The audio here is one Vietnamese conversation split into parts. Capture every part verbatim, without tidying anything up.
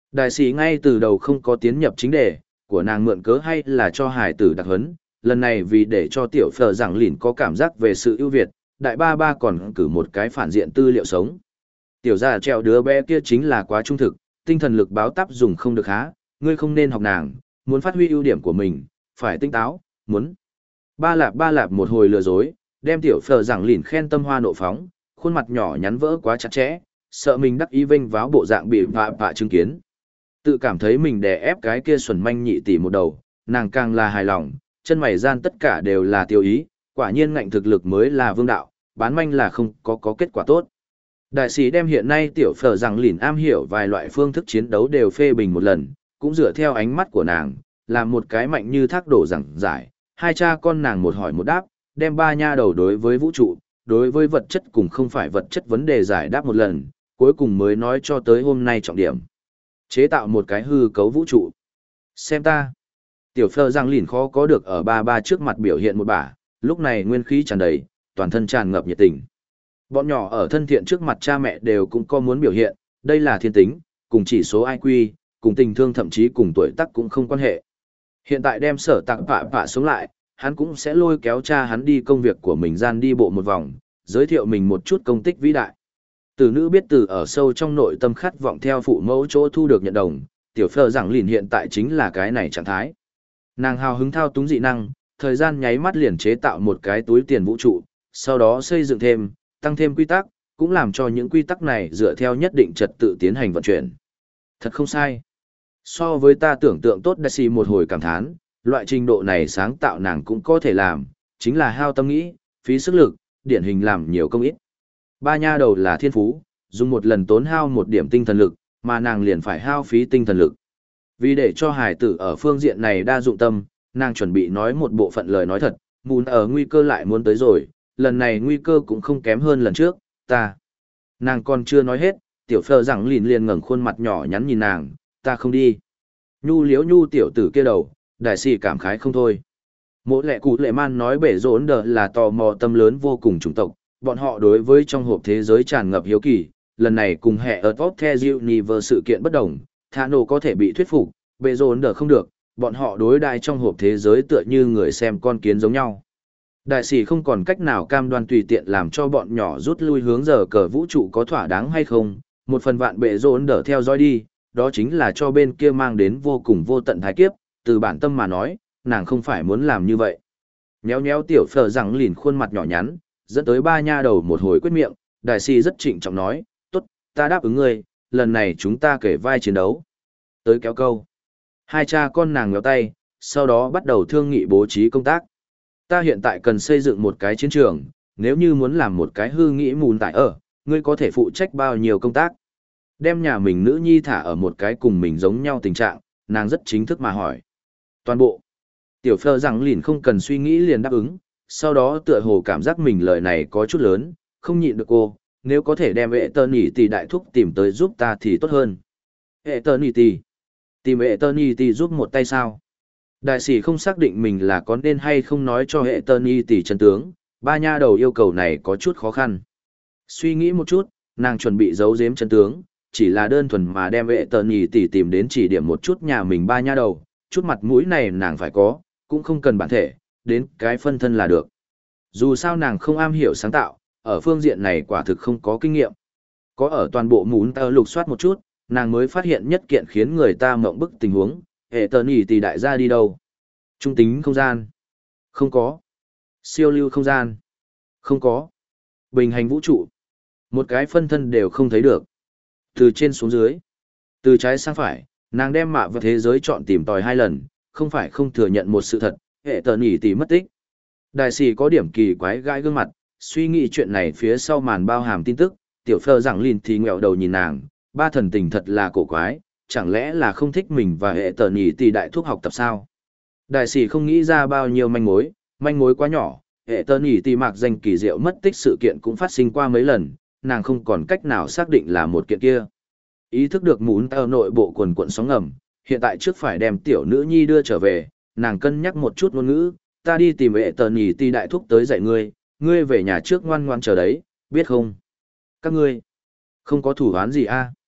Đại sĩ ngay từ đầu không có tiến nhập chính đề, của nàng mượn cớ hay là cho hải tử đặc huấn, lần này vì để cho tiểu phở giảng lìn có cảm giác về sự ưu việt, đại ba ba còn cử một cái phản diện tư liệu sống. Tiểu già treo đứa bé kia chính là quá trung thực, tinh thần lực báo táp dùng không được há, ngươi không nên học nàng, muốn phát huy ưu điểm của mình, phải tinh táo, muốn. Ba lạp ba lạp một hồi lừa dối, đem tiểu phở giảng lìn khen tâm hoa nộ phóng, khuôn mặt nhỏ nhắn vỡ quá chặt chẽ, sợ mình đắc ý vênh váo bộ dạng bị vạ vạ chứng kiến. Tự cảm thấy mình đè ép cái kia xuẩn manh nhị tỷ một đầu, nàng càng là hài lòng, chân mày gian tất cả đều là tiêu ý, quả nhiên ngạnh thực lực mới là vương đạo, bán manh là không có có kết quả tốt. Đại sĩ đem hiện nay tiểu phở rằng lìn am hiểu vài loại phương thức chiến đấu đều phê bình một lần, cũng dựa theo ánh mắt của nàng, làm một cái mạnh như thác đổ giảng giải, hai cha con nàng một hỏi một đáp, đem ba nha đầu đối với vũ trụ, đối với vật chất cùng không phải vật chất vấn đề giải đáp một lần, cuối cùng mới nói cho tới hôm nay trọng điểm. Chế tạo một cái hư cấu vũ trụ. Xem ta. Tiểu phơ giang lìn khó có được ở ba ba trước mặt biểu hiện một bả, lúc này nguyên khí tràn đầy, toàn thân tràn ngập nhiệt tình. Bọn nhỏ ở thân thiện trước mặt cha mẹ đều cũng có muốn biểu hiện, đây là thiên tính, cùng chỉ số i kiu, cùng tình thương thậm chí cùng tuổi tác cũng không quan hệ. Hiện tại đem sở tặng phạ phạ sống lại, hắn cũng sẽ lôi kéo cha hắn đi công việc của mình gian đi bộ một vòng, giới thiệu mình một chút công tích vĩ đại. Từ nữ biết từ ở sâu trong nội tâm khát vọng theo phụ mẫu chỗ thu được nhận đồng, tiểu phơ giảng lìn hiện tại chính là cái này trạng thái. Nàng hào hứng thao túng dị năng, thời gian nháy mắt liền chế tạo một cái túi tiền vũ trụ, sau đó xây dựng thêm, tăng thêm quy tắc, cũng làm cho những quy tắc này dựa theo nhất định trật tự tiến hành vận chuyển. Thật không sai. So với ta tưởng tượng tốt đại sĩ một hồi cảm thán, loại trình độ này sáng tạo nàng cũng có thể làm, chính là hao tâm nghĩ, phí sức lực, điển hình làm nhiều công ít. Ba nha đầu là thiên phú, dùng một lần tốn hao một điểm tinh thần lực, mà nàng liền phải hao phí tinh thần lực. Vì để cho hải tử ở phương diện này đa dụng tâm, nàng chuẩn bị nói một bộ phận lời nói thật, muốn ở nguy cơ lại muốn tới rồi, lần này nguy cơ cũng không kém hơn lần trước, ta. Nàng còn chưa nói hết, tiểu phơ rằng liền liền ngẩng khuôn mặt nhỏ nhắn nhìn nàng, ta không đi. Nhu liếu nhu tiểu tử kia đầu, đại sĩ cảm khái không thôi. Mỗi lệ cụ lệ man nói bể rốn đờ là tò mò tâm lớn vô cùng chủng tộc, bọn họ đối với trong hộp thế giới tràn ngập hiếu kỳ, lần này cùng hệ ở Top The Universe sự kiện bất đồng, Thano có thể bị thuyết phục, bể rốn đờ không được, bọn họ đối đại trong hộp thế giới tựa như người xem con kiến giống nhau. Đại sĩ không còn cách nào cam đoan tùy tiện làm cho bọn nhỏ rút lui hướng giờ cờ vũ trụ có thỏa đáng hay không, một phần vạn bệ rốn đờ theo dõi đi, đó chính là cho bên kia mang đến vô cùng vô tận thái kiếp, từ bản tâm mà nói, nàng không phải muốn làm như vậy. Nhéo nhéo tiểu phở rằng lìn khuôn mặt nhỏ nhắn, dẫn tới ba nha đầu một hồi quyết miệng, đại sĩ rất trịnh trọng nói, tốt, ta đáp ứng ngươi, lần này chúng ta kể vai chiến đấu. Tới kéo câu. Hai cha con nàng nhéo tay, sau đó bắt đầu thương nghị bố trí công tác. Ta hiện tại cần xây dựng một cái chiến trường, nếu như muốn làm một cái hư nghĩ mùn tại ở, ngươi có thể phụ trách bao nhiêu công tác. Đem nhà mình nữ nhi thả ở một cái cùng mình giống nhau tình trạng, nàng rất chính thức mà hỏi. Toàn bộ. Tiểu phơ rằng lìn không cần suy nghĩ liền đáp ứng, sau đó tựa hồ cảm giác mình lời này có chút lớn, không nhịn được cô, nếu có thể đem hệ tơ nỉ tỷ đại thúc tìm tới giúp ta thì tốt hơn. Hệ tơ nỉ tỷ. Tìm hệ tơ nỉ tỷ giúp một tay sao? Đại sĩ không xác định mình là có nên hay không nói cho hệ tơ nỉ tỷ chân tướng, ba nha đầu yêu cầu này có chút khó khăn. Suy nghĩ một chút, nàng chuẩn bị giấu giếm chân tướng, chỉ là đơn thuần mà đem hệ tơ nỉ tỷ tìm đến chỉ điểm một chút nhà mình ba nha đầu, chút mặt mũi này nàng phải có, cũng không cần bản thể, đến cái phân thân là được. Dù sao nàng không am hiểu sáng tạo, ở phương diện này quả thực không có kinh nghiệm. Có ở toàn bộ muốn tơ lục soát một chút, nàng mới phát hiện nhất kiện khiến người ta mộng bức tình huống, hệ tờ nỉ tỷ đại gia đi đâu. Trung tính không gian. Không có. Siêu lưu không gian. Không có. Bình hành vũ trụ. Một cái phân thân đều không thấy được. Từ trên xuống dưới. Từ trái sang phải, nàng đem mạ vào thế giới chọn tìm tòi hai lần, không phải không thừa nhận một sự thật, hệ tờ nỉ tỷ mất tích. Đại sĩ có điểm kỳ quái gãi gương mặt, suy nghĩ chuyện này phía sau màn bao hàm tin tức, tiểu phơ rằng lìn thì ngẹo đầu nhìn nàng, ba thần tình thật là cổ quái, chẳng lẽ là không thích mình và hệ tờ nỉ tỷ đại thuốc học tập sao? Đại sĩ không nghĩ ra bao nhiêu manh mối, manh mối quá nhỏ, hệ tờ nỉ tỷ mạc danh kỳ diệu mất tích sự kiện cũng phát sinh qua mấy lần, nàng không còn cách nào xác định là một kiện kia. Ý thức được muốn tao nội bộ quần quận sóng ngầm, hiện tại trước phải đem tiểu nữ nhi đưa trở về, nàng cân nhắc một chút ngôn ngữ, ta đi tìm hệ tờ nỉ tỷ đại thúc tới dạy ngươi, ngươi về nhà trước ngoan ngoan chờ đấy, biết không? Các ngươi, không có thủ án gì a? À?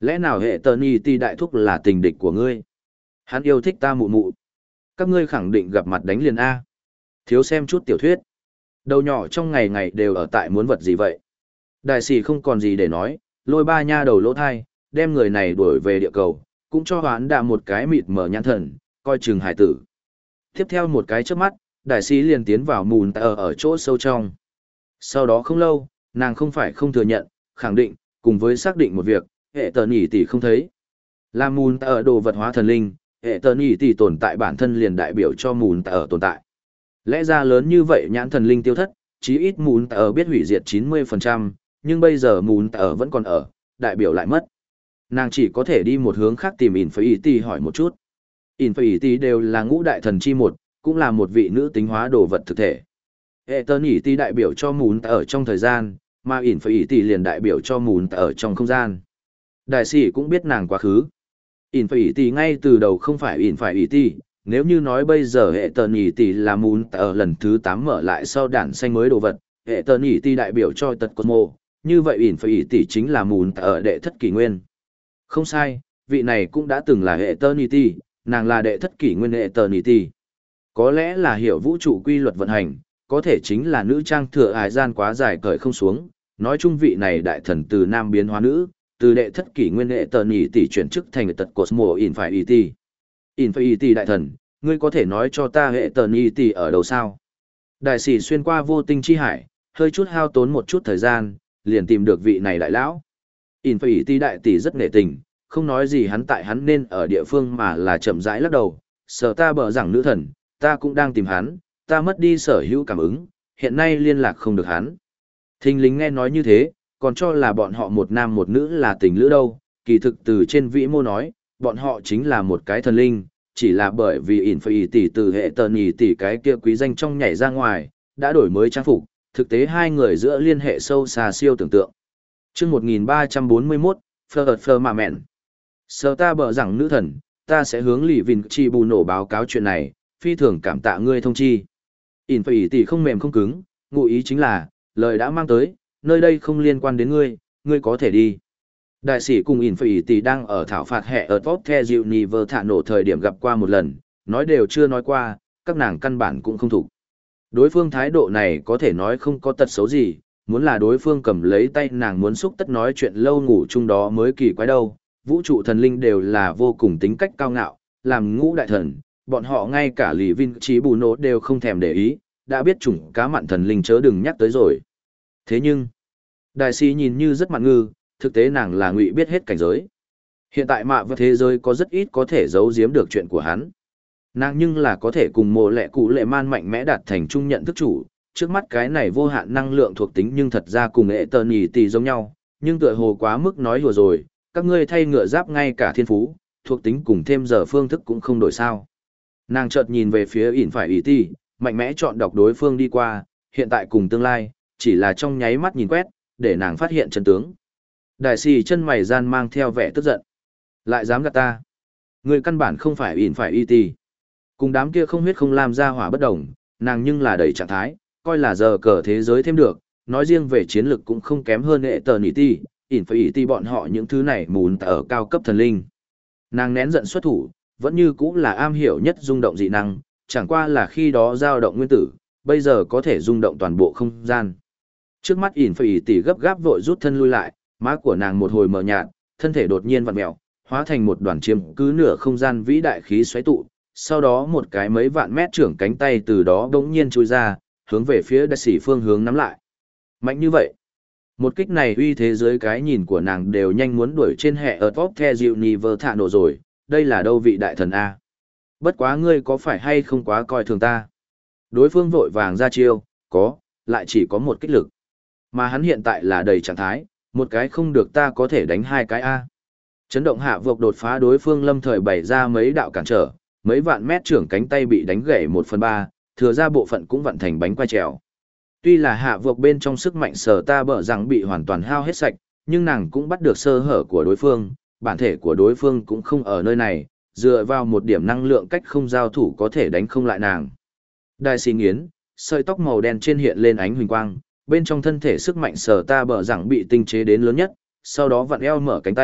Lẽ nào hệ tờ nhì ti đại thúc là tình địch của ngươi? Hắn yêu thích ta mụ mụ. Các ngươi khẳng định gặp mặt đánh liền A. Thiếu xem chút tiểu thuyết. Đầu nhỏ trong ngày ngày đều ở tại muốn vật gì vậy? Đại sĩ không còn gì để nói, lôi ba nha đầu lỗ thai, đem người này đuổi về địa cầu, cũng cho hoán đạ một cái mịt mở nhãn thần, coi chừng hải tử. Tiếp theo một cái chớp mắt, đại sĩ liền tiến vào mùn ở ở chỗ sâu trong. Sau đó không lâu, nàng không phải không thừa nhận, khẳng định, cùng với xác định một việc, hệ tờ nhỉ tỷ không thấy. Là mùn ở đồ vật hóa thần linh, hệ tờ nhỉ tỷ tồn tại bản thân liền đại biểu cho mùn ở tồn tại. Lẽ ra lớn như vậy nhãn thần linh tiêu thất, chí ít mùn ở biết hủy diệt chín mươi phần trăm, nhưng bây giờ mùn ở vẫn còn ở, đại biểu lại mất. Nàng chỉ có thể đi một hướng khác tìm Infinity hỏi một chút. Infinity đều là ngũ đại thần chi một, cũng là một vị nữ tính hóa đồ vật thực thể. Eternity đại biểu cho mùn ở trong thời gian, mà Infinity liền đại biểu cho mùn ở trong không gian. Đại sĩ cũng biết nàng quá khứ. Infinity ngay từ đầu không phải Infinity, nếu như nói bây giờ Eternity là mùn ở lần thứ tám mở lại sau đản xanh mới đồ vật, Eternity đại biểu cho tật cosmo, như vậy Infinity chính là mùn ở đệ thất kỷ nguyên. Không sai, vị này cũng đã từng là Eternity, nàng là đệ thất kỷ nguyên Eternity. Có lẽ là hiểu vũ trụ quy luật vận hành, có thể chính là nữ trang thừa hài gian quá dài cởi không xuống, nói chung vị này đại thần từ nam biến hóa nữ, từ đệ thất kỷ nguyên Eternity chuyển chức thành tật Cosmo Infinity. Infinity đại thần, ngươi có thể nói cho ta Eternity ở đâu sao? Đại sĩ xuyên qua vô tinh chi hải, hơi chút hao tốn một chút thời gian, liền tìm được vị này đại lão. Infinity đại tỷ rất nghệ tình, không nói gì hắn tại hắn nên ở địa phương mà là chậm rãi lắc đầu, sở ta bở rằng nữ thần, ta cũng đang tìm hắn, ta mất đi sở hữu cảm ứng, hiện nay liên lạc không được hắn. Thinh lính nghe nói như thế, còn cho là bọn họ một nam một nữ là tình lữ đâu, kỳ thực từ trên vĩ mô nói, bọn họ chính là một cái thần linh, chỉ là bởi vì Infinity từ hệ tần nhì tỷ cái kia quý danh trong nhảy ra ngoài, đã đổi mới trang phục, thực tế hai người giữa liên hệ sâu xa siêu tưởng tượng. Trước một nghìn ba trăm bốn mươi mốt, Phờ Phờ Mà Mẹn. Sở ta bở rằng nữ thần, ta sẽ hướng Lì Vinh Chi Bù Nổ báo cáo chuyện này, phi thường cảm tạ ngươi thông chi. Infinity không mềm không cứng, ngụ ý chính là, lời đã mang tới, nơi đây không liên quan đến ngươi, ngươi có thể đi. Đại sĩ cùng Infinity đang ở thảo phạt hệ ở Top The Universe thả nổ thời điểm gặp qua một lần, nói đều chưa nói qua, các nàng căn bản cũng không thủ. Đối phương thái độ này có thể nói không có tật xấu gì, muốn là đối phương cầm lấy tay nàng muốn xúc tất nói chuyện lâu ngủ chung đó mới kỳ quái đâu. Vũ trụ thần linh đều là vô cùng tính cách cao ngạo, làm ngũ đại thần, bọn họ ngay cả Lý Vinh Trí Bù Nổ đều không thèm để ý, đã biết chủng cá mặn thần linh chớ đừng nhắc tới rồi. Thế nhưng, đại sĩ nhìn như rất mặn ngư, thực tế nàng là ngụy biết hết cảnh giới. Hiện tại mạ và thế giới có rất ít có thể giấu giếm được chuyện của hắn. Nàng nhưng là có thể cùng mộ lệ cụ lệ man mạnh mẽ đạt thành chung nhận thức chủ, trước mắt cái này vô hạn năng lượng thuộc tính nhưng thật ra cùng hệ tờ nhì tỷ giống nhau, nhưng tựa hồ quá mức nói hùa rồi, các ngươi thay ngựa giáp ngay cả thiên phú, thuộc tính cùng thêm giờ phương thức cũng không đổi sao. Nàng chợt nhìn về phía ỉn phải ý tỷ, mạnh mẽ chọn đọc đối phương đi qua, hiện tại cùng tương lai, chỉ là trong nháy mắt nhìn quét, để nàng phát hiện chân tướng. Đại sĩ chân mày gian mang theo vẻ tức giận. Lại dám gạt ta. Người căn bản không phải ỉn phải ý tỷ. Cùng đám kia không huyết không làm ra hỏa bất đồng, nàng nhưng là đầy trạng thái, coi là giờ cờ thế giới thêm được, nói riêng về chiến lực cũng không kém hơn hệ tờ nỉ ti, ỉn phải ý ti bọn họ những thứ này mùn ở cao cấp thần linh. Nàng nén giận xuất thủ, vẫn như cũng là am hiểu nhất rung động dị năng, chẳng qua là khi đó dao động nguyên tử, bây giờ có thể rung động toàn bộ không gian. Trước mắt ỉn phải ý ti gấp gáp vội rút thân lui lại, má của nàng một hồi mờ nhạt, thân thể đột nhiên vặn mèo, hóa thành một đoàn chiếm cứ nửa không gian vĩ đại khí xoáy tụ, sau đó một cái mấy vạn mét trưởng cánh tay từ đó bỗng nhiên chui ra, hướng về phía đại sĩ phương hướng nắm lại. Mạnh như vậy. Một kích này uy thế dưới cái nhìn của nàng đều nhanh muốn đuổi trên hệ ở Top The Universe thả nổ rồi, đây là đâu vị đại thần A. Bất quá ngươi có phải hay không quá coi thường ta. Đối phương vội vàng ra chiêu, có, lại chỉ có một kích lực. Mà hắn hiện tại là đầy trạng thái, một cái không được ta có thể đánh hai cái A. Chấn động hạ vộc đột phá đối phương lâm thời bày ra mấy đạo cản trở, mấy vạn mét trưởng cánh tay bị đánh gãy một phần ba, thừa ra bộ phận cũng vặn thành bánh quai trèo. Tuy là hạ vộc bên trong sức mạnh sở ta bở rằng bị hoàn toàn hao hết sạch, nhưng nàng cũng bắt được sơ hở của đối phương, bản thể của đối phương cũng không ở nơi này, dựa vào một điểm năng lượng cách không giao thủ có thể đánh không lại nàng. Đại sĩ nghiến, sợi tóc màu đen trên hiện lên ánh huỳnh quang, bên trong thân thể sức mạnh sở ta bở rằng bị tinh chế đến lớn nhất, sau đó vặn eo mở cánh tay,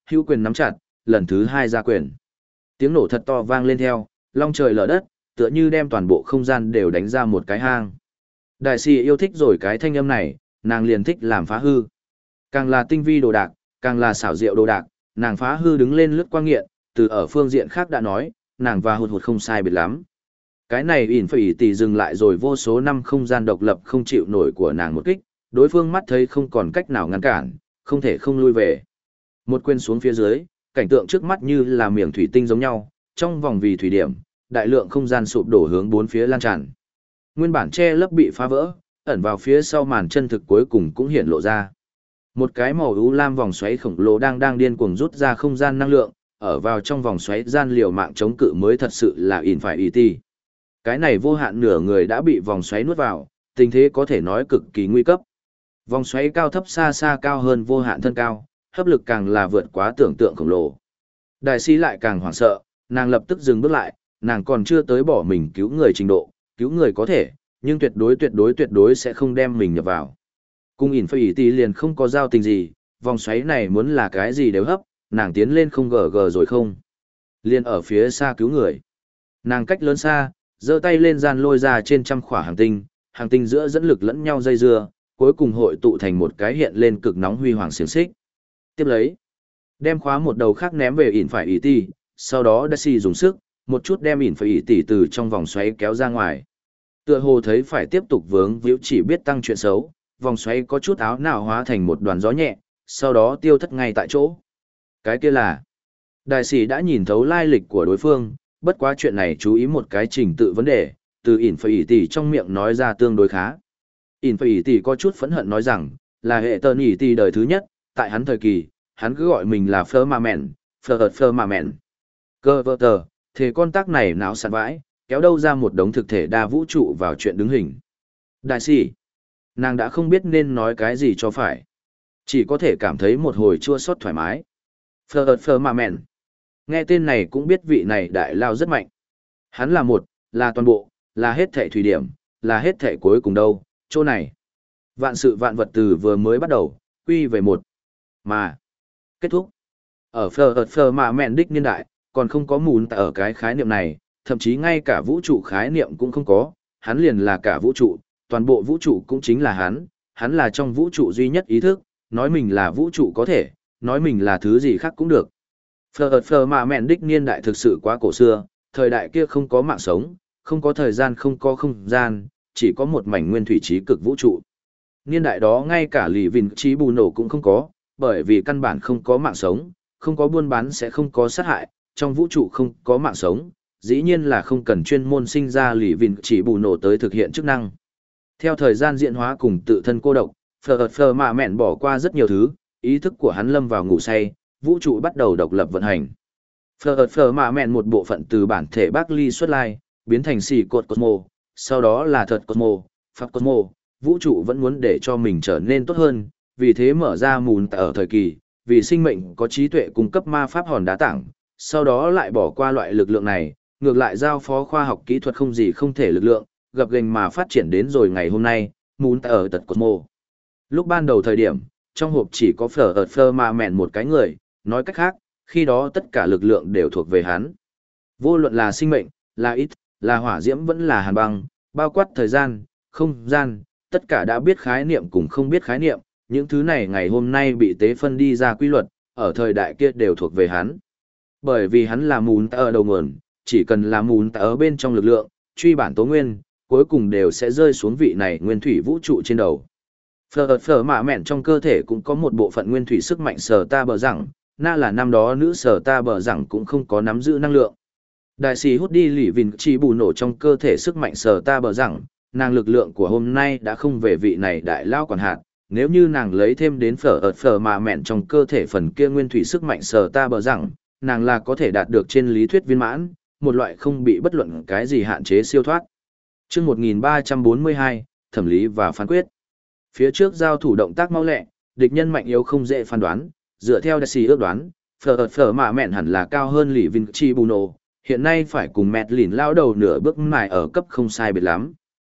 hữu quyền nắm chặt, lần thứ hai ra quyền. Tiếng nổ thật to vang lên theo, long trời lở đất, tựa như đem toàn bộ không gian đều đánh ra một cái hang. Đại sĩ yêu thích rồi cái thanh âm này, nàng liền thích làm phá hư. Càng là tinh vi đồ đạc, càng là xảo diệu đồ đạc, nàng phá hư đứng lên lướt qua nghiện, từ ở phương diện khác đã nói, nàng và hụt hụt không sai biệt lắm. Cái này ỉn phải tỷ dừng lại rồi vô số năm không gian độc lập không chịu nổi của nàng một kích, đối phương mắt thấy không còn cách nào ngăn cản, không thể không lui về. Một quyền xuống phía dưới, cảnh tượng trước mắt như là miệng thủy tinh giống nhau, trong vòng vì thủy điểm, đại lượng không gian sụp đổ hướng bốn phía lan tràn. Nguyên bản che lấp bị phá vỡ, ẩn vào phía sau màn chân thực cuối cùng cũng hiện lộ ra. Một cái màu u lam vòng xoáy khổng lồ đang đang điên cuồng rút ra không gian năng lượng, ở vào trong vòng xoáy gian liều mạng chống cự mới thật sự là ỉn phải ý ti. Cái này vô hạn nửa người đã bị vòng xoáy nuốt vào, tình thế có thể nói cực kỳ nguy cấp. Vòng xoáy cao thấp xa xa cao hơn vô hạn thân cao, hấp lực càng là vượt quá tưởng tượng khổng lồ. Đại sĩ lại càng hoảng sợ, nàng lập tức dừng bước lại, nàng còn chưa tới bỏ mình cứu người trình độ, cứu người có thể, nhưng tuyệt đối tuyệt đối tuyệt đối sẽ không đem mình nhập vào. Cung ỉn phải ý tí liền không có giao tình gì, vòng xoáy này muốn là cái gì đều hấp, nàng tiến lên không gờ gờ rồi không. Liền ở phía xa cứu người. Nàng cách lớn xa, giơ tay lên gian lôi ra trên trăm khỏa hàng tinh, hàng tinh giữa dẫn lực lẫn nhau dây dưa, cuối cùng hội tụ thành một cái hiện lên cực nóng huy hoàng xiềng xích. Tiếp lấy, đem khóa một đầu khác ném về ỉn phải ý tỷ, sau đó Daisy dùng sức, một chút đem ỉn phải ý tỷ từ trong vòng xoáy kéo ra ngoài. Tựa hồ thấy phải tiếp tục vướng víu chỉ biết tăng chuyện xấu, vòng xoáy có chút áo nào hóa thành một đoàn gió nhẹ, sau đó tiêu thất ngay tại chỗ. Cái kia là, đại sĩ đã nhìn thấu lai lịch của đối phương, bất quá chuyện này chú ý một cái trình tự vấn đề, từ ỉn phải ý tỷ trong miệng nói ra tương đối khá. ỉn phải ý tỷ có chút phẫn hận nói rằng, là hệ tơn ý tỷ đời thứ nhất, tại hắn thời kỳ, hắn cứ gọi mình là Firmament, First Firmament. Cơ vơ tờ, thế con tác này não sẵn vãi, kéo đâu ra một đống thực thể đa vũ trụ vào chuyện đứng hình. Đại sĩ, nàng đã không biết nên nói cái gì cho phải. Chỉ có thể cảm thấy một hồi chua xót thoải mái. First Firmament. Nghe tên này cũng biết vị này đại lao rất mạnh. Hắn là một, là toàn bộ, là hết thảy thủy điểm, là hết thảy cuối cùng đâu, chỗ này. Vạn sự vạn vật từ vừa mới bắt đầu, quy về một. Mà, kết thúc. Ở First Firmament đích niên đại, còn không có mùn ở cái khái niệm này, thậm chí ngay cả vũ trụ khái niệm cũng không có, hắn liền là cả vũ trụ, toàn bộ vũ trụ cũng chính là hắn, hắn là trong vũ trụ duy nhất ý thức, nói mình là vũ trụ có thể, nói mình là thứ gì khác cũng được. Phờ phờ mà mẹn đích niên đại thực sự quá cổ xưa, thời đại kia không có mạng sống, không có thời gian không có không gian, chỉ có một mảnh nguyên thủy trí cực vũ trụ. Niên đại đó ngay cả lì vìn trí bù nổ cũng không có, bởi vì căn bản không có mạng sống, không có buôn bán sẽ không có sát hại, trong vũ trụ không có mạng sống, dĩ nhiên là không cần chuyên môn sinh ra lì vìn trí bù nổ tới thực hiện chức năng. Theo thời gian diễn hóa cùng tự thân cô độc, phờ phờ mà mẹn bỏ qua rất nhiều thứ, ý thức của hắn lâm vào ngủ say, vũ trụ bắt đầu độc lập vận hành. Phờ phờ mà mẹn một bộ phận từ bản thể Bác Ly xuất lai, biến thành xì cột Cosmo, sau đó là thật Cosmo, Pháp Cosmo, vũ trụ vẫn muốn để cho mình trở nên tốt hơn, vì thế mở ra mùn ở thời kỳ, vì sinh mệnh có trí tuệ cung cấp ma pháp hòn đá tảng, sau đó lại bỏ qua loại lực lượng này, ngược lại giao phó khoa học kỹ thuật không gì không thể lực lượng, gập ghềnh mà phát triển đến rồi ngày hôm nay, mùn ở tật Cosmo. Lúc ban đầu thời điểm, trong hộp chỉ có phở ợt phơ mà mẹn một cái người, nói cách khác, khi đó tất cả lực lượng đều thuộc về hắn. Vô luận là sinh mệnh, là ít, là hỏa diễm vẫn là hàn băng, bao quát thời gian, không gian, tất cả đã biết khái niệm cùng không biết khái niệm, những thứ này ngày hôm nay bị tế phân đi ra quy luật, ở thời đại kia đều thuộc về hắn. Bởi vì hắn là mùn ở đầu nguồn, chỉ cần là mùn ở bên trong lực lượng, truy bản tố nguyên, cuối cùng đều sẽ rơi xuống vị này nguyên thủy vũ trụ trên đầu. Phở phở mạ mẹn trong cơ thể cũng có một bộ phận nguyên thủy sức mạnh sở ta bờ rằng, na là năm đó nữ sở ta bờ rằng cũng không có nắm giữ năng lượng. Đại sĩ hút đi lì vìn chỉ bù nổ trong cơ thể sức mạnh sở ta bờ rằng, nàng lực lượng của hôm nay đã không về vị này đại lao quản hạt, nếu như nàng lấy thêm đến phở ợt phở mạ mẹn trong cơ thể phần kia nguyên thủy sức mạnh sở ta bờ rằng, nàng là có thể đạt được trên lý thuyết viên mãn, một loại không bị bất luận cái gì hạn chế siêu thoát. Chương một nghìn ba trăm bốn mươi hai, thẩm lý và phán quyết. Phía trước giao thủ động tác mau lẹ, địch nhân mạnh yếu không dễ phán đoán, dựa theo Daisy ước đoán, phở phở mạ mẹn hẳn là cao hơn Lý Vinci Buno, hiện nay phải cùng mẹt lìn lao đầu nửa bước mài ở cấp không sai biệt lắm.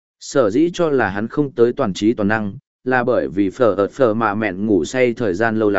Sở dĩ cho là hắn không tới toàn trí toàn năng, là bởi vì phở phở mạ mẹn ngủ say thời gian lâu lắm,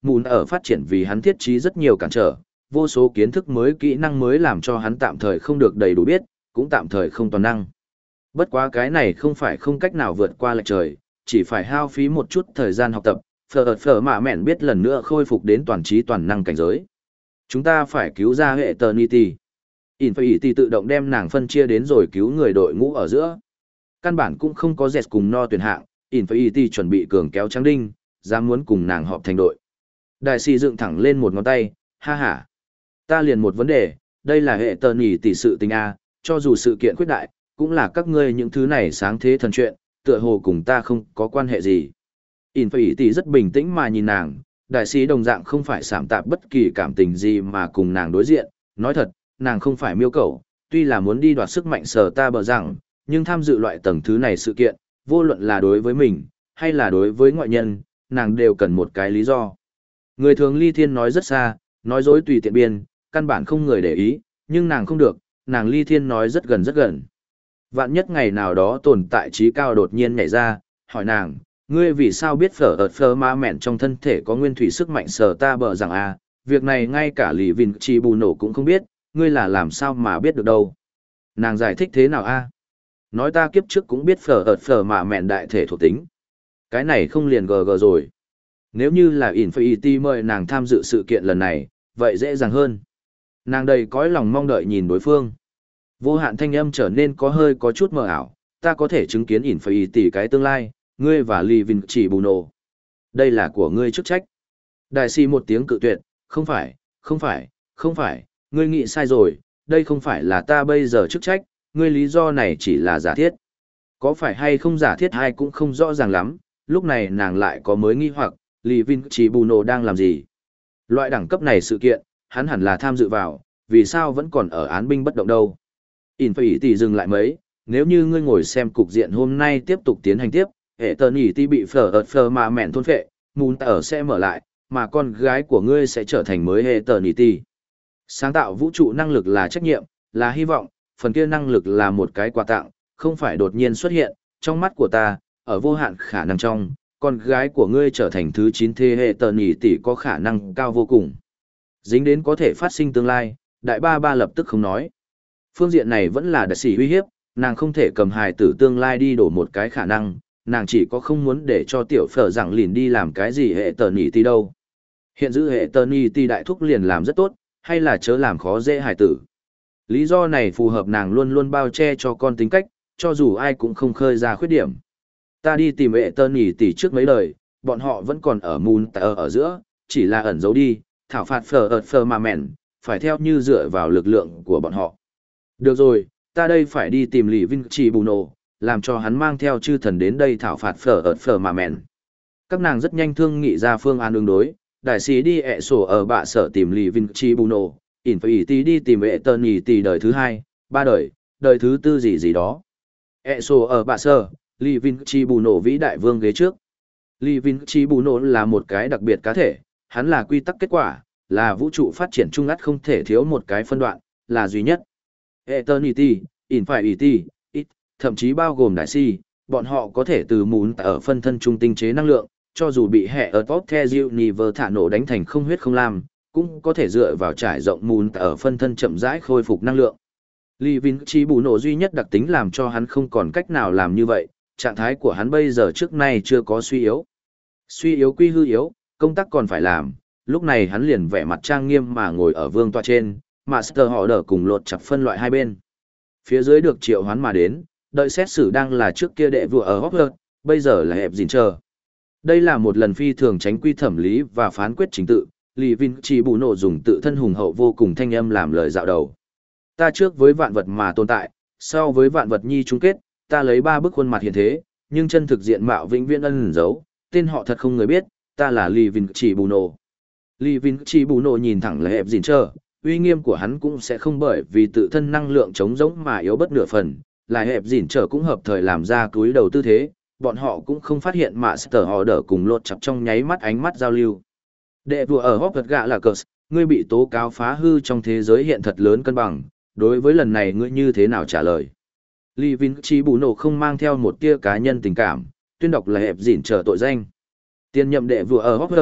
Mùn ở phát triển vì hắn thiết trí rất nhiều cản trở, vô số kiến thức mới kỹ năng mới làm cho hắn tạm thời không được đầy đủ biết, cũng tạm thời không toàn năng. Bất quá cái này không phải không cách nào vượt qua lệch trời, chỉ phải hao phí một chút thời gian học tập, phở phở mà mẹn biết lần nữa khôi phục đến toàn trí toàn năng cảnh giới. Chúng ta phải cứu ra hệ Eternity. Infinity tự động đem nàng phân chia đến rồi cứu người đội ngũ ở giữa. Căn bản cũng không có dẹt cùng no tuyển hạng, Infinity chuẩn bị cường kéo trắng đinh, dám muốn cùng nàng họp thành đội. Đại sĩ dựng thẳng lên một ngón tay, ha ha. Ta liền một vấn đề, đây là hệ Eternity sự tình A, cho dù sự kiện khuyết đại, cũng là các ngươi những thứ này sáng thế thần chuyện, tựa hồ cùng ta không có quan hệ gì. Infinity rất bình tĩnh mà nhìn nàng, đại sĩ đồng dạng không phải sảm tạp bất kỳ cảm tình gì mà cùng nàng đối diện, nói thật, nàng không phải miêu cầu, tuy là muốn đi đoạt sức mạnh sở ta bờ rằng, nhưng tham dự loại tầng thứ này sự kiện, vô luận là đối với mình, hay là đối với ngoại nhân, nàng đều cần một cái lý do. Người thường ly thiên nói rất xa, nói dối tùy tiện biên, căn bản không người để ý, nhưng nàng không được, nàng ly thiên nói rất gần rất gần. Vạn nhất ngày nào đó tồn tại trí cao đột nhiên nhảy ra, hỏi nàng, ngươi vì sao biết phở ợt phở ma mẹn trong thân thể có nguyên thủy sức mạnh sở ta bờ rằng à, việc này ngay cả lì vinh chi bù nổ cũng không biết, ngươi là làm sao mà biết được đâu. Nàng giải thích thế nào a? Nói ta kiếp trước cũng biết phở ợt phở ma mẹn đại thể thuộc tính. Cái này không liền gờ gờ rồi. Nếu như là Infinity mời nàng tham dự sự kiện lần này, vậy dễ dàng hơn. Nàng đầy cõi lòng mong đợi nhìn đối phương. Vô hạn thanh âm trở nên có hơi có chút mờ ảo, ta có thể chứng kiến Infinity cái tương lai, ngươi và Lee Vin chỉ bù nổ. Đây là của ngươi chức trách. Đại sĩ một tiếng cự tuyệt, không phải, không phải, không phải, ngươi nghĩ sai rồi, đây không phải là ta bây giờ chức trách, ngươi lý do này chỉ là giả thiết. Có phải hay không giả thiết hay cũng không rõ ràng lắm, lúc này nàng lại có mới nghi hoặc, Lee Vin chỉ bù nổ đang làm gì. Loại đẳng cấp này sự kiện, hắn hẳn là tham dự vào, vì sao vẫn còn ở án binh bất động đâu. Infinity dừng lại mấy, nếu như ngươi ngồi xem cục diện hôm nay tiếp tục tiến hành tiếp, hệ tờ nhỉ ti bị phở ợt phở mà mẹn thôn phệ, mùn ở sẽ mở lại, mà con gái của ngươi sẽ trở thành mới hệ tờ nhỉ ti. Sáng tạo vũ trụ năng lực là trách nhiệm, là hy vọng, phần kia năng lực là một cái quà tặng, không phải đột nhiên xuất hiện, trong mắt của ta, ở vô hạn khả năng trong, con gái của ngươi trở thành thứ chín thế hệ tờ nhỉ tỷ có khả năng cao vô cùng. Dính đến có thể phát sinh tương lai, đại ba ba lập tức không nói. Phương diện này vẫn là đại sĩ uy hiếp, nàng không thể cầm hài tử tương lai đi đổ một cái khả năng, nàng chỉ có không muốn để cho tiểu phở rằng lìn đi làm cái gì hệ tờ nhỉ ti đâu. Hiện giữ hệ tờ nhỉ ti đại thúc liền làm rất tốt, hay là chớ làm khó dễ hài tử. Lý do này phù hợp nàng luôn luôn bao che cho con tính cách, cho dù ai cũng không khơi ra khuyết điểm. Ta đi tìm hệ tờ nhỉ ti trước mấy đời, bọn họ vẫn còn ở mùn ở ở giữa, chỉ là ẩn giấu đi, thảo phạt phở ợt phở mà mẹn, phải theo như dựa vào lực lượng của bọn họ. Được rồi, ta đây phải đi tìm Lý Vinh Chỉ Bù Nổ, làm cho hắn mang theo chư thần đến đây thảo phạt phở ợt phở mà mẹn. Các nàng rất nhanh thương nghị ra phương án ứng đối, đại sĩ đi ẹ sổ ở bạ sở tìm Lý Vinh Chỉ Bù Nổ, Infinity đi tìm ẹ tờ nhỉ tỷ đời thứ hai, ba đời, đời thứ tư gì gì đó. ẹ sổ ở bạ sở, Lý Vinh Chỉ Bù Nổ vĩ đại vương ghế trước. Lý Vinh Chỉ Bù Nổ là một cái đặc biệt cá thể, hắn là quy tắc kết quả, là vũ trụ phát triển chung ắt không thể thiếu một cái phân đoạn, là duy nhất. Eternity, Infinity, It, thậm chí bao gồm đại si, bọn họ có thể từ mún ở phân thân trung tinh chế năng lượng, cho dù bị hệ ở top the universe thả nổ đánh thành không huyết không lam, cũng có thể dựa vào trải rộng mún ở phân thân chậm rãi khôi phục năng lượng. Lý Vinh Chỉ bù nổ duy nhất đặc tính làm cho hắn không còn cách nào làm như vậy, trạng thái của hắn bây giờ trước nay chưa có suy yếu. Suy yếu quy hư yếu, công tác còn phải làm, lúc này hắn liền vẻ mặt trang nghiêm mà ngồi ở vương tọa trên, Master họ đỡ cùng lột chặt phân loại hai bên. Phía dưới được triệu hoán mà đến, đợi xét xử đang là trước kia đệ vua ở Hogwarts, bây giờ là hẹp gìn chờ. Đây là một lần phi thường tránh quy thẩm lý và phán quyết chính tự, Lý Vinh Chỉ bù nổ dùng tự thân hùng hậu vô cùng thanh âm làm lời dạo đầu. Ta trước với vạn vật mà tồn tại, sau với vạn vật nhi chung kết, ta lấy ba bức khuôn mặt hiện thế, nhưng chân thực diện mạo vĩnh viễn ẩn giấu, tên họ thật không người biết, ta là Lý Vinh Chỉ bù nổ. Lý Vinh Chỉ bù nổ nhìn thẳng là hẹp gìn chờ, uy nghiêm của hắn cũng sẽ không bởi vì tự thân năng lượng chống giống mà yếu bất nửa phần, lại hẹp gìn chờ cũng hợp thời làm ra túi đầu tư thế, bọn họ cũng không phát hiện Master họ đỡ cùng lột chặt trong nháy mắt ánh mắt giao lưu. Đệ vua ở Hogwarts gạ là Curs, ngươi bị tố cáo phá hư trong thế giới hiện thật lớn cân bằng, đối với lần này ngươi như thế nào trả lời? Lý Vinh Chỉ bù nổ không mang theo một tia cá nhân tình cảm, tuyên đọc là hẹp gìn chờ tội danh. Tiên nhậm đệ vua ở Hogwarts,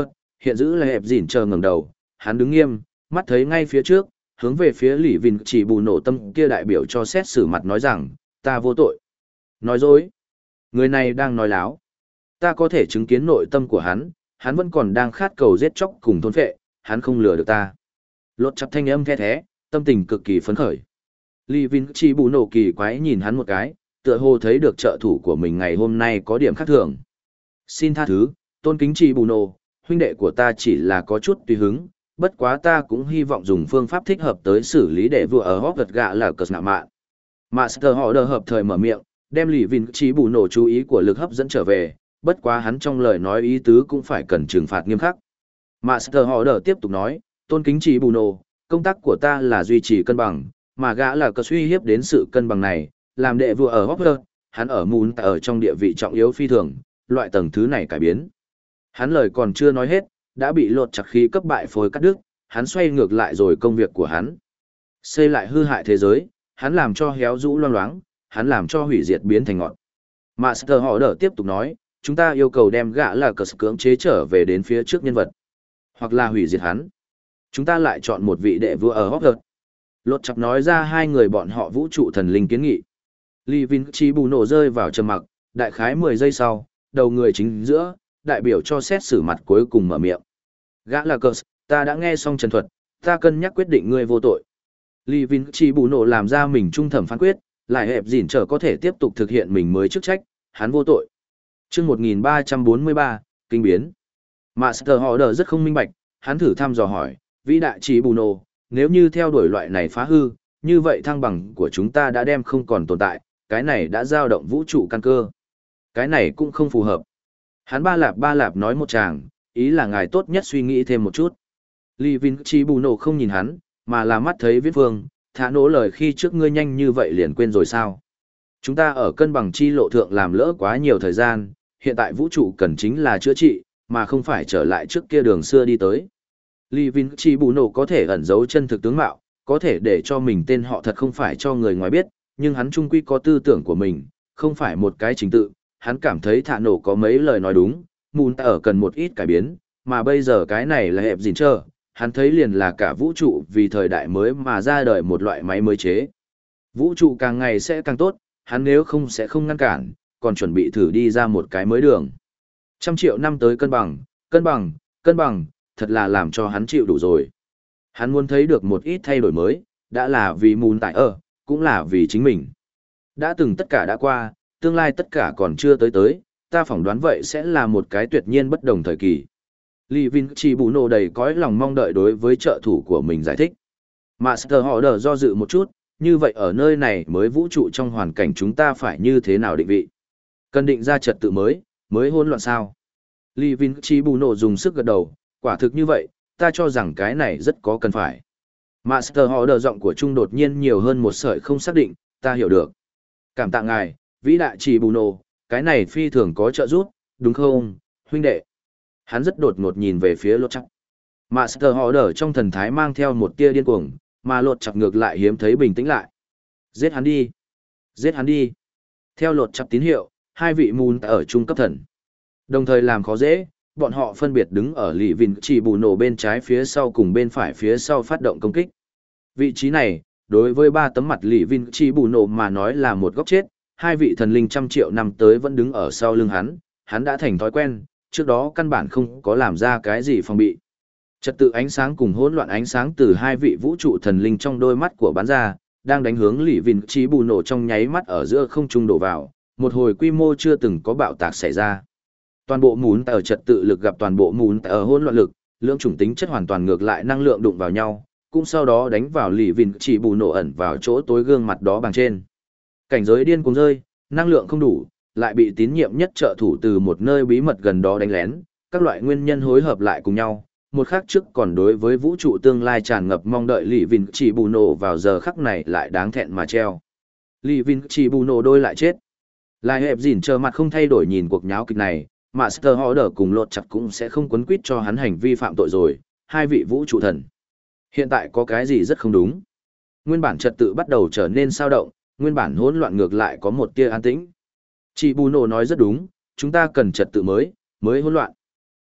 hiện giữ là hẹp dỉn chờ ngẩng đầu, hắn đứng nghiêm, mắt thấy ngay phía trước, hướng về phía Lý Vin chỉ bù nổ tâm kia đại biểu cho xét xử mặt nói rằng, ta vô tội. Nói dối. Người này đang nói láo. Ta có thể chứng kiến nội tâm của hắn, hắn vẫn còn đang khát cầu giết chóc cùng thôn phệ, hắn không lừa được ta. Lột chặt thanh âm the thế, tâm tình cực kỳ phấn khởi. Lý Vin chỉ bù nổ kỳ quái nhìn hắn một cái, tựa hồ thấy được trợ thủ của mình ngày hôm nay có điểm khác thường. Xin tha thứ, tôn kính chỉ bù nổ, huynh đệ của ta chỉ là có chút tùy hứng, bất quá ta cũng hy vọng dùng phương pháp thích hợp tới xử lý để vừa ở hốc gật gạ là cờ ngạ mạn. Master họ đờ hợp thời mở miệng, đem Lý Vin chỉ bù nổ chú ý của lực hấp dẫn trở về, bất quá hắn trong lời nói ý tứ cũng phải cần trừng phạt nghiêm khắc. Master họ đờ tiếp tục nói, tôn kính chỉ bù nổ, công tác của ta là duy trì cân bằng, mà gã là cờ suy hiếp đến sự cân bằng này, làm đệ vừa ở hốc gật, hắn ở mùn ở trong địa vị trọng yếu phi thường, loại tầng thứ này cải biến. Hắn lời còn chưa nói hết, đã bị lột chặt khí cấp bại phối cắt đứt, hắn xoay ngược lại rồi công việc của hắn. Xây lại hư hại thế giới, hắn làm cho héo rũ loang loáng, hắn làm cho hủy diệt biến thành ngọn. Master họ đỡ tiếp tục nói, chúng ta yêu cầu đem gã là cờ cưỡng chế trở về đến phía trước nhân vật, hoặc là hủy diệt hắn. Chúng ta lại chọn một vị đệ vua ở Hogwarts. Lột chặt nói ra hai người bọn họ vũ trụ thần linh kiến nghị. Lý Vin chỉ bù nổ rơi vào trầm mặc, đại khái mười giây sau, đầu người chính giữa, đại biểu cho xét xử mặt cuối cùng mở miệng. Gã là cờ, ta đã nghe xong trần thuật, ta cân nhắc quyết định ngươi vô tội. Lý Vin chỉ bù nổ làm ra mình trung thẩm phán quyết, lại hẹp dỉn trở có thể tiếp tục thực hiện mình mới chức trách, hắn vô tội. Chương một nghìn ba trăm bốn mươi ba, kinh biến. Master họ đờ rất không minh bạch, hắn thử thăm dò hỏi, vĩ đại chỉ bù nổ, nếu như theo đuổi loại này phá hư, như vậy thăng bằng của chúng ta đã đem không còn tồn tại, cái này đã dao động vũ trụ căn cơ. Cái này cũng không phù hợp. Hắn ba lạp ba lạp nói một tràng, ý là ngài tốt nhất suy nghĩ thêm một chút. Lý Vin chỉ bù nổ không nhìn hắn, mà là mắt thấy viết vương, thả nỗ lời khi trước ngươi nhanh như vậy liền quên rồi sao. Chúng ta ở cân bằng chi lộ thượng làm lỡ quá nhiều thời gian, hiện tại vũ trụ cần chính là chữa trị, mà không phải trở lại trước kia đường xưa đi tới. Lý Vin chỉ bù nổ có thể ẩn giấu chân thực tướng mạo, có thể để cho mình tên họ thật không phải cho người ngoài biết, nhưng hắn trung quy có tư tưởng của mình, không phải một cái chính tự. Hắn cảm thấy thả nổ có mấy lời nói đúng, mùn ở cần một ít cải biến, mà bây giờ cái này là hẹp gìn trơ, hắn thấy liền là cả vũ trụ vì thời đại mới mà ra đời một loại máy mới chế. Vũ trụ càng ngày sẽ càng tốt, hắn nếu không sẽ không ngăn cản, còn chuẩn bị thử đi ra một cái mới đường. Trăm triệu năm tới cân bằng, cân bằng, cân bằng, thật là làm cho hắn chịu đủ rồi. Hắn muốn thấy được một ít thay đổi mới, đã là vì mùn tại ở, cũng là vì chính mình. Đã từng tất cả đã qua, tương lai tất cả còn chưa tới tới, ta phỏng đoán vậy sẽ là một cái tuyệt nhiên bất đồng thời kỳ. Lý Vin chỉ bù nổ đầy cõi lòng mong đợi đối với trợ thủ của mình giải thích. Master họ đờ do dự một chút, như vậy ở nơi này mới vũ trụ trong hoàn cảnh chúng ta phải như thế nào định vị? Cần định ra trật tự mới, mới hỗn loạn sao? Lý Vin chỉ bù nổ dùng sức gật đầu, quả thực như vậy, ta cho rằng cái này rất có cần phải. Master họ đờ giọng của Trung đột nhiên nhiều hơn một sợi không xác định, ta hiểu được. Cảm tạ ngài, vĩ đại chỉ bù nổ, cái này phi thường có trợ giúp, đúng không, huynh đệ? Hắn rất đột ngột nhìn về phía lột chắc. Master họ đờ trong thần thái mang theo một tia điên cuồng, mà lột chặt ngược lại hiếm thấy bình tĩnh lại. Giết hắn đi! Giết hắn đi! Theo lột chặt tín hiệu, hai vị mùn ở trung cấp thần. Đồng thời làm khó dễ, bọn họ phân biệt đứng ở Lý Vin chỉ bù nổ bên trái phía sau cùng bên phải phía sau phát động công kích. Vị trí này, đối với ba tấm mặt Lý Vin chỉ bù nổ mà nói là một góc chết, hai vị thần linh trăm triệu năm tới vẫn đứng ở sau lưng hắn, hắn đã thành thói quen, trước đó căn bản không có làm ra cái gì phòng bị. Trật tự ánh sáng cùng hỗn loạn ánh sáng từ hai vị vũ trụ thần linh trong đôi mắt của bán ra, đang đánh hướng Lý Vin chỉ bù nổ trong nháy mắt ở giữa không trung đổ vào, một hồi quy mô chưa từng có bạo tạc xảy ra. Toàn bộ mún ở trật tự lực gặp toàn bộ mún ở hỗn loạn lực, lượng chủng tính chất hoàn toàn ngược lại năng lượng đụng vào nhau, cũng sau đó đánh vào Lý Vin chỉ bù nổ ẩn vào chỗ tối gương mặt đó bằng trên. Cảnh giới điên cuồng rơi, năng lượng không đủ, lại bị tín nhiệm nhất trợ thủ từ một nơi bí mật gần đó đánh lén, các loại nguyên nhân hối hợp lại cùng nhau. Một khắc trước còn đối với vũ trụ tương lai tràn ngập mong đợi Lý Vin chỉ bù nổ vào giờ khắc này lại đáng thẹn mà treo. Lý Vin chỉ bù nổ đôi lại chết. Lại hẹp dỉn chờ mặt không thay đổi nhìn cuộc nháo kịch này, Master họ đỡ cùng lột chặt cũng sẽ không quấn quýt cho hắn hành vi phạm tội rồi, hai vị vũ trụ thần. Hiện tại có cái gì rất không đúng. Nguyên bản trật tự bắt đầu trở nên sao động, nguyên bản hỗn loạn ngược lại có một tia an tĩnh. Chị Bù Nổ nói rất đúng, chúng ta cần trật tự mới, mới hỗn loạn.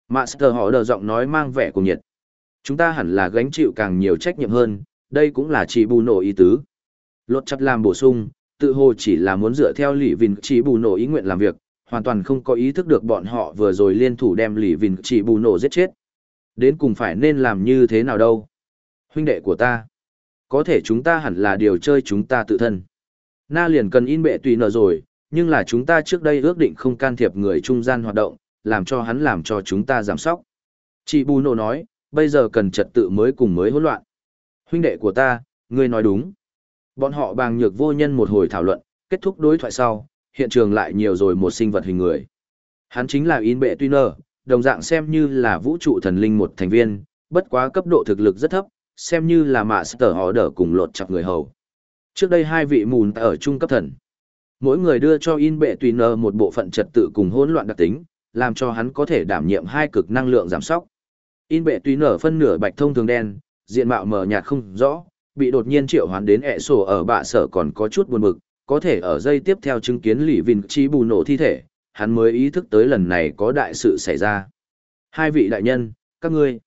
Master họ đờ giọng nói mang vẻ cuồng nhiệt. Chúng ta hẳn là gánh chịu càng nhiều trách nhiệm hơn, đây cũng là chỉ bù nổ ý tứ. Lột chặt làm bổ sung, tự hồ chỉ là muốn dựa theo Lý Vin chỉ bù nổ ý nguyện làm việc, hoàn toàn không có ý thức được bọn họ vừa rồi liên thủ đem Lý Vin chỉ bù nổ giết chết. Đến cùng phải nên làm như thế nào đâu? Huynh đệ của ta, có thể chúng ta hẳn là điều chơi chúng ta tự thân. Na liền cần in bệ tùy nợ rồi, nhưng là chúng ta trước đây ước định không can thiệp người trung gian hoạt động, làm cho hắn làm cho chúng ta giảm sóc. Chị Bù Nổ nói, bây giờ cần trật tự mới cùng mới hỗn loạn. Huynh đệ của ta, ngươi nói đúng. Bọn họ bàng nhược vô nhân một hồi thảo luận, kết thúc đối thoại sau, hiện trường lại nhiều rồi một sinh vật hình người. Hắn chính là in bệ tuy nơ, đồng dạng xem như là vũ trụ thần linh một thành viên, bất quá cấp độ thực lực rất thấp, xem như là mạ sở họ đỡ cùng lột chặt người hầu. Trước đây hai vị mùn ở trung cấp thần. Mỗi người đưa cho in bệ tùy nơ một bộ phận trật tự cùng hỗn loạn đặc tính, làm cho hắn có thể đảm nhiệm hai cực năng lượng giảm sóc. In bệ tùy nở phân nửa bạch thông thường đen, diện mạo mờ nhạt không rõ, bị đột nhiên triệu hoán đến ẹ sổ ở bạ sở còn có chút buồn bực, có thể ở giây tiếp theo chứng kiến Lý Vin Chi bù nổ thi thể, hắn mới ý thức tới lần này có đại sự xảy ra. Hai vị đại nhân, các ngươi.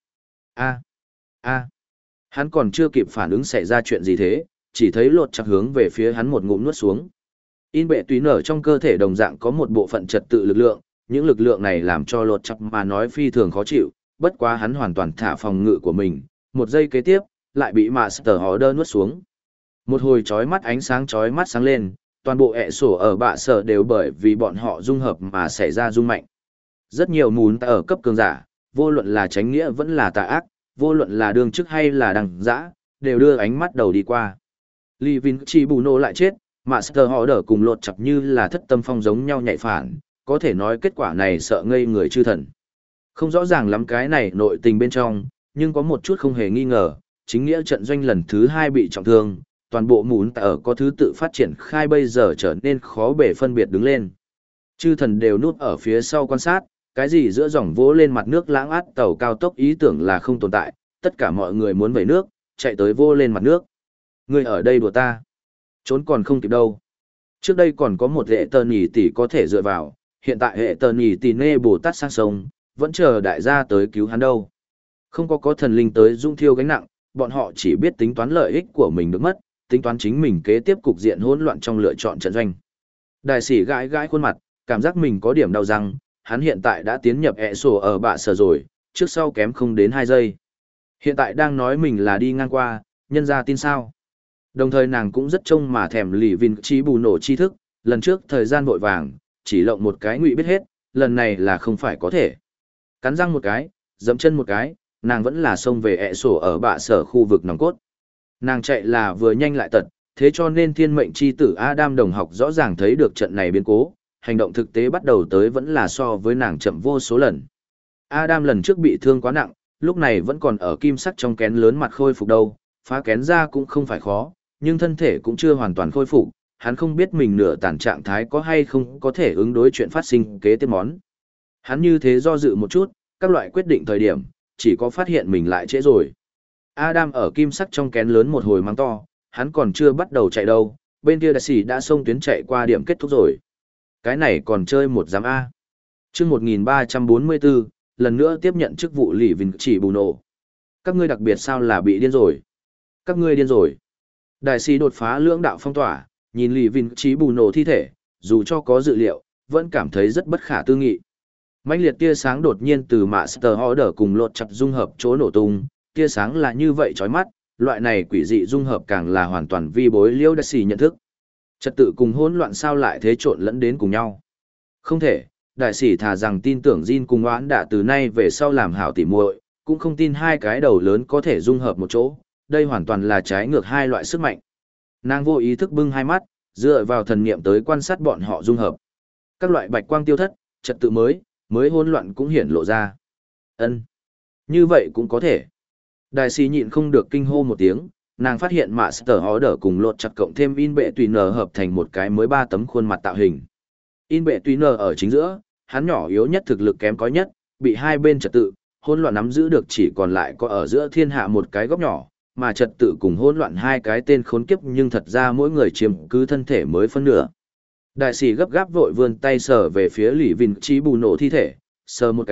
a a Hắn còn chưa kịp phản ứng xảy ra chuyện gì thế, chỉ thấy lột chặt hướng về phía hắn một ngụm nuốt xuống. In bệ tùy nở trong cơ thể đồng dạng có một bộ phận trật tự lực lượng, những lực lượng này làm cho lột chặt mà nói phi thường khó chịu, bất quá hắn hoàn toàn thả phòng ngự của mình, một giây kế tiếp, lại bị Master Order nuốt xuống. Một hồi chói mắt ánh sáng chói mắt sáng lên, toàn bộ ẹ sổ ở bạ sở đều bởi vì bọn họ dung hợp mà xảy ra rung mạnh. Rất nhiều mùn ở cấp cường giả, vô luận là chánh nghĩa vẫn là tà ác, vô luận là đương chức hay là đằng dã, đều đưa ánh mắt đầu đi qua. Lý Vin chỉ bù nổ lại chết, Master Order cùng lột chặt như là thất tâm phong giống nhau nhạy phản, có thể nói kết quả này sợ ngây người chư thần. Không rõ ràng lắm cái này nội tình bên trong, nhưng có một chút không hề nghi ngờ, chính nghĩa trận doanh lần thứ hai bị trọng thương, toàn bộ mún ở có thứ tự phát triển khai bây giờ trở nên khó bể phân biệt đứng lên. Chư thần đều núp ở phía sau quan sát, cái gì giữa dòng vỗ lên mặt nước lãng át tàu cao tốc ý tưởng là không tồn tại, tất cả mọi người muốn vẩy nước, chạy tới vô lên mặt nước. Người ở đây đùa ta, trốn còn không kịp đâu. Trước đây còn có một hệ tờ nhì tỷ có thể dựa vào, hiện tại hệ tờ nhì tỷ nê Bồ Tát sang sông, vẫn chờ đại gia tới cứu hắn đâu. Không có có thần linh tới dung thiêu gánh nặng, bọn họ chỉ biết tính toán lợi ích của mình được mất, tính toán chính mình kế tiếp cục diện hỗn loạn trong lựa chọn trận doanh. Đại sĩ gãi gãi khuôn mặt, cảm giác mình có điểm đau răng, hắn hiện tại đã tiến nhập ẹ sổ ở bạ sở rồi, trước sau kém không đến hai giây. Hiện tại đang nói mình là đi ngang qua, nhân ra tin sao. Đồng thời nàng cũng rất trông mà thèm Lý Vin Chi bù nổ tri thức, lần trước thời gian vội vàng, chỉ lộng một cái ngụy biết hết, lần này là không phải có thể. Cắn răng một cái, dẫm chân một cái, nàng vẫn là xông về ẹ sổ ở bạ sở khu vực nòng cốt. Nàng chạy là vừa nhanh lại tật, thế cho nên thiên mệnh chi tử Adam đồng học rõ ràng thấy được trận này biến cố, hành động thực tế bắt đầu tới vẫn là so với nàng chậm vô số lần. Adam lần trước bị thương quá nặng, lúc này vẫn còn ở kim sắc trong kén lớn mặt khôi phục đâu, phá kén ra cũng không phải khó, nhưng thân thể cũng chưa hoàn toàn khôi phục, hắn không biết mình nửa tàn trạng thái có hay không có thể ứng đối chuyện phát sinh kế tiếp món. Hắn như thế do dự một chút, các loại quyết định thời điểm, chỉ có phát hiện mình lại trễ rồi. Adam ở kim sắc trong kén lớn một hồi mắng to, hắn còn chưa bắt đầu chạy đâu, bên kia đại sĩ đã xông tuyến chạy qua điểm kết thúc rồi. Cái này còn chơi một giám A. chương một nghìn ba trăm bốn mươi bốn, lần nữa tiếp nhận chức vụ Lý Vin chỉ bù nổ. Các ngươi đặc biệt sao là bị điên rồi? Các ngươi điên rồi. Đại sĩ đột phá lưỡng đạo phong tỏa, nhìn Lý Vin chỉ bù nổ thi thể, dù cho có dự liệu, vẫn cảm thấy rất bất khả tư nghị. Mãnh liệt tia sáng đột nhiên từ Master Order cùng lột chặt dung hợp chỗ nổ tung, tia sáng là như vậy chói mắt, loại này quỷ dị dung hợp càng là hoàn toàn vi bối liêu đại sĩ nhận thức. Trật tự cùng hỗn loạn sao lại thế trộn lẫn đến cùng nhau. Không thể, đại sĩ thà rằng tin tưởng Jin cùng oán đã từ nay về sau làm hảo tỉ muội, cũng không tin hai cái đầu lớn có thể dung hợp một chỗ, đây hoàn toàn là trái ngược hai loại sức mạnh. Nàng vô ý thức bưng hai mắt, dựa vào thần niệm tới quan sát bọn họ dung hợp. Các loại bạch quang tiêu thất, trật tự mới, mới hỗn loạn cũng hiển lộ ra. Ân, như vậy cũng có thể. Đại sĩ nhịn không được kinh hô một tiếng, nàng phát hiện Master Order cùng lột chặt cộng thêm in bệ tùy nở hợp thành một cái mới ba tấm khuôn mặt tạo hình. In bệ tùy nở ở chính giữa, hắn nhỏ yếu nhất thực lực kém cỏi nhất, bị hai bên trật tự, hỗn loạn nắm giữ được chỉ còn lại có ở giữa thiên hạ một cái góc nhỏ, mà trật tự cùng hỗn loạn hai cái tên khốn kiếp nhưng thật ra mỗi người chiếm cứ thân thể mới phân nửa. Đại sĩ gấp gáp vội vươn tay sờ về phía Lý Vin Chi bù nổ thi thể, sờ một cái,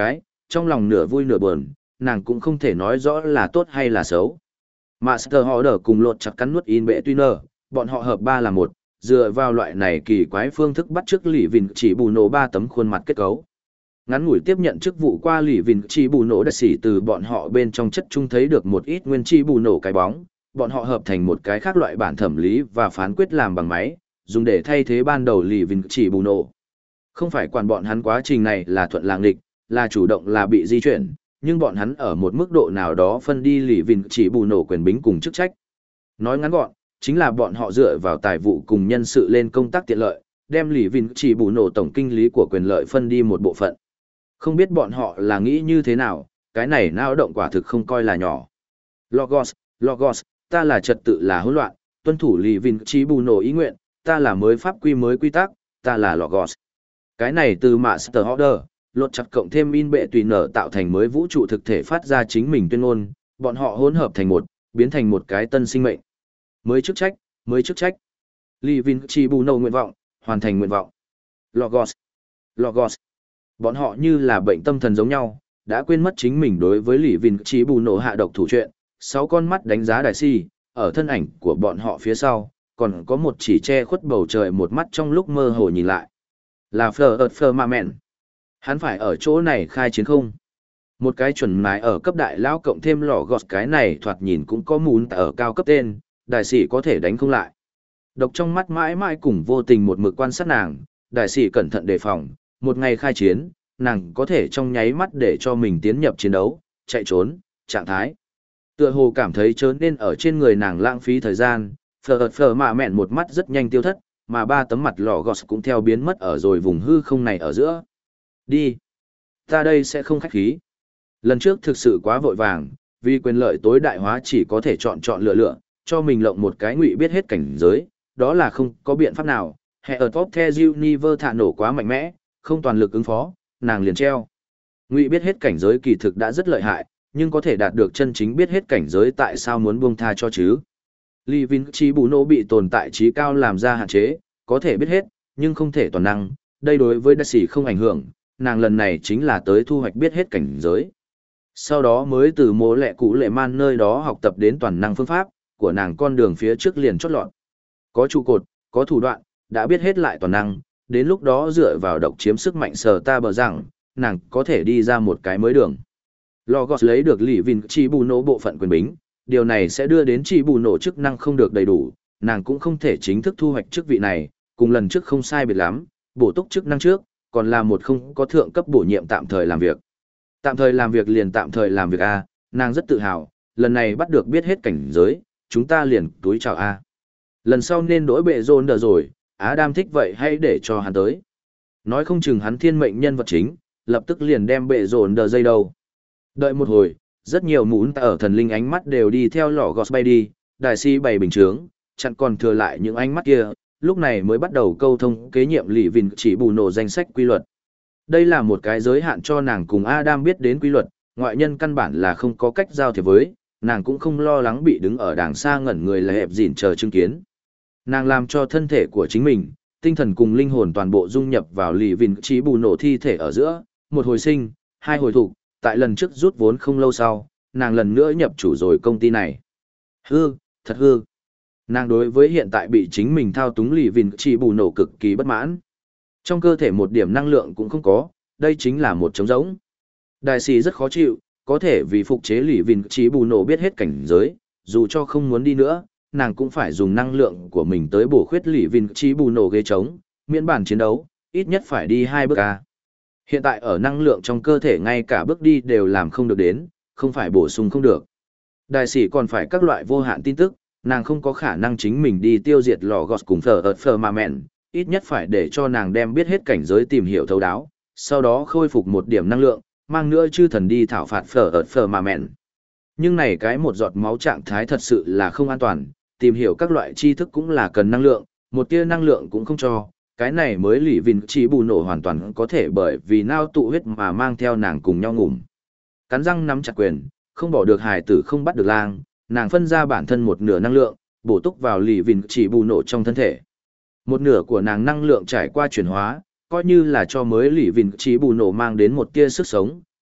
trong lòng nửa vui nửa buồn, nàng cũng không thể nói rõ là tốt hay là xấu. Master Order cùng lột chặt cắn nuốt in bệ tuy nơ, bọn họ hợp ba là một, dựa vào loại này kỳ quái phương thức bắt chước lì vìn chỉ bù nổ ba tấm khuôn mặt kết cấu. Ngắn ngủi tiếp nhận chức vụ qua lì vìn chỉ bù nổ đặc sĩ từ bọn họ bên trong chất trung thấy được một ít nguyên chi bù nổ cái bóng, bọn họ hợp thành một cái khác loại bản thẩm lý và phán quyết làm bằng máy, dùng để thay thế ban đầu lì vìn chỉ bù nổ. Không phải quản bọn hắn quá trình này là thuận làng địch, là chủ động là bị di chuyển, nhưng bọn hắn ở một mức độ nào đó phân đi lì vìn chỉ bù nổ quyền bính cùng chức trách. Nói ngắn gọn, chính là bọn họ dựa vào tài vụ cùng nhân sự lên công tác tiện lợi, đem lì vìn chỉ bù nổ tổng kinh lý của quyền lợi phân đi một bộ phận. Không biết bọn họ là nghĩ như thế nào, cái này nao động quả thực không coi là nhỏ. Logos, Logos, ta là trật tự là hỗn loạn, tuân thủ lì vìn chỉ bù nổ ý nguyện, ta là mới pháp quy mới quy tắc, ta là Logos. Cái này từ Master Order, lột chặt cộng thêm in bệ tùy nở tạo thành mới vũ trụ thực thể phát ra chính mình tuyên ngôn, bọn họ hỗn hợp thành một, biến thành một cái tân sinh mệnh. Mới chức trách, mới chức trách. Lì vìn chỉ bù nổ nguyện vọng, hoàn thành nguyện vọng. Logos, Logos. Bọn họ như là bệnh tâm thần giống nhau, đã quên mất chính mình đối với lì vìn chỉ bù nổ hạ độc thủ chuyện. Sáu con mắt đánh giá đại si, ở thân ảnh của bọn họ phía sau, còn có một chỉ che khuất bầu trời một mắt trong lúc mơ hồ nhìn lại. Là Fleur ợt Fleur Ma Mẹn. Hắn phải ở chỗ này khai chiến không? Một cái chuẩn mái ở cấp đại lao cộng thêm lò gọt cái này thoạt nhìn cũng có mún ở cao cấp tên, đại sĩ có thể đánh không lại. Độc trong mắt mãi mãi cùng vô tình một mực quan sát nàng, đại sĩ cẩn thận đề phòng, một ngày khai chiến, nàng có thể trong nháy mắt để cho mình tiến nhập chiến đấu, chạy trốn, trạng thái. Tựa hồ cảm thấy chớn nên ở trên người nàng lãng phí thời gian, phờ ợt phờ mạ mẹn một mắt rất nhanh tiêu thất, mà ba tấm mặt lò gọt cũng theo biến mất ở rồi vùng hư không này ở giữa. Đi. Ta đây sẽ không khách khí. Lần trước thực sự quá vội vàng, vì quyền lợi tối đại hóa chỉ có thể chọn chọn lựa lựa, cho mình lộng một cái ngụy biết hết cảnh giới, đó là không có biện pháp nào. Hệ ở top the universe thả nổ quá mạnh mẽ, không toàn lực ứng phó, nàng liền treo. Ngụy biết hết cảnh giới kỳ thực đã rất lợi hại, nhưng có thể đạt được chân chính biết hết cảnh giới tại sao muốn buông tha cho chứ. Lý Vinh Chi Bù Nô bị tồn tại trí cao làm ra hạn chế, có thể biết hết, nhưng không thể toàn năng, đây đối với đại sĩ không ảnh hưởng, nàng lần này chính là tới thu hoạch biết hết cảnh giới. Sau đó mới từ mô lệ cũ lệ man nơi đó học tập đến toàn năng phương pháp, của nàng con đường phía trước liền chót lọt. Có trụ cột, có thủ đoạn, đã biết hết lại toàn năng, đến lúc đó dựa vào độc chiếm sức mạnh sờ ta bờ rằng, nàng có thể đi ra một cái mới đường. Logos lấy được Lý Vinh Chi Bù Nô bộ phận quyền bính, điều này sẽ đưa đến Chi Bù Nô chức năng không được đầy đủ, nàng cũng không thể chính thức thu hoạch chức vị này, cùng lần trước không sai biệt lắm, bổ túc chức năng trước, còn là một không có thượng cấp bổ nhiệm tạm thời làm việc. Tạm thời làm việc liền tạm thời làm việc A, nàng rất tự hào, lần này bắt được biết hết cảnh giới, chúng ta liền túi chào A. Lần sau nên đổi bệ rôn đờ rồi, Adam thích vậy hay để cho hắn tới. Nói không chừng hắn thiên mệnh nhân vật chính, lập tức liền đem bệ rôn đờ dây đầu. Đợi một hồi, rất nhiều mũn ở thần linh ánh mắt đều đi theo lò gọt bay đi, đại si bày bình chướng, chặn còn thừa lại những ánh mắt kia, lúc này mới bắt đầu câu thông kế nhiệm Lý Vinh chỉ bù nổ danh sách quy luật. Đây là một cái giới hạn cho nàng cùng Adam biết đến quy luật, ngoại nhân căn bản là không có cách giao thiệp với, nàng cũng không lo lắng bị đứng ở đàng xa ngẩn người là hẹp dịn chờ chứng kiến. Nàng làm cho thân thể của chính mình, tinh thần cùng linh hồn toàn bộ dung nhập vào Lý Vinh chỉ bù nổ thi thể ở giữa, một hồi sinh, hai hồi thủ, tại lần trước rút vốn không lâu sau, nàng lần nữa nhập chủ rồi công ty này. Hư, thật hư. Nàng đối với hiện tại bị chính mình thao túng Lý Vinh chỉ bù nổ cực kỳ bất mãn. Trong cơ thể một điểm năng lượng cũng không có, đây chính là một trống rỗng. Đại sĩ rất khó chịu, có thể vì phục chế Lý Vinh chỉ bù nổ biết hết cảnh giới, dù cho không muốn đi nữa, nàng cũng phải dùng năng lượng của mình tới bổ khuyết Lý Vinh chỉ bù nổ ghế trống, miễn bản chiến đấu, ít nhất phải đi hai bước A. Hiện tại ở năng lượng trong cơ thể ngay cả bước đi đều làm không được đến, không phải bổ sung không được. Đại sĩ còn phải các loại vô hạn tin tức, nàng không có khả năng chính mình đi tiêu diệt lò gọt cùng phở ợt phở mà mẹn, ít nhất phải để cho nàng đem biết hết cảnh giới tìm hiểu thấu đáo, sau đó khôi phục một điểm năng lượng, mang nữa chư thần đi thảo phạt phở ợt phở mà mẹn. Nhưng này cái một giọt máu trạng thái thật sự là không an toàn, tìm hiểu các loại tri thức cũng là cần năng lượng, một tia năng lượng cũng không cho, cái này mới Lý Vinh chỉ bù nổ hoàn toàn có thể bởi vì nao tụ huyết mà mang theo nàng cùng nhau ngủm. Cắn răng nắm chặt quyền, không bỏ được hài tử không bắt được lang, nàng phân ra bản thân một nửa năng lượng, bổ túc vào Lý Vinh chỉ bù nổ trong thân thể. Một nửa của nàng năng lượng trải qua chuyển hóa, coi như là cho mới Lý Vinh chỉ bù nổ mang đến một tia sức sống,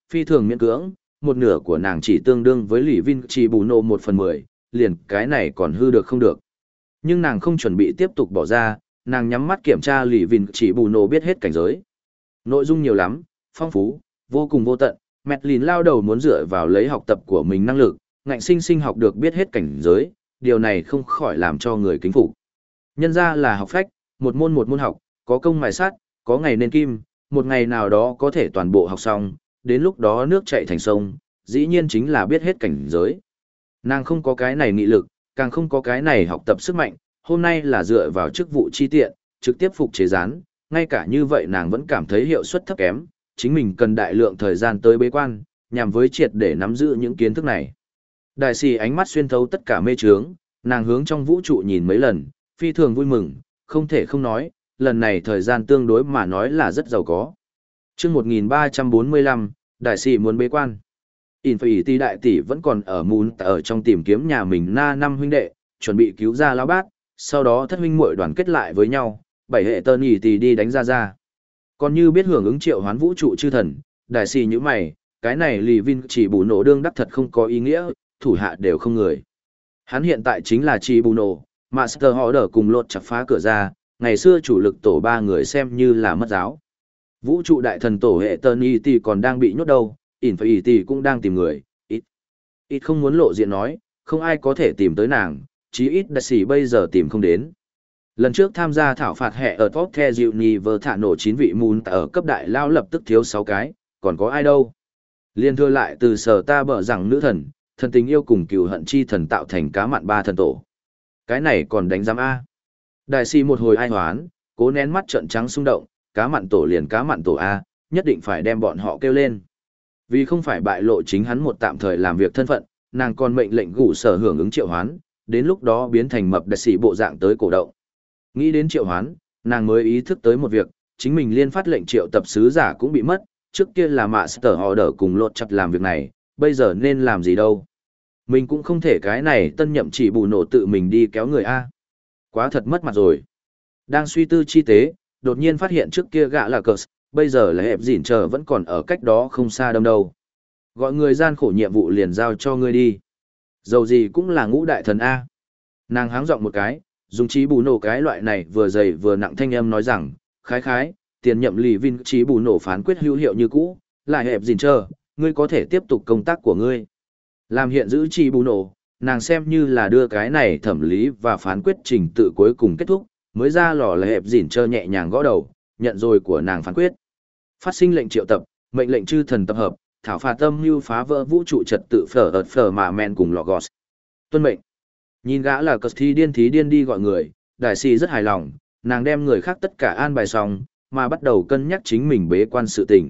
phi thường miễn cưỡng, một nửa của nàng chỉ tương đương với Lý Vin chỉ bù nổ một phần mười, liền cái này còn hư được không được. Nhưng nàng không chuẩn bị tiếp tục bỏ ra, nàng nhắm mắt kiểm tra Lý Vin chỉ bù nổ biết hết cảnh giới. Nội dung nhiều lắm, phong phú, vô cùng vô tận, Mẹt Lìn lao đầu muốn dựa vào lấy học tập của mình năng lực, ngạnh sinh sinh học được biết hết cảnh giới, điều này không khỏi làm cho người kính phục. Nhân ra là học phách, một môn một môn học, có công mài sát, có ngày nên kim, một ngày nào đó có thể toàn bộ học xong, đến lúc đó nước chảy thành sông, dĩ nhiên chính là biết hết cảnh giới. Nàng không có cái này nghị lực, càng không có cái này học tập sức mạnh, hôm nay là dựa vào chức vụ chi tiện, trực tiếp phục chế gián, ngay cả như vậy nàng vẫn cảm thấy hiệu suất thấp kém, chính mình cần đại lượng thời gian tới bế quan, nhằm với triệt để nắm giữ những kiến thức này. Đại sĩ ánh mắt xuyên thấu tất cả mê trướng, nàng hướng trong vũ trụ nhìn mấy lần, phi thường vui mừng, không thể không nói, lần này thời gian tương đối mà nói là rất giàu có. Trước một nghìn ba trăm bốn mươi lăm, đại sĩ muốn bế quan. Infinity đại tỷ vẫn còn ở Moon ở trong tìm kiếm nhà mình na năm huynh đệ, chuẩn bị cứu ra lão bát, sau đó thất huynh muội đoàn kết lại với nhau, bảy hệ tơn nhỉ tỷ đi đánh ra ra. Còn như biết hưởng ứng triệu hoán vũ trụ chư thần, đại sĩ như mày, cái này Lý Vin chỉ bù nổ đương đắc thật không có ý nghĩa, thủ hạ đều không người. Hắn hiện tại chính là chỉ bù nổ, Master Order cùng lột chặt phá cửa ra, ngày xưa chủ lực tổ ba người xem như là mất giáo. Vũ trụ đại thần tổ hệ Eternity còn đang bị nhốt đâu, Infinity cũng đang tìm người, ít. Ít không muốn lộ diện nói, không ai có thể tìm tới nàng, chí ít đại sĩ bây giờ tìm không đến. Lần trước tham gia thảo phạt hệ ở Top The Universe thả nổ chín vị Moon ở cấp đại lao lập tức thiếu sáu cái, còn có ai đâu. Liên thưa lại từ sở ta bở rằng nữ thần, thần tình yêu cùng cừu hận chi thần tạo thành cá mặn ba thần tổ. Cái này còn đánh giám A. Đại sĩ một hồi ai hoán, cố nén mắt trợn trắng xung động, cá mặn tổ liền cá mặn tổ A, nhất định phải đem bọn họ kêu lên. Vì không phải bại lộ chính hắn một tạm thời làm việc thân phận, nàng còn mệnh lệnh gủ sở hưởng ứng triệu hoán, đến lúc đó biến thành mập đại sĩ bộ dạng tới cổ động. Nghĩ đến triệu hoán, nàng mới ý thức tới một việc, chính mình liên phát lệnh triệu tập sứ giả cũng bị mất, trước kia là Master Order cùng lột chặt làm việc này, bây giờ nên làm gì đâu. Mình cũng không thể cái này tân nhậm chỉ bù nổ tự mình đi kéo người A. Quá thật mất mặt rồi. Đang suy tư chi tế, đột nhiên phát hiện trước kia gã là cờ, bây giờ là hẹp dỉn chờ vẫn còn ở cách đó không xa đâm đâu. Gọi người gian khổ nhiệm vụ liền giao cho ngươi đi. Dầu gì cũng là ngũ đại thần A. Nàng háng giọng một cái, dùng trí bù nổ cái loại này vừa dày vừa nặng thanh âm nói rằng, khái khái, tiền nhậm lì vin trí bù nổ phán quyết hữu hiệu như cũ, lại hẹp dỉn chờ, ngươi có thể tiếp tục công tác của ngươi. Làm hiện giữ trí bù nổ, nàng xem như là đưa cái này thẩm lý và phán quyết trình tự cuối cùng kết thúc, mới ra lò là hẹp dỉn chờ nhẹ nhàng gõ đầu, nhận rồi của nàng phán quyết. Phát sinh lệnh triệu tập, mệnh lệnh chư thần tập hợp, thảo phạt tâm mưu phá vỡ vũ trụ trật tự phở ợt phở mà men cùng Logos. Tuân mệnh. Nhìn gã là cờ thi điên thí điên đi gọi người, đại sĩ rất hài lòng, nàng đem người khác tất cả an bài xong, mà bắt đầu cân nhắc chính mình bế quan sự tình.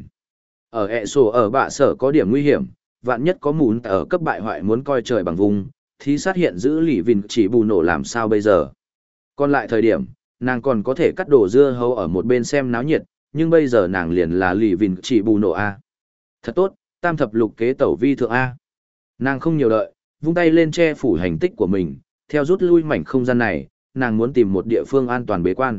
Ở ẹ sổ ở bạ sở có điểm nguy hiểm, vạn nhất có mún ở cấp bại hoại muốn coi trời bằng vùng, thì sát hiện giữ lì vìn chỉ bù nổ làm sao bây giờ. Còn lại thời điểm, nàng còn có thể cắt đổ dưa hấu ở một bên xem náo nhiệt, nhưng bây giờ nàng liền là lì vìn chỉ bù nổ A. Thật tốt, tam thập lục kế tẩu vi thượng A. Nàng không nhiều đợi, vung tay lên che phủ hành tích của mình, theo rút lui mảnh không gian này, nàng muốn tìm một địa phương an toàn bế quan.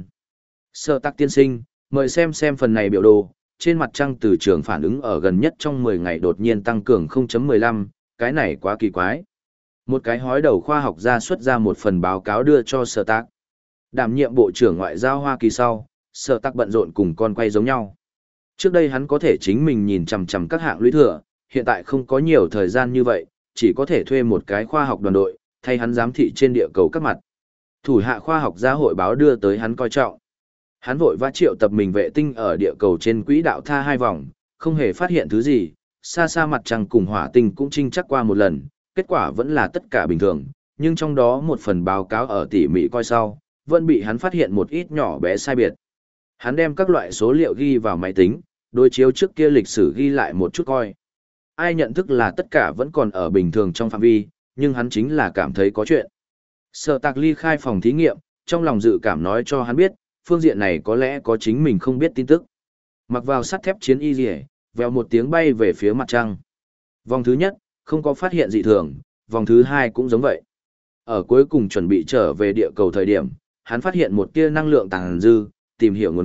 Sở tắc tiên sinh, mời xem xem phần này biểu đồ, trên mặt trăng từ trường phản ứng ở gần nhất trong mười ngày đột nhiên tăng cường không chấm mười lăm, cái này quá kỳ quái. Một cái hói đầu khoa học gia xuất ra một phần báo cáo đưa cho sở tắc. Đảm nhiệm bộ trưởng ngoại giao Hoa Kỳ sau, sở tắc bận rộn cùng con quay giống nhau. Trước đây hắn có thể chính mình nhìn chằm chằm các hạng lũy thừa, hiện tại không có nhiều thời gian như vậy, chỉ có thể thuê một cái khoa học đoàn đội, thay hắn giám thị trên địa cầu các mặt. Thủ hạ khoa học gia hội báo đưa tới hắn coi trọng. Hắn vội vã triệu tập mình vệ tinh ở địa cầu trên quỹ đạo tha hai vòng, không hề phát hiện thứ gì, xa xa mặt trăng cùng hỏa tinh cũng trinh chắc qua một lần, kết quả vẫn là tất cả bình thường, nhưng trong đó một phần báo cáo ở tỉ mỉ coi sau, vẫn bị hắn phát hiện một ít nhỏ bé sai biệt. Hắn đem các loại số liệu ghi vào máy tính, đối chiếu trước kia lịch sử ghi lại một chút coi. Ai nhận thức là tất cả vẫn còn ở bình thường trong phạm vi, nhưng hắn chính là cảm thấy có chuyện. Sở Tạc ly khai phòng thí nghiệm, trong lòng dự cảm nói cho hắn biết, phương diện này có lẽ có chính mình không biết tin tức. Mặc vào sắt thép chiến y rìa, vèo một tiếng bay về phía mặt trăng. Vòng thứ nhất, không có phát hiện dị thường, vòng thứ hai cũng giống vậy. Ở cuối cùng chuẩn bị trở về địa cầu thời điểm, hắn phát hiện một tia năng lượng tàng dư, tìm hiểu nguồn gốc,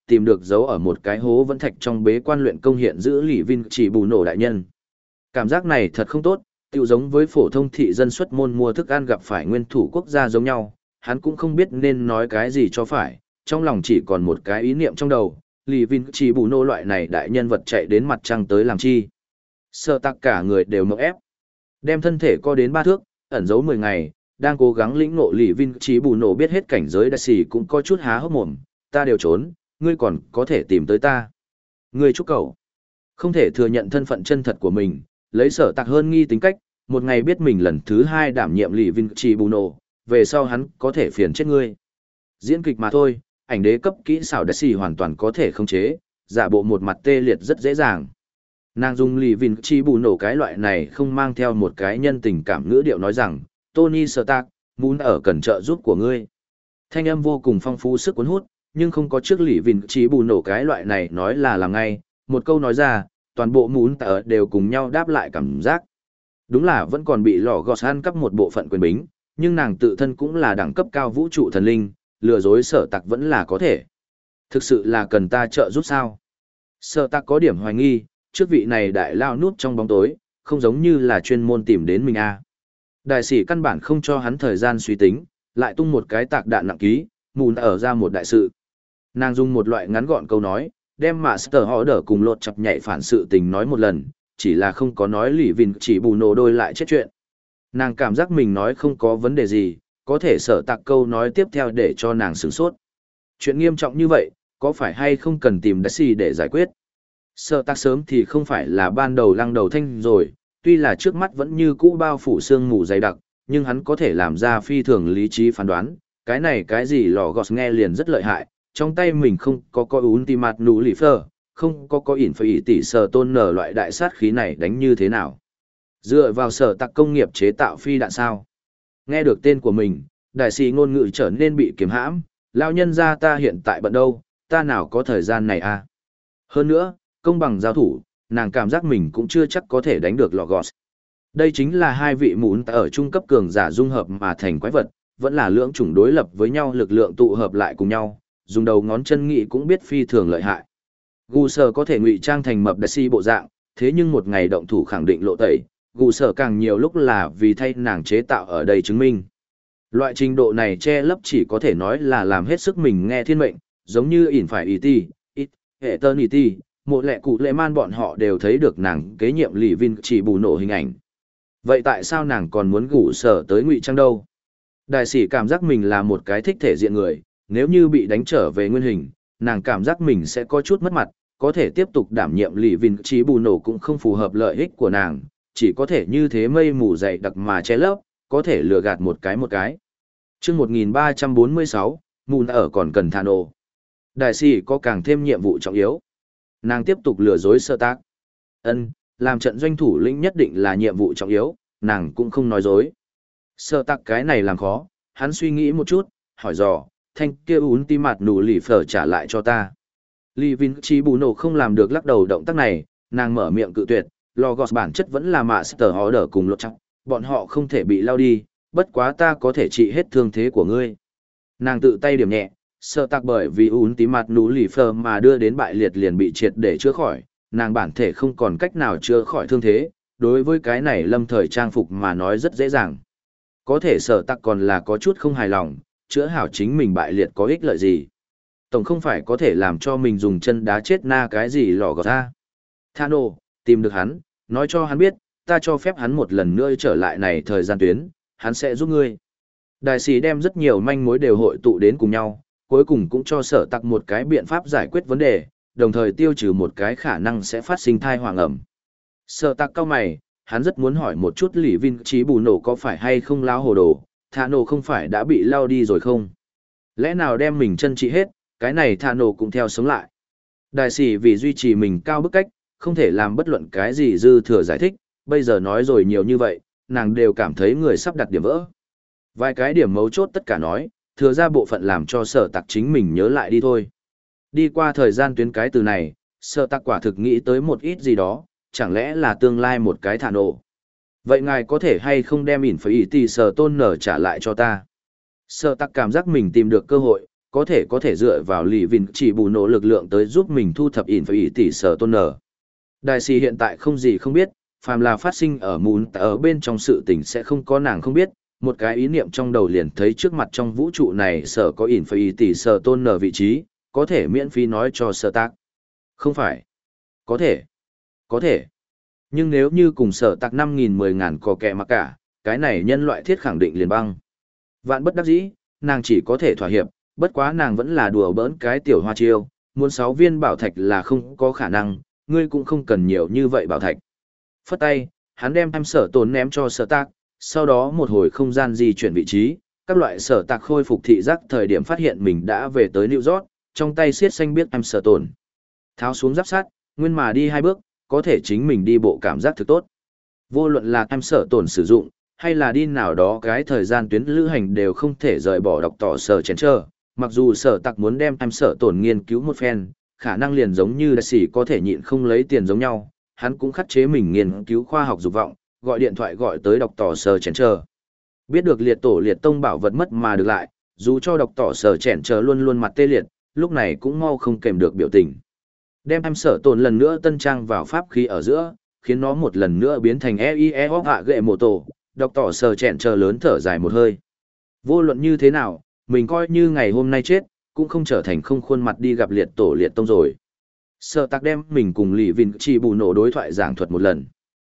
tìm được dấu ở một cái hố vẫn thạch trong bế quan luyện công hiện giữ lì vin chỉ bù nổ đại nhân. Cảm giác này thật không tốt, tựu giống với phổ thông thị dân xuất môn mua thức ăn gặp phải nguyên thủ quốc gia giống nhau, hắn cũng không biết nên nói cái gì cho phải, trong lòng chỉ còn một cái ý niệm trong đầu, lì vin chỉ bù nổ loại này đại nhân vật chạy đến mặt trăng tới làm chi. Sợ tặc cả người đều mộng ép, đem thân thể co đến ba thước, ẩn giấu mười ngày, đang cố gắng lĩnh ngộ lì vin chỉ bù nổ biết hết cảnh giới đại sĩ cũng có chút há hốc mồm, ta đều trốn, ngươi còn có thể tìm tới ta. Ngươi chúc cầu. Không thể thừa nhận thân phận chân thật của mình, lấy sở tạc hơn nghi tính cách, một ngày biết mình lần thứ hai đảm nhiệm lì vin chỉ bù nổ, về sau hắn có thể phiền chết ngươi. Diễn kịch mà thôi, ảnh đế cấp kỹ xảo đại sĩ hoàn toàn có thể khống chế, giả bộ một mặt tê liệt rất dễ dàng. Nàng dùng lì vin chỉ bù nổ cái loại này không mang theo một cái nhân tình cảm ngữ điệu nói rằng, Tony Stark, muốn ở cần trợ giúp của ngươi. Thanh âm vô cùng phong phú sức cuốn hút, nhưng không có trước lì vin chỉ bù nổ cái loại này nói là làm ngay, một câu nói ra, toàn bộ muốn tờ đều cùng nhau đáp lại cảm giác. Đúng là vẫn còn bị lò gọt ăn cắp một bộ phận quyền bính, nhưng nàng tự thân cũng là đẳng cấp cao vũ trụ thần linh, lừa dối sở tặc vẫn là có thể. Thực sự là cần ta trợ giúp sao? Sở tặc có điểm hoài nghi, trước vị này đại lao núp trong bóng tối, không giống như là chuyên môn tìm đến mình a. Đại sĩ căn bản không cho hắn thời gian suy tính, lại tung một cái tạc đạn nặng ký, mùn ở ra một đại sự. Nàng dùng một loại ngắn gọn câu nói, đem Master Order cùng lột chập nhảy phản sự tình nói một lần, chỉ là không có nói lì vin chỉ bù nổ đôi lại chết chuyện. Nàng cảm giác mình nói không có vấn đề gì, có thể sở tạc câu nói tiếp theo để cho nàng sửng sốt. Chuyện nghiêm trọng như vậy, có phải hay không cần tìm đại sĩ để giải quyết? Sở tạc sớm thì không phải là ban đầu lăng đầu thanh rồi, tuy là trước mắt vẫn như cũ bao phủ sương mù dày đặc, nhưng hắn có thể làm ra phi thường lý trí phán đoán, cái này cái gì lò gọt nghe liền rất lợi hại, trong tay mình không có có ultimate nụ lì phơ, không có có ỉn phải tỷ sở tôn nở loại đại sát khí này đánh như thế nào. Dựa vào sở tạc công nghiệp chế tạo phi đạn sao. Nghe được tên của mình, đại sĩ ngôn ngữ trở nên bị kiềm hãm, lao nhân ra ta hiện tại bận đâu, ta nào có thời gian này à. Hơn nữa, công bằng giao thủ, nàng cảm giác mình cũng chưa chắc có thể đánh được lò gọt. Đây chính là hai vị muốn ở trung cấp cường giả dung hợp mà thành quái vật, vẫn là lưỡng chủng đối lập với nhau lực lượng tụ hợp lại cùng nhau, dùng đầu ngón chân nghị cũng biết phi thường lợi hại. Gu sở có thể ngụy trang thành mập đại si bộ dạng, thế nhưng một ngày động thủ khẳng định lộ tẩy, Gu sở càng nhiều lúc là vì thay nàng chế tạo ở đây chứng minh. Loại trình độ này che lấp chỉ có thể nói là làm hết sức mình nghe thiên mệnh, giống như ỉn phải ý ti, ít, hệ tơn ý ti, một lệ cụ lệ man bọn họ đều thấy được nàng kế nhiệm lì vin chỉ bù nổ hình ảnh. Vậy tại sao nàng còn muốn Gu sở tới ngụy trang đâu? Đại sĩ cảm giác mình là một cái thích thể diện người, nếu như bị đánh trở về nguyên hình, nàng cảm giác mình sẽ có chút mất mặt, có thể tiếp tục đảm nhiệm lì vin chỉ bù nổ cũng không phù hợp lợi ích của nàng, chỉ có thể như thế mây mù dày đặc mà che lấp, có thể lừa gạt một cái một cái. Chương một nghìn ba trăm bốn mươi sáu, Mùn ở còn cần thà nổ. Đại sĩ có càng thêm nhiệm vụ trọng yếu. Nàng tiếp tục lừa dối sơ tác. Ân, làm trận doanh thủ lĩnh nhất định là nhiệm vụ trọng yếu, nàng cũng không nói dối. Sơ tác cái này làm khó, hắn suy nghĩ một chút, hỏi dò, thanh kia ún ti mặt nụ lì phở trả lại cho ta. Lì Vin Chi bù nổ không làm được lắc đầu động tác này, nàng mở miệng cự tuyệt, Logos bản chất vẫn là Master Order cùng lột chắc, bọn họ không thể bị lao đi, bất quá ta có thể trị hết thương thế của ngươi. Nàng tự tay điểm nhẹ, sợ tạc bởi vì ún tí mặt nụ lì phở mà đưa đến bại liệt liền bị triệt để chữa khỏi, nàng bản thể không còn cách nào chữa khỏi thương thế, đối với cái này lâm thời trang phục mà nói rất dễ dàng. Có thể sợ tạc còn là có chút không hài lòng, chữa hảo chính mình bại liệt có ích lợi gì. Tổng không phải có thể làm cho mình dùng chân đá chết na cái gì lò gọt ra. Thano, tìm được hắn, nói cho hắn biết, ta cho phép hắn một lần nữa trở lại này thời gian tuyến, hắn sẽ giúp ngươi. Đại sĩ đem rất nhiều manh mối đều hội tụ đến cùng nhau, cuối cùng cũng cho sở tặc một cái biện pháp giải quyết vấn đề, đồng thời tiêu trừ một cái khả năng sẽ phát sinh thai hoàng ẩm. Sở tặc cao mày, hắn rất muốn hỏi một chút Lý Vin Chí bù nổ có phải hay không láo hồ đồ, thả nổ không phải đã bị lao đi rồi không? Lẽ nào đem mình chân trị hết, cái này thả nổ cũng theo sống lại. Đại sĩ vì duy trì mình cao bức cách, không thể làm bất luận cái gì dư thừa giải thích, bây giờ nói rồi nhiều như vậy, nàng đều cảm thấy người sắp đặt điểm vỡ. Vài cái điểm mấu chốt tất cả nói, thừa ra bộ phận làm cho sở tặc chính mình nhớ lại đi thôi. Đi qua thời gian tuyến cái từ này, sở tặc quả thực nghĩ tới một ít gì đó, chẳng lẽ là tương lai một cái thả nổ. Vậy ngài có thể hay không đem ỉn phải ý tỷ sở tôn nở trả lại cho ta? Sở tặc cảm giác mình tìm được cơ hội, có thể có thể dựa vào lì vìn chỉ bù nổ lực lượng tới giúp mình thu thập ỉn phải ý tỷ sở tôn nở. Đại sĩ hiện tại không gì không biết, phàm là phát sinh ở mún ở bên trong sự tình sẽ không có nàng không biết, một cái ý niệm trong đầu liền thấy trước mặt trong vũ trụ này sở có ỉn phải ý tỷ sở tôn nở vị trí, có thể miễn phí nói cho sở tác. Không phải. Có thể. Có thể. Nhưng nếu như cùng sở tạc năm nghìn mười ngàn có kẻ mặc cả, cái này nhân loại thiết khẳng định liền băng. Vạn bất đắc dĩ, nàng chỉ có thể thỏa hiệp, bất quá nàng vẫn là đùa bỡn cái tiểu hoa chiêu, muốn sáu viên bảo thạch là không có khả năng, ngươi cũng không cần nhiều như vậy bảo thạch. Phất tay, hắn đem em sở tồn ném cho sở tạc, sau đó một hồi không gian di chuyển vị trí, các loại sở tạc khôi phục thị giác thời điểm phát hiện mình đã về tới New York, trong tay xiết xanh biết em sở tồn. Tháo xuống giáp sắt, nguyên mà đi hai bước, có thể chính mình đi bộ cảm giác thực tốt. Vô luận là em sở tồn sử dụng, hay là đi nào đó cái thời gian tuyến lữ hành đều không thể rời bỏ đọc tỏ sở chén trơ. Mặc dù sở tặc muốn đem em sở tồn nghiên cứu một phen, khả năng liền giống như đại sĩ có thể nhịn không lấy tiền giống nhau, hắn cũng khắc chế mình nghiên cứu khoa học dục vọng, gọi điện thoại gọi tới đọc tỏ sở chén trơ. Biết được liệt tổ liệt tông bảo vật mất mà được lại, dù cho đọc tỏ sở chén trơ luôn luôn mặt tê liệt, lúc này cũng mau không kèm được biểu tình. Đem em sở tồn lần nữa tân trang vào pháp khí ở giữa, khiến nó một lần nữa biến thành e i e o hạ gệ mô tổ, đọc tỏ sở chén trơ lớn thở dài một hơi. Vô luận như thế nào, mình coi như ngày hôm nay chết, cũng không trở thành không khuôn mặt đi gặp liệt tổ liệt tông rồi. Sở tạc đem mình cùng Lý Vinh chỉ bù nổ đối thoại giảng thuật một lần.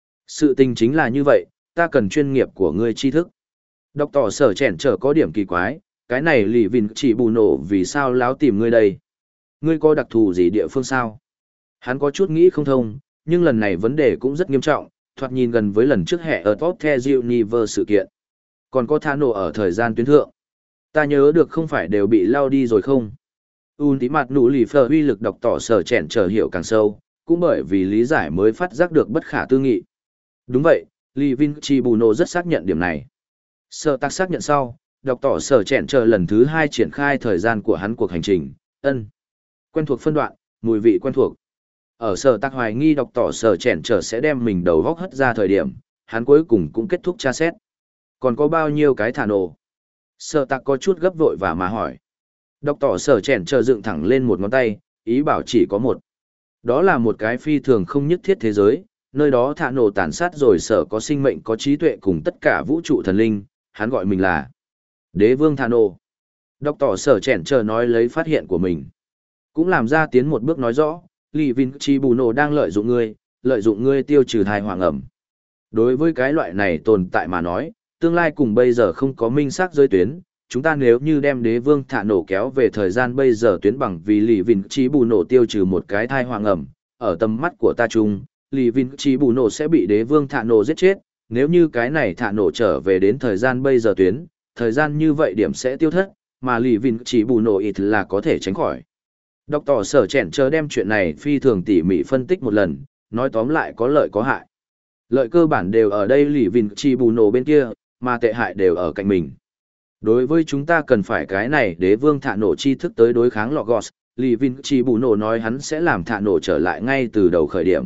Sự tình chính là như vậy, ta cần chuyên nghiệp của ngươi tri thức. Đọc tỏ sở chèn trở có điểm kỳ quái, cái này Lý Vinh chỉ bù nổ vì sao láo tìm ngươi đây? Ngươi có đặc thù gì địa phương sao? Hắn có chút nghĩ không thông, nhưng lần này vấn đề cũng rất nghiêm trọng, thoạt nhìn gần với lần trước hệ ở Top The Universe sự kiện. Còn có thả nổ ở thời gian tuyến thượng. Ta nhớ được không phải đều bị lao đi rồi không? Un tí mặt nụ lì phở uy lực đọc tỏ sở chèn trở hiểu càng sâu, cũng bởi vì lý giải mới phát giác được bất khả tư nghị. Đúng vậy, Lý Vinh Chi Bù Nô rất xác nhận điểm này. Sở tác xác nhận sau, đọc tỏ sở chèn trở lần thứ hai triển khai thời gian của hắn cuộc hành trình, ân. Quen thuộc phân đoạn, mùi vị quen thuộc. Ở sở tác hoài nghi đọc tỏ sở chèn trở sẽ đem mình đầu góc hất ra thời điểm, hắn cuối cùng cũng kết thúc tra xét. Còn có bao nhiêu cái thả nổ? Sở tạc có chút gấp vội và mà hỏi. Đọc tỏ sở chèn chờ dựng thẳng lên một ngón tay, ý bảo chỉ có một. Đó là một cái phi thường không nhất thiết thế giới, nơi đó thả nổ tàn sát rồi sở có sinh mệnh có trí tuệ cùng tất cả vũ trụ thần linh, hắn gọi mình là Đế Vương Thả nổ. Đọc tỏ sở chèn chờ nói lấy phát hiện của mình. Cũng làm ra tiến một bước nói rõ, Lý Vinh Chi Bù Nổ đang lợi dụng ngươi, lợi dụng ngươi tiêu trừ thai hoàng ẩm. Đối với cái loại này tồn tại mà nói, tương lai cùng bây giờ không có minh xác giới tuyến, chúng ta nếu như đem đế vương thả nổ kéo về thời gian bây giờ tuyến bằng vì Lý Vinh Chi Bù Nổ tiêu trừ một cái thai hoàng ẩm, ở tầm mắt của ta chung, Lý Vinh Chi Bù Nổ sẽ bị đế vương thả nổ giết chết, nếu như cái này thả nổ trở về đến thời gian bây giờ tuyến, thời gian như vậy điểm sẽ tiêu thất, mà Lý Vinh Chi Bù Nổ ít là có thể tránh khỏi. Đọc tỏ sở chèn chờ đem chuyện này phi thường tỉ mỉ phân tích một lần, nói tóm lại có lợi có hại. Lợi cơ bản đều ở đây Lý Vinh Chi Bù Nổ bên kia, mà tệ hại đều ở cạnh mình. Đối với chúng ta cần phải cái này đế vương thả nổ chi thức tới đối kháng Logos, Lý Vinh Chi Bù Nổ nói hắn sẽ làm thả nổ trở lại ngay từ đầu khởi điểm.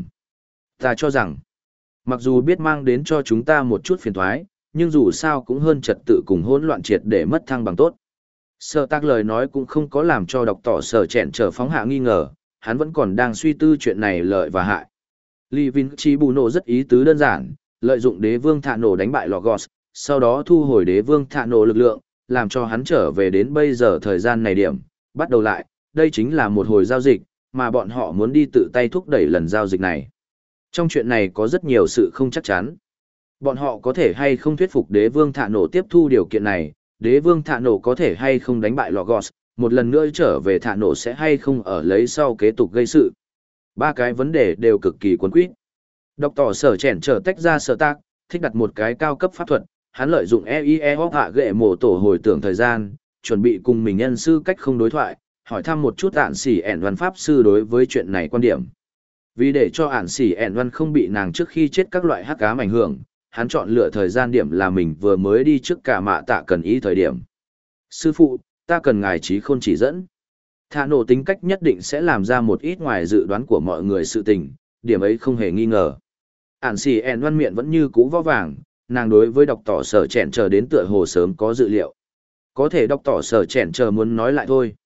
Ta cho rằng, mặc dù biết mang đến cho chúng ta một chút phiền toái, nhưng dù sao cũng hơn trật tự cùng hỗn loạn triệt để mất thăng bằng tốt. Sở tác lời nói cũng không có làm cho đọc tỏ sở chèn trở phóng hạ nghi ngờ, hắn vẫn còn đang suy tư chuyện này lợi và hại. Lý Vinh Chi Bù Nổ rất ý tứ đơn giản, lợi dụng đế vương thả nổ đánh bại Logos, sau đó thu hồi đế vương thả nổ lực lượng, làm cho hắn trở về đến bây giờ thời gian này điểm, bắt đầu lại, đây chính là một hồi giao dịch, mà bọn họ muốn đi tự tay thúc đẩy lần giao dịch này. Trong chuyện này có rất nhiều sự không chắc chắn. Bọn họ có thể hay không thuyết phục đế vương thả nổ tiếp thu điều kiện này, đế vương thả nổ có thể hay không đánh bại Logos, một lần nữa trở về thả nổ sẽ hay không ở lấy sau kế tục gây sự. Ba cái vấn đề đều cực kỳ quấn quýt. Đọc tỏ sở chèn trở tách ra sở tác, thích đặt một cái cao cấp pháp thuật, hắn lợi dụng e i e hạ gệ mổ tổ hồi tưởng thời gian, chuẩn bị cùng mình nhân sư cách không đối thoại, hỏi thăm một chút ản xỉ ẻn văn pháp sư đối với chuyện này quan điểm. Vì để cho ản xỉ ẻn văn không bị nàng trước khi chết các loại hắc ám ảnh hưởng, hắn chọn lựa thời gian điểm là mình vừa mới đi trước cả mạ tạ cần ý thời điểm. Sư phụ, ta cần ngài trí khôn chỉ dẫn. Thả nổ tính cách nhất định sẽ làm ra một ít ngoài dự đoán của mọi người sự tình, điểm ấy không hề nghi ngờ. Ản xỉ ẻn văn miệng vẫn như cũ võ vàng, nàng đối với đọc tỏ sở chèn chờ đến tựa hồ sớm có dự liệu. Có thể đọc tỏ sở chèn chờ muốn nói lại thôi.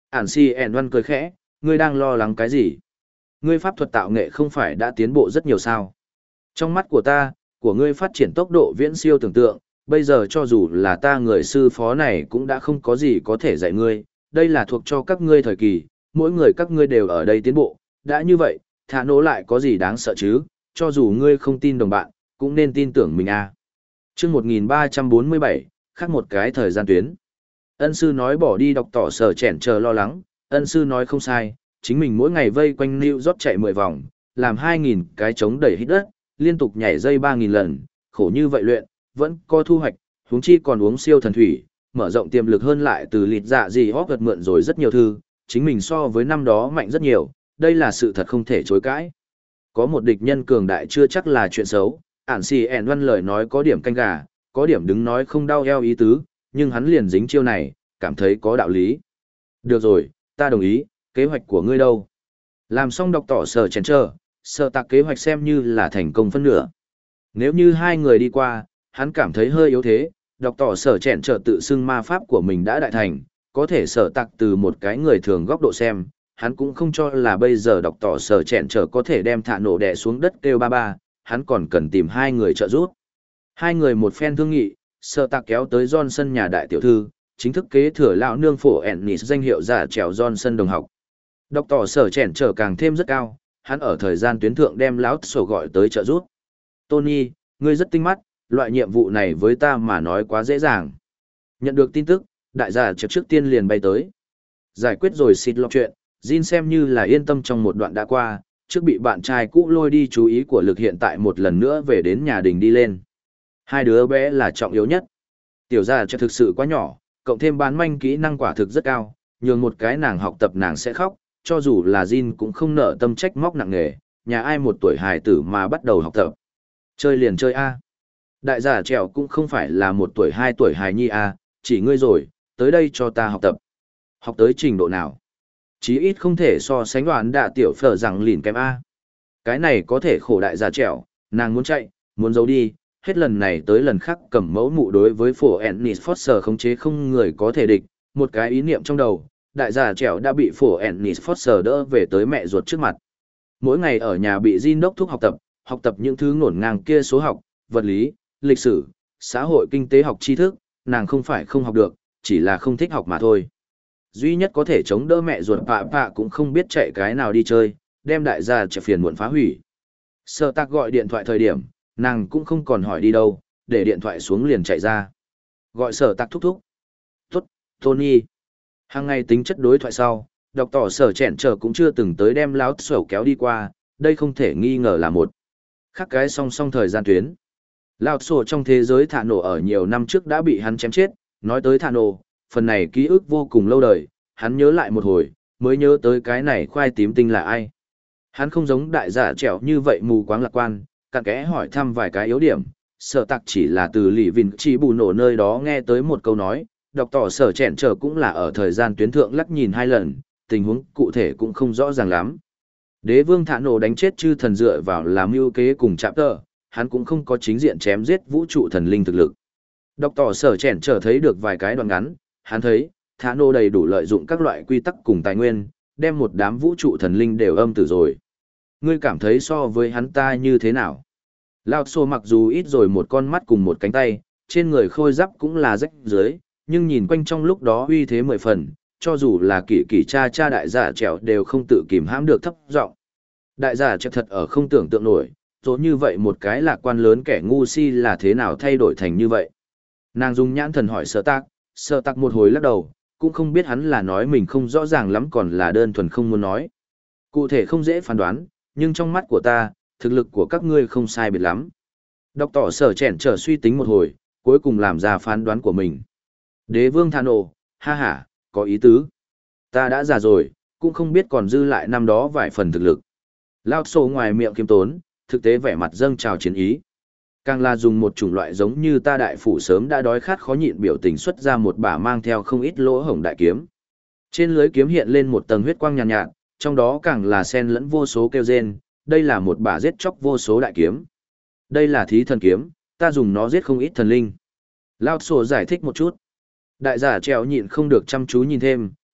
Ản si ẻn văn cười khẽ, ngươi đang lo lắng cái gì? Ngươi pháp thuật tạo nghệ không phải đã tiến bộ rất nhiều sao? Trong mắt của ta, của ngươi phát triển tốc độ viễn siêu tưởng tượng, bây giờ cho dù là ta người sư phó này cũng đã không có gì có thể dạy ngươi, đây là thuộc cho các ngươi thời kỳ, mỗi người các ngươi đều ở đây tiến bộ, đã như vậy, thả nỗ lại có gì đáng sợ chứ, cho dù ngươi không tin đồng bạn, cũng nên tin tưởng mình à. Trước một nghìn ba trăm bốn mươi bảy, khác một cái thời gian tuyến. Ân sư nói bỏ đi đọc tỏ sở chẻn chờ lo lắng, ân sư nói không sai, chính mình mỗi ngày vây quanh New York chạy mười vòng, làm hai nghìn cái trống đẩy hít đất, liên tục nhảy dây ba nghìn lần, khổ như vậy luyện, vẫn có thu hoạch, huống chi còn uống siêu thần thủy, mở rộng tiềm lực hơn lại từ lịt dạ gì hóp gật mượn rồi rất nhiều thư, chính mình so với năm đó mạnh rất nhiều, đây là sự thật không thể chối cãi. Có một địch nhân cường đại chưa chắc là chuyện xấu, ản xì ẻn văn lời nói có điểm canh gà, có điểm đứng nói không đau eo ý tứ, nhưng hắn liền dính chiêu này, cảm thấy có đạo lý. Được rồi, ta đồng ý, kế hoạch của ngươi đâu? Làm xong đọc tỏ sở chèn trơ, sở tạc kế hoạch xem như là thành công phân nửa. Nếu như hai người đi qua, hắn cảm thấy hơi yếu thế, đọc tỏ sở chèn trơ tự xưng ma pháp của mình đã đại thành, có thể sở tạc từ một cái người thường góc độ xem, hắn cũng không cho là bây giờ đọc tỏ sở chèn trơ có thể đem thả nổ đè xuống đất kêu ba ba, hắn còn cần tìm hai người trợ giúp. Hai người một phen thương nghị, sở tạc kéo tới Johnson nhà đại tiểu thư, chính thức kế thừa lão nương phổ Ennis danh hiệu giả trèo Johnson đồng học. Đọc tỏ sở chèn trở càng thêm rất cao, hắn ở thời gian tuyến thượng đem lão sổ gọi tới trợ giúp. Tony, ngươi rất tinh mắt, loại nhiệm vụ này với ta mà nói quá dễ dàng. Nhận được tin tức, đại giả trước trước tiên liền bay tới. Giải quyết rồi xịt lọc chuyện, Jin xem như là yên tâm trong một đoạn đã qua, trước bị bạn trai cũ lôi đi chú ý của lực hiện tại một lần nữa về đến nhà đình đi lên. Hai đứa bé là trọng yếu nhất. Tiểu gia cho thực sự quá nhỏ, cộng thêm bán manh kỹ năng quả thực rất cao, nhường một cái nàng học tập nàng sẽ khóc, cho dù là Jin cũng không nợ tâm trách móc nặng nề, nhà ai một tuổi hài tử mà bắt đầu học tập. Chơi liền chơi A. Đại giả trèo cũng không phải là một tuổi hai tuổi hài nhi A, chỉ ngươi rồi, tới đây cho ta học tập. Học tới trình độ nào? Chí ít không thể so sánh đoạn đạ tiểu phở rằng lìn kém A. Cái này có thể khổ đại giả trèo, nàng muốn chạy, muốn giấu đi, hết lần này tới lần khác cầm mẫu mụ đối với phổ Ennis Foster khống chế không người có thể địch, một cái ý niệm trong đầu, đại giả trèo đã bị phổ Ennis Foster đỡ về tới mẹ ruột trước mặt. Mỗi ngày ở nhà bị Jin đốc thúc học tập, học tập những thứ ngổn ngang kia số học, vật lý, lịch sử, xã hội kinh tế học tri thức, nàng không phải không học được, chỉ là không thích học mà thôi. Duy nhất có thể chống đỡ mẹ ruột pạ pạ cũng không biết chạy cái nào đi chơi, đem đại gia trẻ phiền muộn phá hủy. Sở tạc gọi điện thoại thời điểm, nàng cũng không còn hỏi đi đâu, để điện thoại xuống liền chạy ra. Gọi sở tạc thúc thúc. Tốt, Tony. Hàng ngày tính chất đối thoại sau, đọc tỏ sở chẹn trở cũng chưa từng tới đem láo sầu kéo đi qua, đây không thể nghi ngờ là một khác cái song song thời gian tuyến. Lao sổ trong thế giới thả nổ ở nhiều năm trước đã bị hắn chém chết, nói tới thả nổ, phần này ký ức vô cùng lâu đời, hắn nhớ lại một hồi, mới nhớ tới cái này khoai tím tinh là ai. Hắn không giống đại giả trẻo như vậy mù quáng lạc quan, cặn kẽ hỏi thăm vài cái yếu điểm, sở tạc chỉ là từ lì vìn chỉ bù nổ nơi đó nghe tới một câu nói, đọc tỏ sở chẹn trở cũng là ở thời gian tuyến thượng lắc nhìn hai lần, tình huống cụ thể cũng không rõ ràng lắm. Đế vương thả nổ đánh chết chư thần dựa vào làm mưu kế cùng chạm tờ, hắn cũng không có chính diện chém giết vũ trụ thần linh thực lực. Đọc tỏ sở chẹn trở thấy được vài cái đoạn ngắn, hắn thấy, thả nổ đầy đủ lợi dụng các loại quy tắc cùng tài nguyên, đem một đám vũ trụ thần linh đều âm tử rồi. Ngươi cảm thấy so với hắn ta như thế nào? Lao Xô mặc dù ít rồi một con mắt cùng một cánh tay, trên người khôi giáp cũng là rách dưới, nhưng nhìn quanh trong lúc đó uy thế mười phần, cho dù là kỷ kỷ cha cha đại giả trèo đều không tự kìm hãm được thấp giọng. Đại giả trèo thật ở không tưởng tượng nổi, rồi như vậy một cái lạc quan lớn kẻ ngu si là thế nào thay đổi thành như vậy. Nàng dùng nhãn thần hỏi Sở Tạc, Sở Tạc một hồi lắc đầu, cũng không biết hắn là nói mình không rõ ràng lắm còn là đơn thuần không muốn nói. Cụ thể không dễ phán đoán, nhưng trong mắt của ta, thực lực của các ngươi không sai biệt lắm. Đọc tỏ sở chèn trở suy tính một hồi, cuối cùng làm ra phán đoán của mình. Đế vương Thano, ha ha, có ý tứ. Ta đã già rồi, cũng không biết còn dư lại năm đó vài phần thực lực. Lao Sô ngoài miệng kiêm tốn, thực tế vẻ mặt dâng trào chiến ý. Càng là dùng một chủng loại giống như ta đại phủ sớm đã đói khát khó nhịn biểu tình xuất ra một bả mang theo không ít lỗ hổng đại kiếm. Trên lưới kiếm hiện lên một tầng huyết quang nhàn nhạt, nhạt, trong đó càng là xen lẫn vô số kêu rên, đây là một bả giết chóc vô số đại kiếm. Đây là thí thần kiếm, ta dùng nó giết không ít thần linh. Lao Sô giải thích một chút. Đại giả trèo nhịn không được chăm chú nhìn thêm,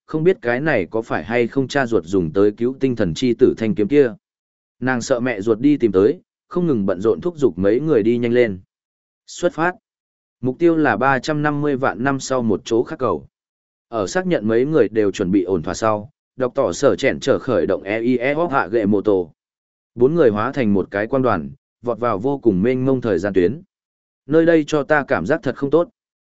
không biết cái này có phải hay không cha ruột dùng tới cứu tinh thần chi tử thanh kiếm kia. Nàng sợ mẹ ruột đi tìm tới, không ngừng bận rộn thúc giục mấy người đi nhanh lên. Xuất phát. Mục tiêu là ba trăm năm mươi vạn năm sau một chỗ khác cầu. Ở xác nhận mấy người đều chuẩn bị ổn thỏa sau, đọc tỏ sở chẹn trở khởi động e i e hạ gệ mô tô. Bốn người hóa thành một cái quan đoàn, vọt vào vô cùng mênh mông thời gian tuyến. Nơi đây cho ta cảm giác thật không tốt.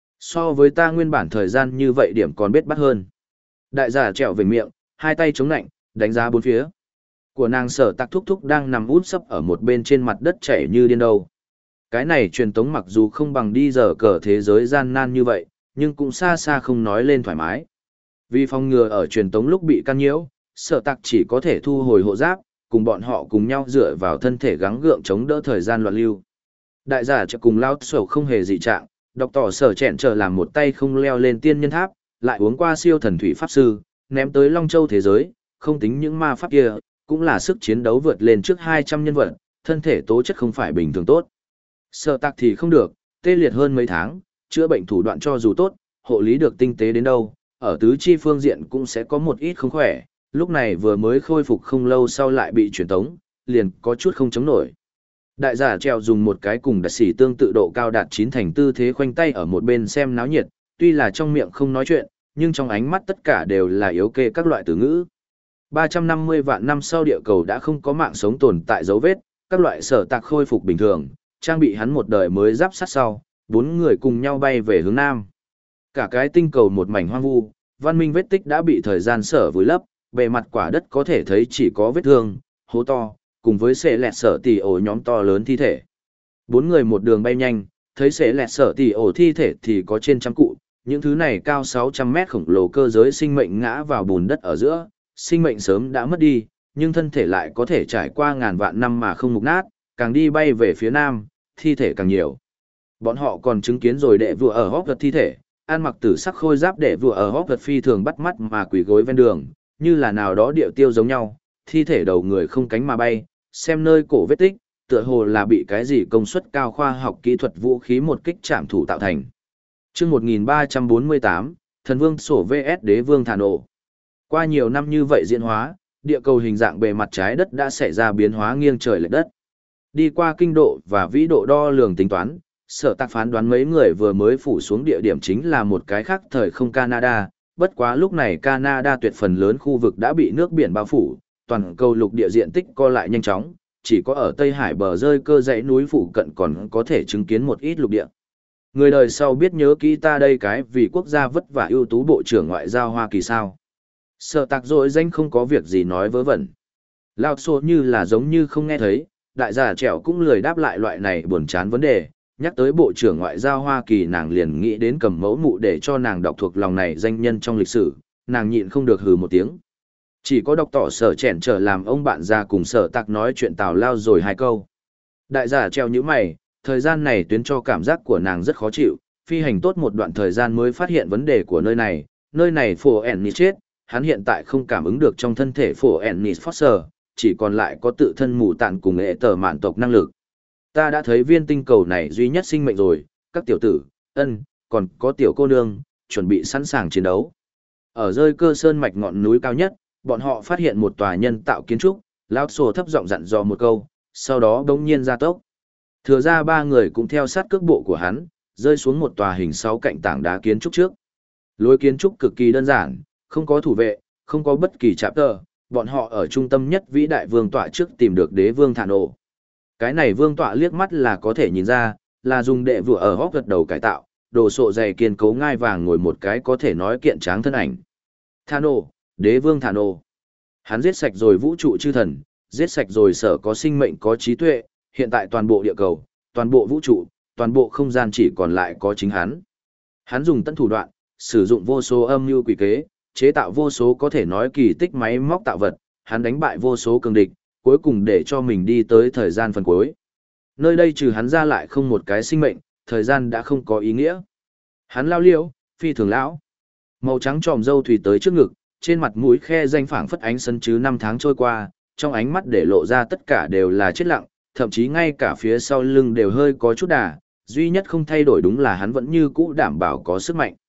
So với ta nguyên bản thời gian như vậy điểm còn biết bắt hơn. Đại giả trèo về miệng, hai tay chống nạnh, đánh giá bốn phía. Của nàng sở tạc thúc thúc đang nằm út sấp ở một bên trên mặt đất chảy như điên đâu. Cái này truyền tống mặc dù không bằng đi giờ cờ thế giới gian nan như vậy, nhưng cũng xa xa không nói lên thoải mái. Vì phòng ngừa ở truyền tống lúc bị can nhiễu, sở tạc chỉ có thể thu hồi hộ giáp, cùng bọn họ cùng nhau dựa vào thân thể gắng gượng chống đỡ thời gian loạn lưu. Đại giả trợ cùng lao sầu không hề dị trạng, đọc tỏ sở chẹn trở làm một tay không leo lên tiên nhân tháp, lại uống qua siêu thần thủy pháp sư, ném tới Long Châu thế giới, không tính những ma pháp kia, cũng là sức chiến đấu vượt lên trước hai trăm nhân vật, thân thể tố chất không phải bình thường tốt. Sở tạc thì không được, tê liệt hơn mấy tháng, chữa bệnh thủ đoạn cho dù tốt, hộ lý được tinh tế đến đâu, ở tứ chi phương diện cũng sẽ có một ít không khỏe, lúc này vừa mới khôi phục không lâu sau lại bị chuyển tống, liền có chút không chống nổi. Đại giả treo dùng một cái cùng đặc sĩ tương tự độ cao đạt chín thành tư thế khoanh tay ở một bên xem náo nhiệt, tuy là trong miệng không nói chuyện, nhưng trong ánh mắt tất cả đều là yếu kê các loại từ ngữ. ba trăm năm mươi vạn năm sau địa cầu đã không có mạng sống tồn tại dấu vết, các loại sở tạc khôi phục bình thường, trang bị hắn một đời mới giáp sát sau, bốn người cùng nhau bay về hướng nam. Cả cái tinh cầu một mảnh hoang vu, văn minh vết tích đã bị thời gian sở vùi lấp, bề mặt quả đất có thể thấy chỉ có vết thương, hố to, cùng với xệ lẹt sở tỷ ổ nhóm to lớn thi thể. Bốn người một đường bay nhanh, thấy xệ lẹt sở tỷ ổ thi thể thì có trên trăm cụ, những thứ này cao sáu trăm mét khổng lồ cơ giới sinh mệnh ngã vào bùn đất ở giữa, sinh mệnh sớm đã mất đi, nhưng thân thể lại có thể trải qua ngàn vạn năm mà không mục nát, càng đi bay về phía nam, thi thể càng nhiều. Bọn họ còn chứng kiến rồi đệ vua ở hốc vật thi thể, ăn mặc tử sắc khôi giáp đệ vua ở hốc vật phi thường bắt mắt mà quỳ gối ven đường, như là nào đó điệu tiêu giống nhau, thi thể đầu người không cánh mà bay, xem nơi cổ vết tích, tựa hồ là bị cái gì công suất cao khoa học kỹ thuật vũ khí một kích chạm thủ tạo thành. Chương một nghìn ba trăm bốn mươi tám, Thần Vương sổ vs Đế Vương Thả Nổ. Qua nhiều năm như vậy diễn hóa, địa cầu hình dạng bề mặt trái đất đã xảy ra biến hóa nghiêng trời lệch đất. Đi qua kinh độ và vĩ độ đo lường tính toán, sở tạc phán đoán mấy người vừa mới phủ xuống địa điểm chính là một cái khác thời không Canada, bất quá lúc này Canada tuyệt phần lớn khu vực đã bị nước biển bao phủ, toàn cầu lục địa diện tích co lại nhanh chóng, chỉ có ở Tây Hải bờ rơi cơ dãy núi phụ cận còn có thể chứng kiến một ít lục địa. Người đời sau biết nhớ kỹ ta đây cái vì quốc gia vất vả ưu tú bộ trưởng ngoại giao Hoa Kỳ sao. Sở tạc rồi danh không có việc gì nói vớ vẩn. Lao xô như là giống như không nghe thấy, đại giả trẻo cũng lười đáp lại loại này buồn chán vấn đề, nhắc tới bộ trưởng ngoại giao Hoa Kỳ nàng liền nghĩ đến cầm mẫu mụ để cho nàng đọc thuộc lòng này danh nhân trong lịch sử, nàng nhịn không được hừ một tiếng. Chỉ có đọc tỏ sở chèn trở làm ông bạn già cùng sở tạc nói chuyện tào lao rồi hai câu. Đại giả treo như mày, thời gian này tuyến cho cảm giác của nàng rất khó chịu, phi hành tốt một đoạn thời gian mới phát hiện vấn đề của nơi này, nơi này phổ ẻn chết, hắn hiện tại không cảm ứng được trong thân thể phổ Ennis Foster, chỉ còn lại có tự thân mù tạn cùng hệ tờ mạn tộc năng lực. Ta đã thấy viên tinh cầu này duy nhất sinh mệnh rồi, các tiểu tử, ân, còn có tiểu cô nương, chuẩn bị sẵn sàng chiến đấu. Ở rơi cơ sơn mạch ngọn núi cao nhất, bọn họ phát hiện một tòa nhân tạo kiến trúc, Lão Sổ thấp giọng dặn dò một câu, sau đó đống nhiên ra tốc. Thừa ra ba người cũng theo sát cước bộ của hắn, rơi xuống một tòa hình sáu cạnh tảng đá kiến trúc trước. Lối kiến trúc cực kỳ đơn giản, không có thủ vệ, không có bất kỳ chapter, bọn họ ở trung tâm nhất vĩ đại vương tọa trước tìm được đế vương Thả Nổ. Cái này vương tọa liếc mắt là có thể nhìn ra, là dùng đệ vừa ở hốc gật đầu cải tạo, đồ sộ dày kiên cấu ngai vàng ngồi một cái có thể nói kiện tráng thân ảnh. Thả Nổ, đế vương Thả Nổ. Hắn giết sạch rồi vũ trụ chư thần, giết sạch rồi sở có sinh mệnh có trí tuệ, hiện tại toàn bộ địa cầu, toàn bộ vũ trụ, toàn bộ không gian chỉ còn lại có chính hắn. Hắn dùng tận thủ đoạn, sử dụng vô số âm mưu quỷ kế, chế tạo vô số có thể nói kỳ tích máy móc tạo vật, hắn đánh bại vô số cường địch, cuối cùng để cho mình đi tới thời gian phần cuối. Nơi đây trừ hắn ra lại không một cái sinh mệnh, thời gian đã không có ý nghĩa. Hắn lao liễu, phi thường lão. Màu trắng tròm râu thủy tới trước ngực, trên mặt mũi khe danh phảng phất ánh sân chứ năm tháng trôi qua, trong ánh mắt để lộ ra tất cả đều là chết lặng, thậm chí ngay cả phía sau lưng đều hơi có chút đà, duy nhất không thay đổi đúng là hắn vẫn như cũ đảm bảo có sức mạnh.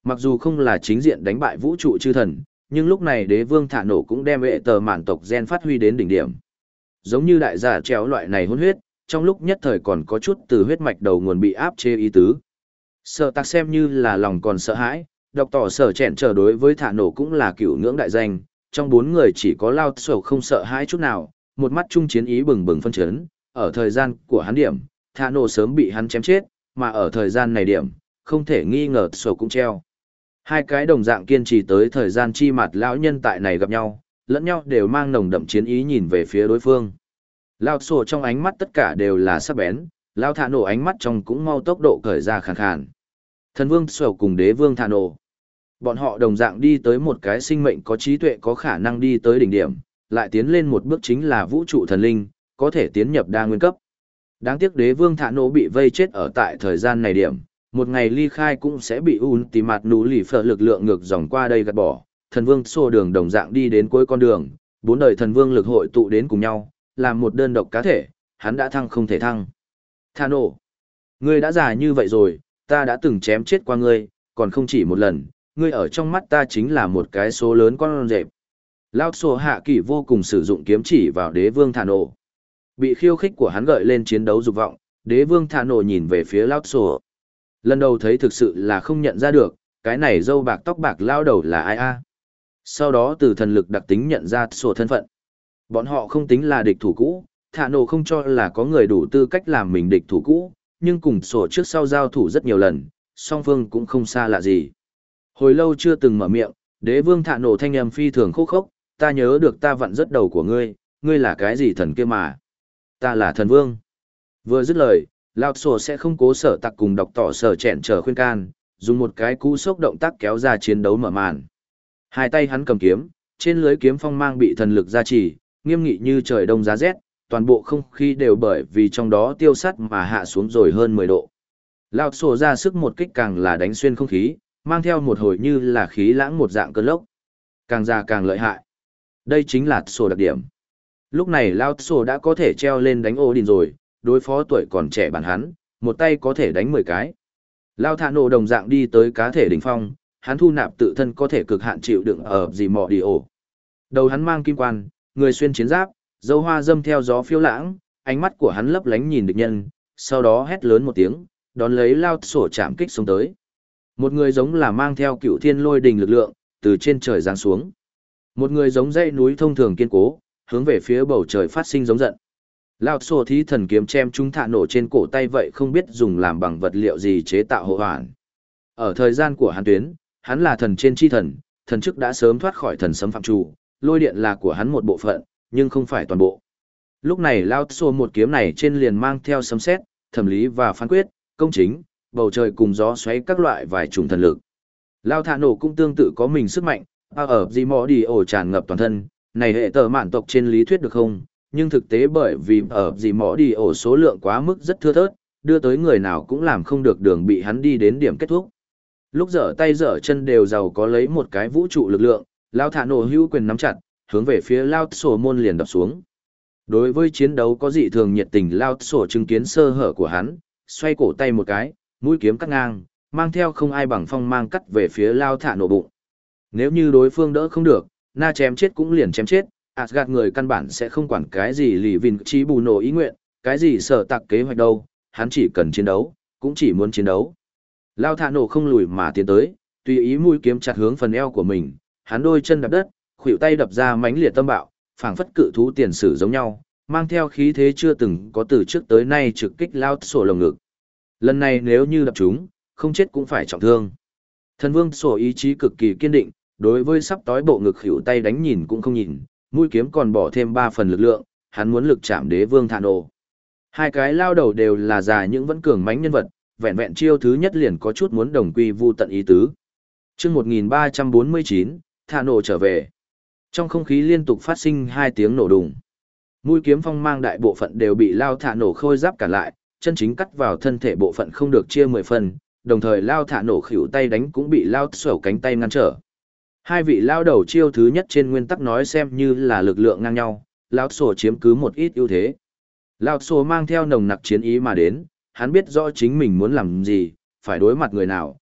Mặc dù không là chính diện đánh bại vũ trụ chư thần, nhưng lúc này đế vương thả nổ cũng đem hệ tờ mạn tộc gen phát huy đến đỉnh điểm. Giống như đại giả treo loại này hôn huyết, trong lúc nhất thời còn có chút từ huyết mạch đầu nguồn bị áp chế ý tứ. Sợ tạc xem như là lòng còn sợ hãi, độc tỏ sở chẹn trở đối với thả nổ cũng là cửu ngưỡng đại danh, trong bốn người chỉ có lao sầu không sợ hãi chút nào, một mắt trung chiến ý bừng bừng phân chấn, ở thời gian của hắn điểm, thả nổ sớm bị hắn chém chết, mà ở thời gian này điểm, không thể nghi ngờ sầu cũng treo. Hai cái đồng dạng kiên trì tới thời gian chi mặt lão nhân tại này gặp nhau, lẫn nhau đều mang nồng đậm chiến ý nhìn về phía đối phương. Lao sổ trong ánh mắt tất cả đều là sắc bén, lao thả nổ ánh mắt trong cũng mau tốc độ cởi ra khàn khàn. Thần vương sổ cùng đế vương thả nổ. Bọn họ đồng dạng đi tới một cái sinh mệnh có trí tuệ có khả năng đi tới đỉnh điểm, lại tiến lên một bước chính là vũ trụ thần linh, có thể tiến nhập đa nguyên cấp. Đáng tiếc đế vương thả nổ bị vây chết ở tại thời gian này điểm, một ngày ly khai cũng sẽ bị un tì mặt nú lì phở lực lượng ngược dòng qua đây gạt bỏ. Thần vương xô đường đồng dạng đi đến cuối con đường, bốn đời thần vương lực hội tụ đến cùng nhau, làm một đơn độc cá thể, hắn đã thăng không thể thăng. Thả nổ, ngươi đã già như vậy rồi, ta đã từng chém chết qua ngươi, còn không chỉ một lần, ngươi ở trong mắt ta chính là một cái số lớn con rệp. Lao Sổ Hạ Kỳ vô cùng sử dụng kiếm chỉ vào đế vương thả nổ. Bị khiêu khích của hắn gợi lên chiến đấu dục vọng, đế vương thả nổ nhìn về phía Lao Sổ. Lần đầu thấy thực sự là không nhận ra được, cái này râu bạc tóc bạc lao đầu là ai a? Sau đó từ thần lực đặc tính nhận ra Sổ thân phận. Bọn họ không tính là địch thủ cũ, thả nổ không cho là có người đủ tư cách làm mình địch thủ cũ, nhưng cùng Sổ trước sau giao thủ rất nhiều lần, song phương cũng không xa lạ gì. Hồi lâu chưa từng mở miệng, đế vương thả nổ thanh âm phi thường khô khốc, ta nhớ được ta vặn rất đầu của ngươi, ngươi là cái gì thần kia mà? Ta là thần vương. Vừa dứt lời, Lao Sổ sẽ không cố sở tặc cùng đọc tỏ sở chẹn trở khuyên can, dùng một cái cú sốc động tác kéo ra chiến đấu mở màn. Hai tay hắn cầm kiếm, trên lưới kiếm phong mang bị thần lực gia trì, nghiêm nghị như trời đông giá rét, toàn bộ không khí đều bởi vì trong đó tiêu sắt mà hạ xuống rồi hơn mười độ. Lao Sổ ra sức một kích càng là đánh xuyên không khí, mang theo một hồi như là khí lãng một dạng cơn lốc. Càng già càng lợi hại. Đây chính là Sổ đặc điểm. Lúc này Lao Sổ đã có thể treo lên đánh Odin rồi, đối phó tuổi còn trẻ bản hắn, một tay có thể đánh mười cái. Lao thả nổ đồng dạng đi tới cá thể đỉnh phong, hắn thu nạp tự thân có thể cực hạn chịu đựng ở gì mọ đi ổ. Đầu hắn mang kim quan, người xuyên chiến giáp, dâu hoa dâm theo gió phiêu lãng, ánh mắt của hắn lấp lánh nhìn địch nhân, sau đó hét lớn một tiếng, đón lấy Lao Sổ chạm kích xuống tới. Một người giống là mang theo cựu thiên lôi đình lực lượng, từ trên trời giáng xuống. Một người giống dãy núi thông thường kiên cố, hướng về phía bầu trời phát sinh giống giận. Lao Sổ thí thần kiếm chém chúng thả nổ trên cổ tay vậy không biết dùng làm bằng vật liệu gì chế tạo hộ hoàn. Ở thời gian của hắn tuyến, hắn là thần trên chi thần, thần chức đã sớm thoát khỏi thần sấm phạm chủ, lôi điện là của hắn một bộ phận, nhưng không phải toàn bộ. Lúc này Lao Sổ một kiếm này trên liền mang theo sấm sét, thẩm lý và phán quyết, công chính, bầu trời cùng gió xoáy các loại vài chủng thần lực. Lao thả nổ cũng tương tự có mình sức mạnh, ở gì mò đi ổ tràn ngập toàn thân, này hệ tờ mạn tộc trên lý thuyết được không? Nhưng thực tế bởi vì ở gì mỏ đi ổ số lượng quá mức rất thưa thớt, đưa tới người nào cũng làm không được đường bị hắn đi đến điểm kết thúc. Lúc dở tay dở chân đều giàu có lấy một cái vũ trụ lực lượng, Lao thả nổ hữu quyền nắm chặt, hướng về phía Lao Sổ môn liền đập xuống. Đối với chiến đấu có dị thường nhiệt tình Lao Sổ chứng kiến sơ hở của hắn, xoay cổ tay một cái, mũi kiếm cắt ngang, mang theo không ai bằng phong mang cắt về phía Lao thả nổ bụng. Nếu như đối phương đỡ không được, na chém chết cũng liền chém chết. Asgard người căn bản sẽ không quản cái gì lì vìn trí bù nổ ý nguyện, cái gì sở tạc kế hoạch đâu, hắn chỉ cần chiến đấu, cũng chỉ muốn chiến đấu. Lao thả nổ không lùi mà tiến tới, tùy ý mũi kiếm chặt hướng phần eo của mình, hắn đôi chân đạp đất, khuỷu tay đập ra mãnh liệt tâm bạo, phảng phất cự thú tiền sử giống nhau, mang theo khí thế chưa từng có từ trước tới nay trực kích Lao Sổ lồng ngực. Lần này nếu như đập chúng, không chết cũng phải trọng thương. Thần vương Sổ ý chí cực kỳ kiên định, đối với sắp tối bộ ngực khuỷu tay đánh nhìn cũng không nhìn. Mũi kiếm còn bỏ thêm ba phần lực lượng, hắn muốn lực chạm đế vương thả nổ. Hai cái lao đầu đều là già những vẫn cường mãnh nhân vật, vẹn vẹn chiêu thứ nhất liền có chút muốn đồng quy vu tận ý tứ. Chương một nghìn ba trăm bốn mươi chín, thả nổ trở về. Trong không khí liên tục phát sinh hai tiếng nổ đùng. Mũi kiếm phong mang đại bộ phận đều bị lao thả nổ khôi giáp cản lại, chân chính cắt vào thân thể bộ phận không được chia mười phần, đồng thời lao thả nổ khuỷu tay đánh cũng bị lao sổ cánh tay ngăn trở. Hai vị lao đầu chiêu thứ nhất trên nguyên tắc nói xem như là lực lượng ngang nhau, lao sổ chiếm cứ một ít ưu thế. Lao sổ mang theo nồng nặc chiến ý mà đến, hắn biết rõ chính mình muốn làm gì, phải đối mặt người nào,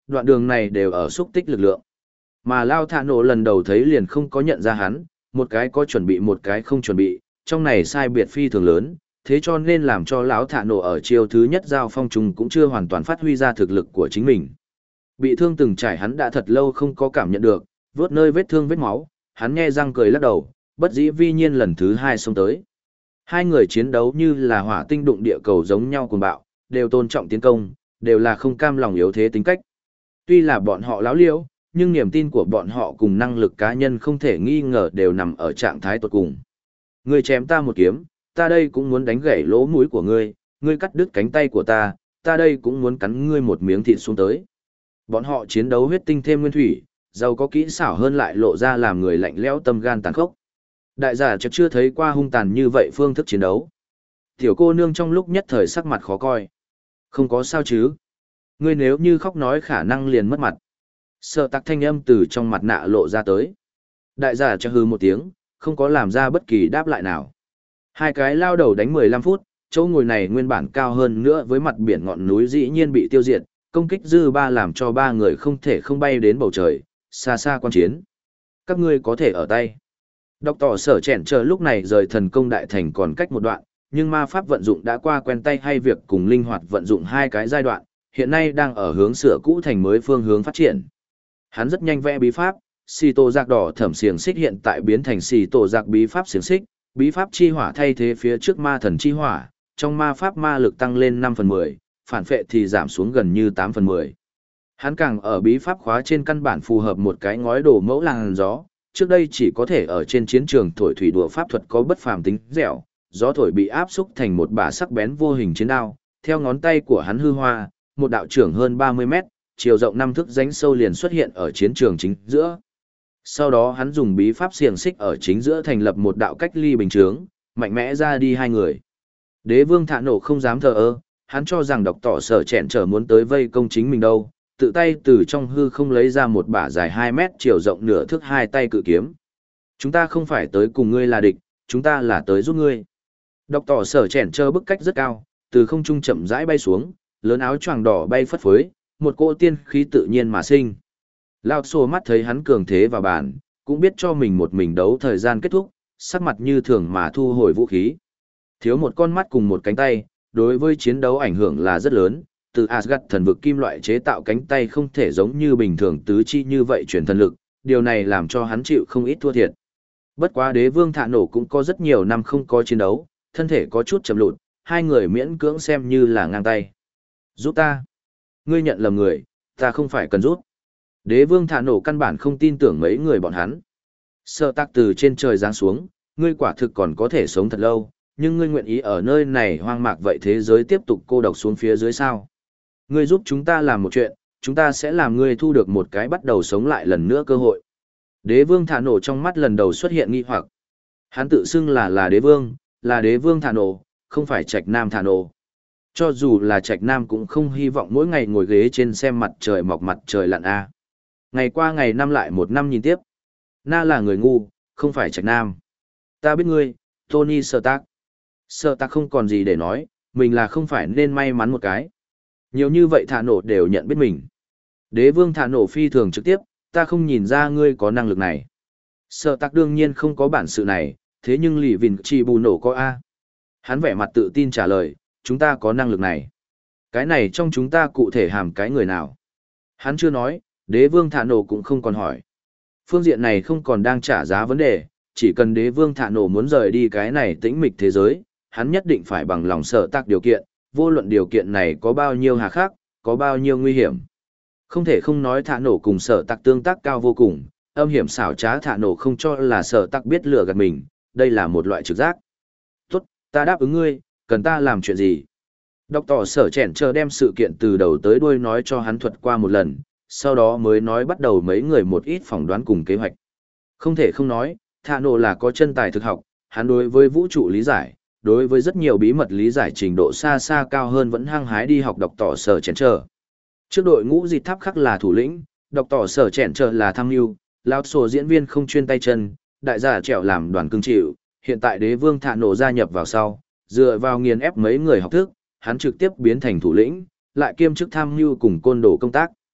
đoạn đường này đều ở xúc tích lực lượng. Mà Lao Thạ Nổ lần đầu thấy liền không có nhận ra hắn, một cái có chuẩn bị một cái không chuẩn bị, trong này sai biệt phi thường lớn, thế cho nên làm cho lão Thạ Nổ ở chiêu thứ nhất giao phong trùng cũng chưa hoàn toàn phát huy ra thực lực của chính mình. Bị thương từng trải hắn đã thật lâu không có cảm nhận được, vớt nơi vết thương vết máu, hắn nhe răng cười lắc đầu, bất dĩ vi nhiên lần thứ hai xông tới. Hai người chiến đấu như là hỏa tinh đụng địa cầu giống nhau cuồng bạo, đều tôn trọng tiến công, đều là không cam lòng yếu thế tính cách. Tuy là bọn họ láo liễu, nhưng niềm tin của bọn họ cùng năng lực cá nhân không thể nghi ngờ đều nằm ở trạng thái tột cùng. Ngươi chém ta một kiếm, ta đây cũng muốn đánh gãy lỗ mũi của ngươi, ngươi cắt đứt cánh tay của ta, ta đây cũng muốn cắn ngươi một miếng thịt xuống tới. Bọn họ chiến đấu huyết tinh thêm nguyên thủy, giàu có kỹ xảo hơn lại lộ ra làm người lạnh lẽo tâm gan tàn khốc. Đại giả chắc chưa thấy qua hung tàn như vậy phương thức chiến đấu. Tiểu cô nương trong lúc nhất thời sắc mặt khó coi. Không có sao chứ. Ngươi nếu như khóc nói khả năng liền mất mặt. Sợ tắc thanh âm từ trong mặt nạ lộ ra tới. Đại giả chắc hư một tiếng, không có làm ra bất kỳ đáp lại nào. Hai cái lao đầu đánh mười lăm phút, chỗ ngồi này nguyên bản cao hơn nữa với mặt biển ngọn núi dĩ nhiên bị tiêu diệt, công kích dư ba làm cho ba người không thể không bay đến bầu trời, xa xa quan chiến. Các ngươi có thể ở tay. Đọc tỏ sở chèn chờ lúc này rời thần công đại thành còn cách một đoạn, nhưng ma pháp vận dụng đã qua quen tay hay việc cùng linh hoạt vận dụng hai cái giai đoạn, hiện nay đang ở hướng sửa cũ thành mới phương hướng phát triển. Hắn rất nhanh vẽ bí pháp, xì tổ giặc đỏ thẩm xiềng xích hiện tại biến thành xì tổ giặc bí pháp xiềng xích, bí pháp chi hỏa thay thế phía trước ma thần chi hỏa, trong ma pháp ma lực tăng lên năm phần mười, phản phệ thì giảm xuống gần như tám phần mười. Hắn càng ở bí pháp khóa trên căn bản phù hợp một cái ngói đổ mẫu làn gió, trước đây chỉ có thể ở trên chiến trường thổi thủy đùa pháp thuật có bất phàm tính dẻo, gió thổi bị áp xúc thành một bả sắc bén vô hình chiến đao, theo ngón tay của hắn hư hoa, một đạo trưởng hơn ba mươi mét, chiều rộng năm thước rãnh sâu liền xuất hiện ở chiến trường chính giữa. Sau đó hắn dùng bí pháp xiềng xích ở chính giữa thành lập một đạo cách ly bình chướng, mạnh mẽ ra đi hai người. Đế vương Thạ Nổ không dám thờ ơ, hắn cho rằng độc tỏ sở chẹn trở muốn tới vây công chính mình đâu, tự tay từ trong hư không lấy ra một bả dài hai mét chiều rộng nửa thước hai tay cự kiếm. Chúng ta không phải tới cùng ngươi là địch, chúng ta là tới giúp ngươi. Độc tỏ sở chèn trơ bức cách rất cao, từ không trung chậm rãi bay xuống, lớn áo choàng đỏ bay phất phới, một cỗ tiên khí tự nhiên mà sinh. Lao Xô mắt thấy hắn cường thế vào bàn, cũng biết cho mình một mình đấu thời gian kết thúc, sắc mặt như thường mà thu hồi vũ khí. Thiếu một con mắt cùng một cánh tay, đối với chiến đấu ảnh hưởng là rất lớn, từ Asgard thần vực kim loại chế tạo cánh tay không thể giống như bình thường tứ chi như vậy truyền thần lực, điều này làm cho hắn chịu không ít thua thiệt. Bất quá đế vương Thạ Nổ cũng có rất nhiều năm không có chiến đấu, thân thể có chút chậm lụt, hai người miễn cưỡng xem như là ngang tay. Giúp ta. Ngươi nhận lầm người, ta không phải cần giúp. Đế vương Thạ Nổ căn bản không tin tưởng mấy người bọn hắn. Sợ tạc từ trên trời giáng xuống, ngươi quả thực còn có thể sống thật lâu, nhưng ngươi nguyện ý ở nơi này hoang mạc vậy thế giới tiếp tục cô độc xuống phía dưới sao. Ngươi giúp chúng ta làm một chuyện, chúng ta sẽ làm ngươi thu được một cái bắt đầu sống lại lần nữa cơ hội. Đế vương Thạ Nổ trong mắt lần đầu xuất hiện nghi hoặc. Hắn tự xưng là là đế vương, là đế vương Thạ Nổ, không phải Trạch Nam Thạ Nổ. Cho dù là Trạch Nam cũng không hy vọng mỗi ngày ngồi ghế trên xem mặt trời mọc mặt trời lặn a. Ngày qua ngày năm lại một năm nhìn tiếp. Na là người ngu, không phải Trạch Nam. Ta biết ngươi, Tony Stark. Stark không còn gì để nói, mình là không phải nên may mắn một cái. Nhiều như vậy Thạ Nổ đều nhận biết mình. Đế vương Thạ Nổ phi thường trực tiếp, ta không nhìn ra ngươi có năng lực này. Stark đương nhiên không có bản sự này, thế nhưng lì vìn chỉ bù nổ có A. Hắn vẻ mặt tự tin trả lời, chúng ta có năng lực này. Cái này trong chúng ta cụ thể hàm cái người nào? Hắn chưa nói, đế vương Thạ Nổ cũng không còn hỏi. Phương diện này không còn đang trả giá vấn đề, chỉ cần đế vương Thạ Nổ muốn rời đi cái này tĩnh mịch thế giới, hắn nhất định phải bằng lòng sở tác điều kiện, vô luận điều kiện này có bao nhiêu hà khắc, có bao nhiêu nguy hiểm. Không thể không nói Thạ Nổ cùng sở tạc tương tác cao vô cùng, âm hiểm xảo trá Thạ Nổ không cho là sở tạc biết lừa gạt mình, đây là một loại trực giác. Tốt, ta đáp ứng ngươi, cần ta làm chuyện gì? Đọc tỏ sở chèn chờ đem sự kiện từ đầu tới đuôi nói cho hắn thuật qua một lần, sau đó mới nói bắt đầu mấy người một ít phỏng đoán cùng kế hoạch. Không thể không nói, Thạ Nổ là có chân tài thực học, hắn đối với vũ trụ lý giải, đối với rất nhiều bí mật lý giải trình độ xa xa cao hơn vẫn hăng hái đi học đọc tỏ sở chèn chờ. Trước đội ngũ dịt tháp khắc là thủ lĩnh, đọc tỏ sở chèn chờ là tham mưu, lão sổ diễn viên không chuyên tay chân, đại giả trèo làm đoàn cương chịu, hiện tại đế vương Thạ Nổ gia nhập vào sau, dựa vào nghiền ép mấy người học thức, hắn trực tiếp biến thành thủ lĩnh, lại kiêm chức tham mưu cùng côn đồ công tác.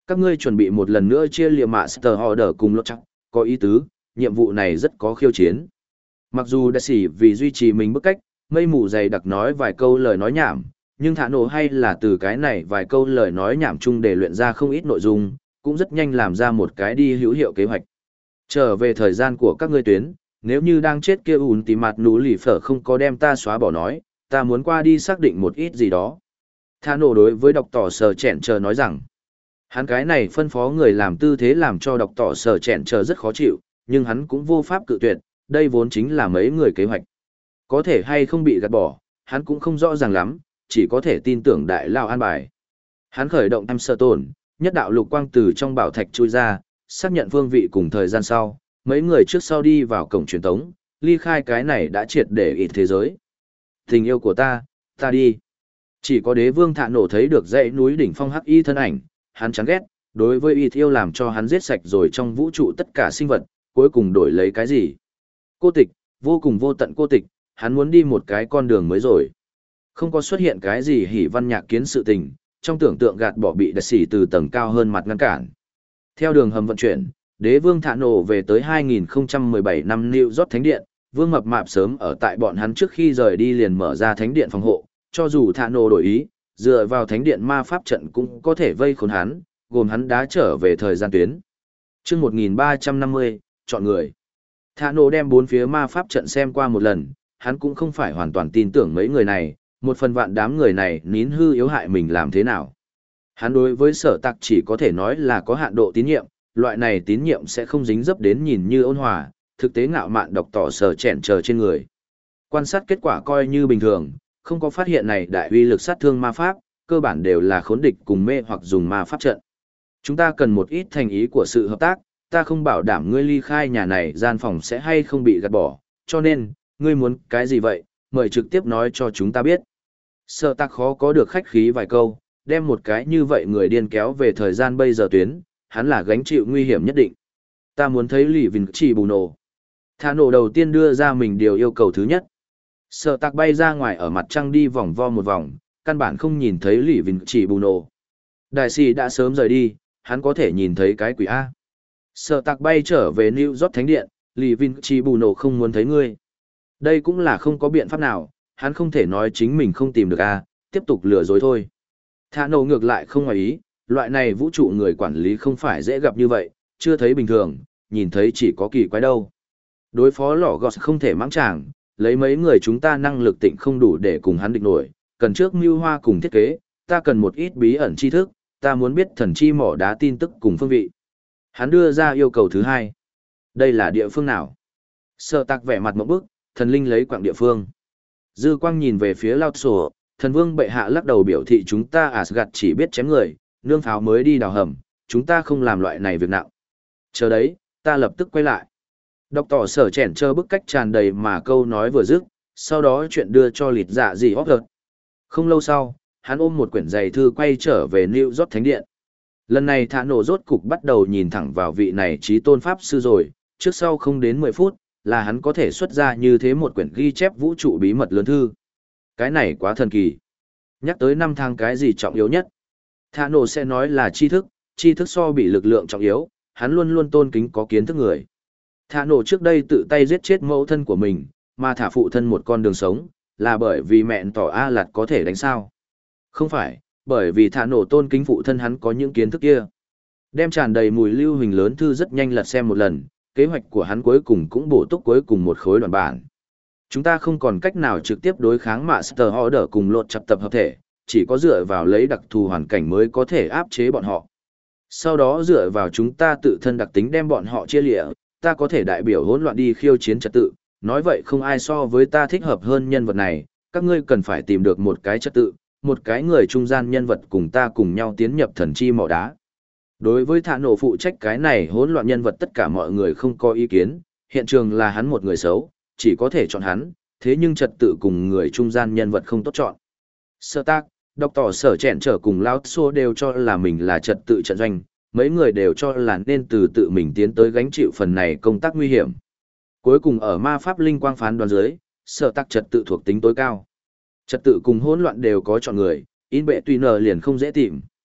Các ngươi chuẩn bị một lần nữa chia liệm Master Order cùng lột chắc, có ý tứ, nhiệm vụ này rất có khiêu chiến. Mặc dù đã xỉ vì duy trì mình bức cách, mây mù dày đặc nói vài câu lời nói nhảm, nhưng thả nổ hay là từ cái này vài câu lời nói nhảm chung để luyện ra không ít nội dung, cũng rất nhanh làm ra một cái đi hữu hiệu kế hoạch. Trở về thời gian của các ngươi tuyến, nếu như đang chết kia ùn tí mặt nú lì phở không có đem ta xóa bỏ nói, ta muốn qua đi xác định một ít gì đó. Thả nổ đối với đọc tỏ sở chẹn chờ nói rằng, hắn cái này phân phó người làm tư thế làm cho đọc tỏ sở chẹn chờ rất khó chịu, nhưng hắn cũng vô pháp cự tuyệt, đây vốn chính là mấy người kế hoạch. Có thể hay không bị gạt bỏ, hắn cũng không rõ ràng lắm, chỉ có thể tin tưởng đại lao an bài. Hắn khởi động em sơ tổn, nhất đạo lục quang từ trong bảo thạch chui ra, xác nhận phương vị cùng thời gian sau, mấy người trước sau đi vào cổng truyền tống, ly khai cái này đã triệt để ít thế giới. Tình yêu của ta, ta đi. Chỉ có đế vương thạ nổ thấy được dãy núi đỉnh phong hắc y thân ảnh, hắn chán ghét, đối với y yêu làm cho hắn giết sạch rồi trong vũ trụ tất cả sinh vật, cuối cùng đổi lấy cái gì? Cô tịch, vô cùng vô tận cô tịch, hắn muốn đi một cái con đường mới rồi. Không có xuất hiện cái gì hỉ văn nhạc kiến sự tình, trong tưởng tượng gạt bỏ bị đặc xỉ từ tầng cao hơn mặt ngăn cản. Theo đường hầm vận chuyển, đế vương thạ nổ về tới hai nghìn không trăm mười bảy năm New York Thánh Điện, vương mập mạp sớm ở tại bọn hắn trước khi rời đi liền mở ra Thánh Điện phòng hộ, cho dù thạ nổ đổi ý, dựa vào Thánh Điện ma pháp trận cũng có thể vây khốn hắn, gồm hắn đá trở về thời gian tuyến. Chương một nghìn ba trăm năm mươi, chọn người. Thạ nổ đem bốn phía ma pháp trận xem qua một lần, hắn cũng không phải hoàn toàn tin tưởng mấy người này, một phần vạn đám người này nín hư yếu hại mình làm thế nào. Hắn đối với sở tặc chỉ có thể nói là có hạn độ tín nhiệm, loại này tín nhiệm sẽ không dính dấp đến nhìn như ôn hòa, thực tế ngạo mạn độc tỏ sở chèn chờ trên người. Quan sát kết quả coi như bình thường, không có phát hiện này đại uy lực sát thương ma pháp, cơ bản đều là khốn địch cùng mê hoặc dùng ma pháp trận. Chúng ta cần một ít thành ý của sự hợp tác, ta không bảo đảm ngươi ly khai nhà này gian phòng sẽ hay không bị gạt bỏ, cho nên, ngươi muốn cái gì vậy, mời trực tiếp nói cho chúng ta biết. Sở tặc khó có được khách khí vài câu, đem một cái như vậy người điên kéo về thời gian bây giờ tuyến, hắn là gánh chịu nguy hiểm nhất định. Ta muốn thấy lì vinh chỉ bù nổ. Thả nổ đầu tiên đưa ra mình điều yêu cầu thứ nhất. Sở tặc bay ra ngoài ở mặt trăng đi vòng vo một vòng, căn bản không nhìn thấy lì vinh chỉ bù nổ. Đại sĩ đã sớm rời đi, hắn có thể nhìn thấy cái quỷ A. Sở tặc bay trở về New York Thánh Điện, lì vinh chỉ bù nổ không muốn thấy ngươi. Đây cũng là không có biện pháp nào, hắn không thể nói chính mình không tìm được A, tiếp tục lừa dối thôi. Thả nổ ngược lại không ngoài ý, loại này vũ trụ người quản lý không phải dễ gặp như vậy, chưa thấy bình thường, nhìn thấy chỉ có kỳ quái đâu. Đối phó lỏ gọt không thể mắng chàng, lấy mấy người chúng ta năng lực tịnh không đủ để cùng hắn địch nổi, cần trước mưu hoa cùng thiết kế, ta cần một ít bí ẩn tri thức, ta muốn biết thần chi mỏ đá tin tức cùng phương vị. Hắn đưa ra yêu cầu thứ hai. Đây là địa phương nào? Sợ tạc vẻ mặt một bức, thần linh lấy quạng địa phương. Dư quang nhìn về phía Lao Sổ, thần vương bệ hạ lắc đầu biểu thị chúng ta Asgard chỉ biết chém người, nương pháo mới đi đào hầm, chúng ta không làm loại này việc nặng. Chờ đấy, ta lập tức quay lại. Đọc tỏ sở chèn chơ bức cách tràn đầy mà câu nói vừa dứt, sau đó chuyện đưa cho lịt dạ gì hót gợt. Không lâu sau, hắn ôm một quyển giày thư quay trở về New York Thánh Điện. Lần này thả nổ rốt cục bắt đầu nhìn thẳng vào vị này trí tôn pháp sư rồi, trước sau không đến mười phút, là hắn có thể xuất ra như thế một quyển ghi chép vũ trụ bí mật lớn thư. Cái này quá thần kỳ. Nhắc tới năm tháng cái gì trọng yếu nhất? Thả nổ sẽ nói là tri thức, tri thức so bị lực lượng trọng yếu, hắn luôn luôn tôn kính có kiến thức người. Thả nổ trước đây tự tay giết chết mẫu thân của mình, mà thả phụ thân một con đường sống, là bởi vì mẹn tỏ A Lạt có thể đánh sao. Không phải, bởi vì thả nổ tôn kính phụ thân hắn có những kiến thức kia. Đem tràn đầy mùi lưu huỳnh lớn thư rất nhanh lật xem một lần, kế hoạch của hắn cuối cùng cũng bổ túc cuối cùng một khối đoạn bản. Chúng ta không còn cách nào trực tiếp đối kháng Master Order cùng lột chặt tập hợp thể, chỉ có dựa vào lấy đặc thù hoàn cảnh mới có thể áp chế bọn họ. Sau đó dựa vào chúng ta tự thân đặc tính đem bọn họ chia lịa, ta có thể đại biểu hỗn loạn đi khiêu chiến trật tự, nói vậy không ai so với ta thích hợp hơn nhân vật này, các ngươi cần phải tìm được một cái trật tự, một cái người trung gian nhân vật cùng ta cùng nhau tiến nhập thần chi mỏ đá. Đối với thả nổ phụ trách cái này hỗn loạn nhân vật tất cả mọi người không có ý kiến, hiện trường là hắn một người xấu, chỉ có thể chọn hắn, thế nhưng trật tự cùng người trung gian nhân vật không tốt chọn. Sơ tác, đọc tỏ sở chẹn trở cùng Lao Xô đều cho là mình là trật tự trận doanh, mấy người đều cho là nên từ tự mình tiến tới gánh chịu phần này công tác nguy hiểm. Cuối cùng ở ma pháp linh quang phán đoán dưới, sở tác trật tự thuộc tính tối cao. Trật tự cùng hỗn loạn đều có chọn người, in bệ tùy nờ liền không dễ tìm.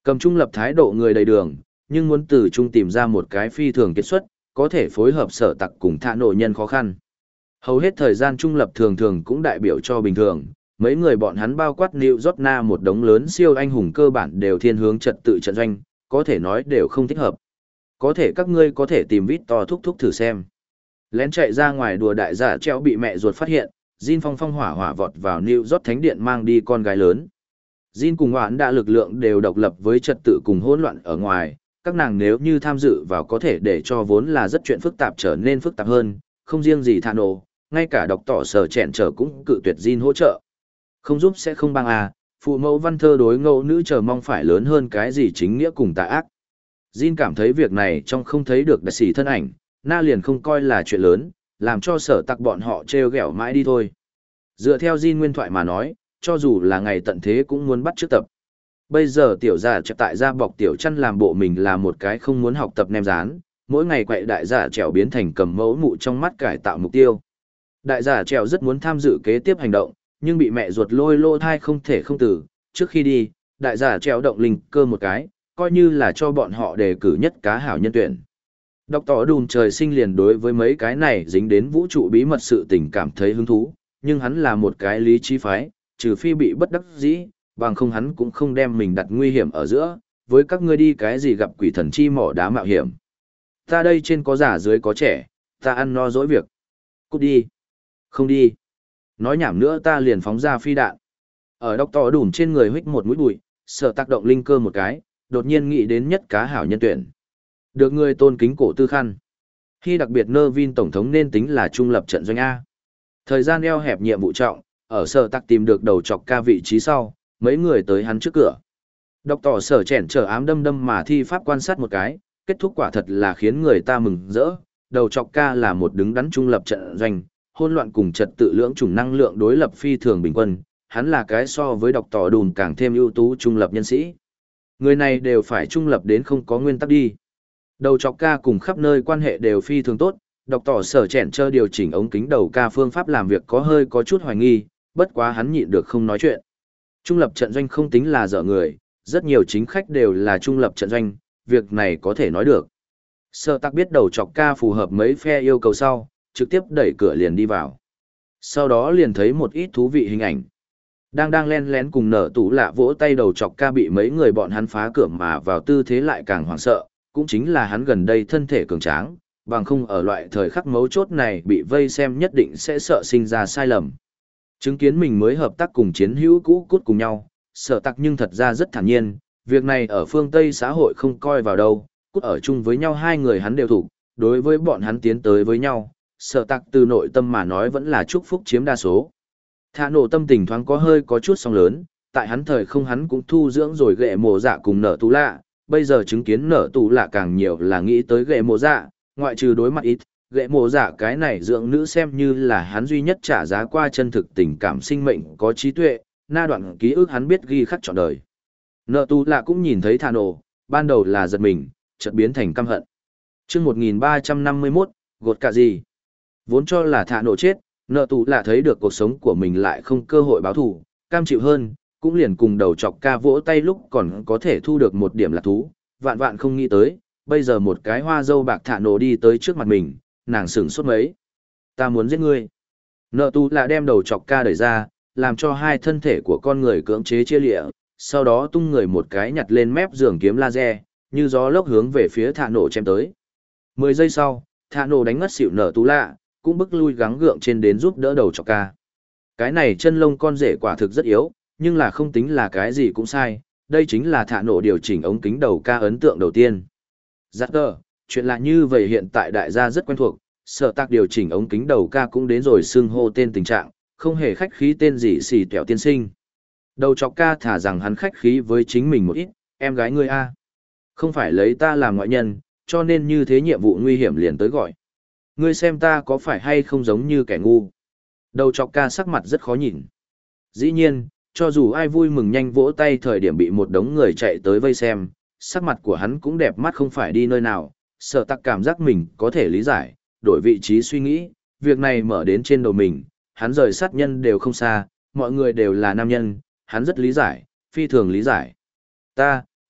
Cầm trung lập thái độ người đầy đường, nhưng muốn từ trung tìm ra một cái phi thường kết xuất, có thể phối hợp sở tặc cùng thạ nổ nhân khó khăn. Hầu hết thời gian trung lập thường thường cũng đại biểu cho bình thường, mấy người bọn hắn bao quát New York một đống lớn siêu anh hùng cơ bản đều thiên hướng trật tự trận doanh, có thể nói đều không thích hợp. Có thể các ngươi có thể tìm Victor thúc thúc thử xem. Lén chạy ra ngoài đùa đại giả treo bị mẹ ruột phát hiện, Jin phong phong hỏa hỏa vọt vào New York thánh điện mang đi con gái lớn. Jin cùng hoãn đã lực lượng đều độc lập với trật tự cùng hỗn loạn ở ngoài, các nàng nếu như tham dự vào có thể để cho vốn là rất chuyện phức tạp trở nên phức tạp hơn, không riêng gì thà nổ, ngay cả độc tỏ sở chẹn trở cũng cự tuyệt Jin hỗ trợ. Không giúp sẽ không bằng à, phụ mẫu văn thơ đối ngẫu nữ chờ mong phải lớn hơn cái gì chính nghĩa cùng tà ác. Jin cảm thấy việc này trong không thấy được đại sĩ thân ảnh, na liền không coi là chuyện lớn, làm cho sở tặc bọn họ trêu ghẹo mãi đi thôi. Dựa theo Jin nguyên thoại mà nói, cho dù là ngày tận thế cũng muốn bắt trước tập. Bây giờ tiểu giả chợt tại ra bọc tiểu chăn làm bộ mình là một cái không muốn học tập nem rán, mỗi ngày quậy đại giả trèo biến thành cầm mẫu mụ trong mắt cải tạo mục tiêu. Đại giả trèo rất muốn tham dự kế tiếp hành động, nhưng bị mẹ ruột lôi lô thai không thể không tử. Trước khi đi, đại giả trèo động linh cơ một cái, coi như là cho bọn họ đề cử nhất cá hảo nhân tuyển. Đọc tỏ đùn trời sinh liền đối với mấy cái này dính đến vũ trụ bí mật sự tình cảm thấy hứng thú, nhưng hắn là một cái lý trí phái, trừ phi bị bất đắc dĩ, bằng không hắn cũng không đem mình đặt nguy hiểm ở giữa, với các ngươi đi cái gì gặp quỷ thần chi mỏ đá mạo hiểm. Ta đây trên có già dưới có trẻ, ta ăn no dỗi việc. Cút đi. Không đi. Nói nhảm nữa ta liền phóng ra phi đạn. Ở đọc tỏ đùn trên người huých một mũi bụi, sợ tác động linh cơ một cái, đột nhiên nghĩ đến nhất cá hảo nhân tuyển. Được người tôn kính cổ tư khăn. Khi đặc biệt nơ vin tổng thống nên tính là trung lập trận doanh A. Thời gian eo hẹp nhiệm vụ trọng, ở sở tắc tìm được đầu chọc ca vị trí sau, mấy người tới hắn trước cửa. Đọc tỏ sở chẻn trở ám đâm đâm mà thi pháp quan sát một cái, kết thúc quả thật là khiến người ta mừng rỡ. Đầu chọc ca là một đứng đắn trung lập trận doanh, hỗn loạn cùng trật tự lưỡng chủng năng lượng đối lập phi thường bình quân, hắn là cái so với đọc tỏ đùn càng thêm ưu tú trung lập nhân sĩ. Người này đều phải trung lập đến không có nguyên tắc đi. Đầu chọc ca cùng khắp nơi quan hệ đều phi thường tốt, đọc tỏ sở chẻn chơ điều chỉnh ống kính đầu ca phương pháp làm việc có hơi có chút hoài nghi, bất quá hắn nhịn được không nói chuyện. Trung lập trận doanh không tính là dở người, rất nhiều chính khách đều là trung lập trận doanh, việc này có thể nói được. Sở tắc biết đầu chọc ca phù hợp mấy phe yêu cầu sau, trực tiếp đẩy cửa liền đi vào. Sau đó liền thấy một ít thú vị hình ảnh. Đang đang len lén cùng nở tủ lạ vỗ tay đầu chọc ca bị mấy người bọn hắn phá cửa mà vào tư thế lại càng hoảng sợ, cũng chính là hắn gần đây thân thể cường tráng, bằng không ở loại thời khắc mấu chốt này bị vây xem nhất định sẽ sợ sinh ra sai lầm. Chứng kiến mình mới hợp tác cùng chiến hữu cũ cút cùng nhau, sợ tặc nhưng thật ra rất thản nhiên, việc này ở phương Tây xã hội không coi vào đâu, cút ở chung với nhau hai người hắn đều thủ, đối với bọn hắn tiến tới với nhau, sợ tặc từ nội tâm mà nói vẫn là chúc phúc chiếm đa số. Thả nổ tâm tình thoáng có hơi có chút sóng lớn, tại hắn thời không hắn cũng thu dưỡng rồi ghệ mồ dạ cùng nở tù lạ, bây giờ chứng kiến nở tù lạ càng nhiều là nghĩ tới ghệ mồ dạ, ngoại trừ đối mặt ít, ghệ mồ dạ cái này dưỡng nữ xem như là hắn duy nhất trả giá qua chân thực tình cảm sinh mệnh có trí tuệ, na đoạn ký ức hắn biết ghi khắc trọn đời. Nở tù lạ cũng nhìn thấy thả nổ, ban đầu là giật mình, chợt biến thành căm hận. Chương một nghìn ba trăm năm mươi mốt, gột cả gì? Vốn cho là thả nổ chết, nợ tù lạ thấy được cuộc sống của mình lại không cơ hội báo thù, cam chịu hơn, cũng liền cùng đầu chọc ca vỗ tay lúc còn có thể thu được một điểm lạc thú, vạn vạn không nghĩ tới, bây giờ một cái hoa dâu bạc thả nổ đi tới trước mặt mình, nàng sửng sốt mấy. Ta muốn giết ngươi. Nợ tù lạ đem đầu chọc ca đẩy ra, làm cho hai thân thể của con người cưỡng chế chia lịa, sau đó tung người một cái nhặt lên mép giường kiếm laser, như gió lốc hướng về phía thả nổ chém tới. Mười giây sau, thả nổ đánh ngất xỉu nợ tù lạ, cũng bức lui gắng gượng trên đến giúp đỡ đầu chọc ca. Cái này chân lông con rể quả thực rất yếu, nhưng là không tính là cái gì cũng sai, đây chính là thả nổ điều chỉnh ống kính đầu ca ấn tượng đầu tiên. Giắt tờ, chuyện lạ như vậy hiện tại đại gia rất quen thuộc, sở tác điều chỉnh ống kính đầu ca cũng đến rồi xưng hô tên tình trạng, không hề khách khí tên gì xì tẹo tiên sinh. Đầu chọc ca thả rằng hắn khách khí với chính mình một ít, em gái ngươi a, không phải lấy ta làm ngoại nhân, cho nên như thế nhiệm vụ nguy hiểm liền tới gọi. Ngươi xem ta có phải hay không giống như kẻ ngu. Đầu chọc ca sắc mặt rất khó nhìn. Dĩ nhiên, cho dù ai vui mừng nhanh vỗ tay thời điểm bị một đống người chạy tới vây xem, sắc mặt của hắn cũng đẹp mắt không phải đi nơi nào, sợ tặc cảm giác mình có thể lý giải, đổi vị trí suy nghĩ, việc này mở đến trên đầu mình, hắn rời sát nhân đều không xa, mọi người đều là nam nhân, hắn rất lý giải, phi thường lý giải. Ta,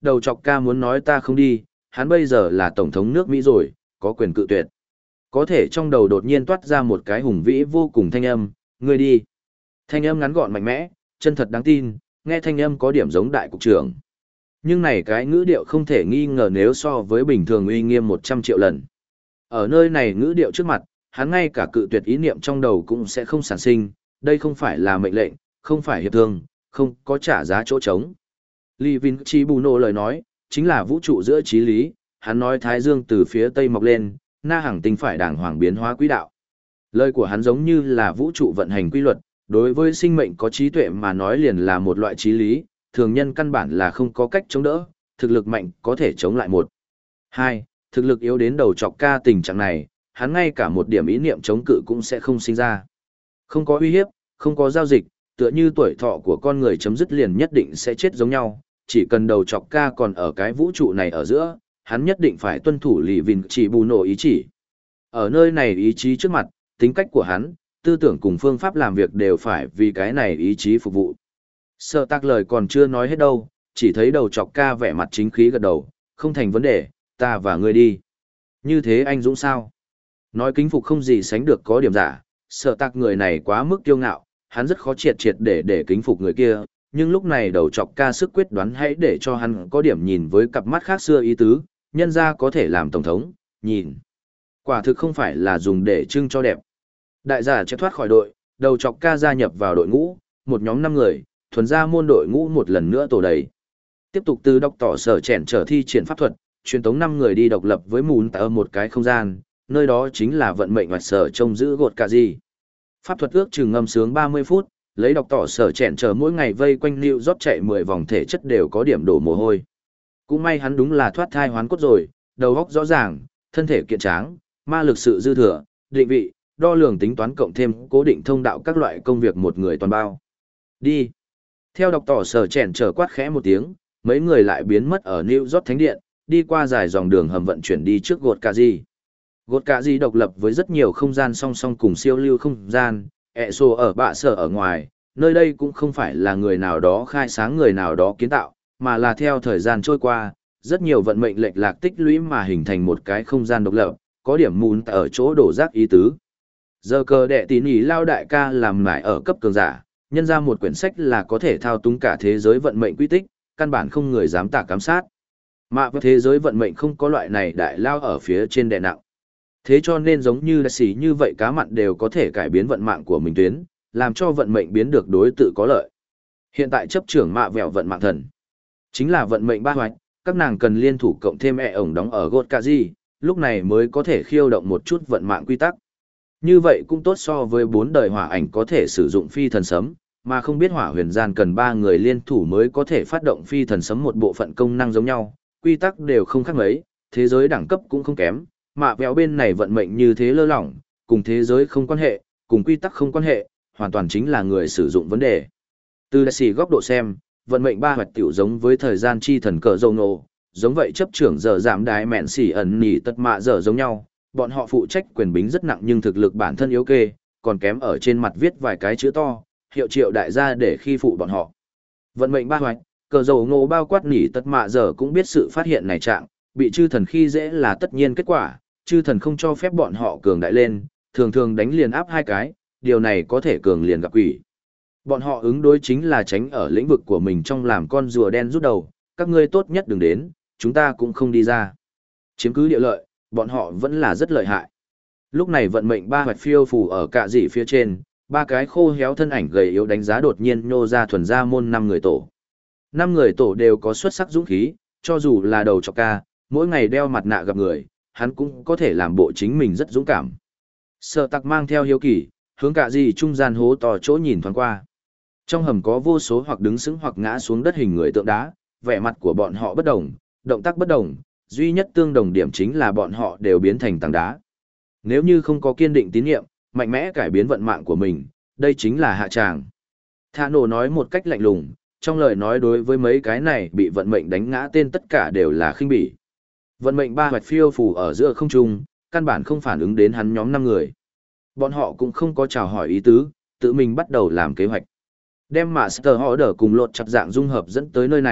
đầu chọc ca muốn nói ta không đi, hắn bây giờ là tổng thống nước Mỹ rồi, có quyền cự tuyệt. Có thể trong đầu đột nhiên toát ra một cái hùng vĩ vô cùng thanh âm, ngươi đi. Thanh âm ngắn gọn mạnh mẽ, chân thật đáng tin, nghe thanh âm có điểm giống đại cục trưởng. Nhưng này cái ngữ điệu không thể nghi ngờ nếu so với bình thường uy nghiêm một trăm triệu lần. Ở nơi này ngữ điệu trước mặt, hắn ngay cả cự tuyệt ý niệm trong đầu cũng sẽ không sản sinh, đây không phải là mệnh lệnh, không phải hiệp thương, không có trả giá chỗ trống. Lý Vin Chi Bù Nô lời nói, chính là vũ trụ giữa trí lý, hắn nói Thái Dương từ phía Tây mọc lên, na hàng tinh phải đàng hoàng biến hóa quỹ đạo. Lời của hắn giống như là vũ trụ vận hành quy luật, đối với sinh mệnh có trí tuệ mà nói liền là một loại trí lý, thường nhân căn bản là không có cách chống đỡ, thực lực mạnh có thể chống lại một. Hai, thực lực yếu đến đầu chọc ca tình trạng này, hắn ngay cả một điểm ý niệm chống cự cũng sẽ không sinh ra. Không có uy hiếp, không có giao dịch, tựa như tuổi thọ của con người chấm dứt liền nhất định sẽ chết giống nhau, chỉ cần đầu chọc ca còn ở cái vũ trụ này ở giữa, hắn nhất định phải tuân thủ Lý Vin Chỉ Bù Nổ ý chỉ. Ở nơi này ý chí trước mặt, tính cách của hắn, tư tưởng cùng phương pháp làm việc đều phải vì cái này ý chí phục vụ. Sợ tạc lời còn chưa nói hết đâu, chỉ thấy đầu chọc ca vẻ mặt chính khí gật đầu, không thành vấn đề, ta và ngươi đi. Như thế anh Dũng sao? Nói kính phục không gì sánh được có điểm giả, sợ tạc người này quá mức kiêu ngạo, hắn rất khó triệt triệt để để kính phục người kia, nhưng lúc này đầu chọc ca sức quyết đoán hãy để cho hắn có điểm nhìn với cặp mắt khác xưa ý tứ, nhân ra có thể làm tổng thống, nhìn. Quả thực không phải là dùng để trưng cho đẹp. Đại giả chạy thoát khỏi đội, đầu chọc ca gia nhập vào đội ngũ, một nhóm năm người, thuần ra môn đội ngũ một lần nữa tổ đầy. Tiếp tục từ đọc tỏ sở chèn trở thi triển pháp thuật, truyền tống năm người đi độc lập với mùn ở một cái không gian, nơi đó chính là vận mệnh hoạch sở trông giữ gột cả gì. Pháp thuật ước chừng ngâm sướng ba mươi phút, lấy đọc tỏ sở chèn trở mỗi ngày vây quanh New York chạy mười vòng thể chất đều có điểm đổ mồ hôi. Cũng may hắn đúng là thoát thai hoán cốt rồi, đầu óc rõ ràng, thân thể kiện tráng, ma lực sự dư thừa, định vị, đo lường tính toán cộng thêm cố định thông đạo các loại công việc một người toàn bao. Đi. Theo đọc tỏ sở chèn trở quát khẽ một tiếng, mấy người lại biến mất ở New York Thánh Điện, đi qua dài dòng đường hầm vận chuyển đi trước gột cả gì. Gột cả gì độc lập với rất nhiều không gian song song cùng siêu lưu không gian, ẹ xô ở bạ sở ở ngoài, nơi đây cũng không phải là người nào đó khai sáng người nào đó kiến tạo, mà là theo thời gian trôi qua, rất nhiều vận mệnh lệch lạc tích lũy mà hình thành một cái không gian độc lập, có điểm mùn ở chỗ đổ rác ý tứ. Giờ cờ đệ tín ý lao đại ca làm mãi ở cấp cường giả, nhân ra một quyển sách là có thể thao túng cả thế giới vận mệnh quy tích, căn bản không người dám tả cám sát. Mà với thế giới vận mệnh không có loại này đại lao ở phía trên đè nặng. Thế cho nên giống như đại sĩ như vậy cá mặn đều có thể cải biến vận mạng của mình tuyến, làm cho vận mệnh biến được đối tự có lợi. Hiện tại chấp trưởng mạ vẹo vận mạng thần, chính là vận mệnh ba hoạch, các nàng cần liên thủ cộng thêm e ổng đóng ở gột cả gì, lúc này mới có thể khiêu động một chút vận mạng quy tắc. Như vậy cũng tốt so với bốn đời hỏa ảnh có thể sử dụng phi thần sấm, mà không biết hỏa huyền gian cần ba người liên thủ mới có thể phát động phi thần sấm một bộ phận công năng giống nhau, quy tắc đều không khác mấy, thế giới đẳng cấp cũng không kém, mạ véo bên này vận mệnh như thế lơ lỏng, cùng thế giới không quan hệ, cùng quy tắc không quan hệ, hoàn toàn chính là người sử dụng vấn đề. Từ đại sĩ góc độ xem, vận mệnh ba hoạch tiểu giống với thời gian chi thần cờ dâu nổ, giống vậy chấp trưởng giờ giảm đái mẹn xỉ ẩn nỉ tật mạ giờ giống nhau, bọn họ phụ trách quyền bính rất nặng nhưng thực lực bản thân yếu kê, còn kém ở trên mặt viết vài cái chữ to, hiệu triệu đại gia để khi phụ bọn họ. Vận mệnh ba hoạch, cờ dầu ngô bao quát nỉ tật mạ giờ cũng biết sự phát hiện này trạng, bị chư thần khi dễ là tất nhiên kết quả, chư thần không cho phép bọn họ cường đại lên, thường thường đánh liền áp hai cái, điều này có thể cường liền gặp quỷ. Bọn họ ứng đối chính là tránh ở lĩnh vực của mình trong làm con rùa đen rút đầu, các ngươi tốt nhất đừng đến, chúng ta cũng không đi ra. Chiếm cứ địa lợi, bọn họ vẫn là rất lợi hại. Lúc này vận mệnh ba hoạch phiêu phù ở cạ dị phía trên, ba cái khô héo thân ảnh gầy yếu đánh giá đột nhiên nhô ra thuần ra môn năm người tổ. Năm người tổ đều có xuất sắc dũng khí, cho dù là đầu chọc ca, mỗi ngày đeo mặt nạ gặp người, hắn cũng có thể làm bộ chính mình rất dũng cảm. Sợ tặc mang theo hiếu kỳ, hướng cạ dị trung gian hố to chỗ nhìn thoáng qua. Trong hầm có vô số hoặc đứng sững hoặc ngã xuống đất hình người tượng đá, vẻ mặt của bọn họ bất đồng, động tác bất đồng, duy nhất tương đồng điểm chính là bọn họ đều biến thành tảng đá. Nếu như không có kiên định tín nhiệm, mạnh mẽ cải biến vận mạng của mình, đây chính là hạ tràng. Thả nổ nói một cách lạnh lùng, trong lời nói đối với mấy cái này bị vận mệnh đánh ngã tên tất cả đều là khinh bỉ. Vận mệnh ba hoạch phiêu phù ở giữa không trung, căn bản không phản ứng đến hắn nhóm năm người. Bọn họ cũng không có chào hỏi ý tứ, tự mình bắt đầu làm kế hoạch. Đem Master Order cùng lột chặt dạng dung hợp dẫn tới nơi này,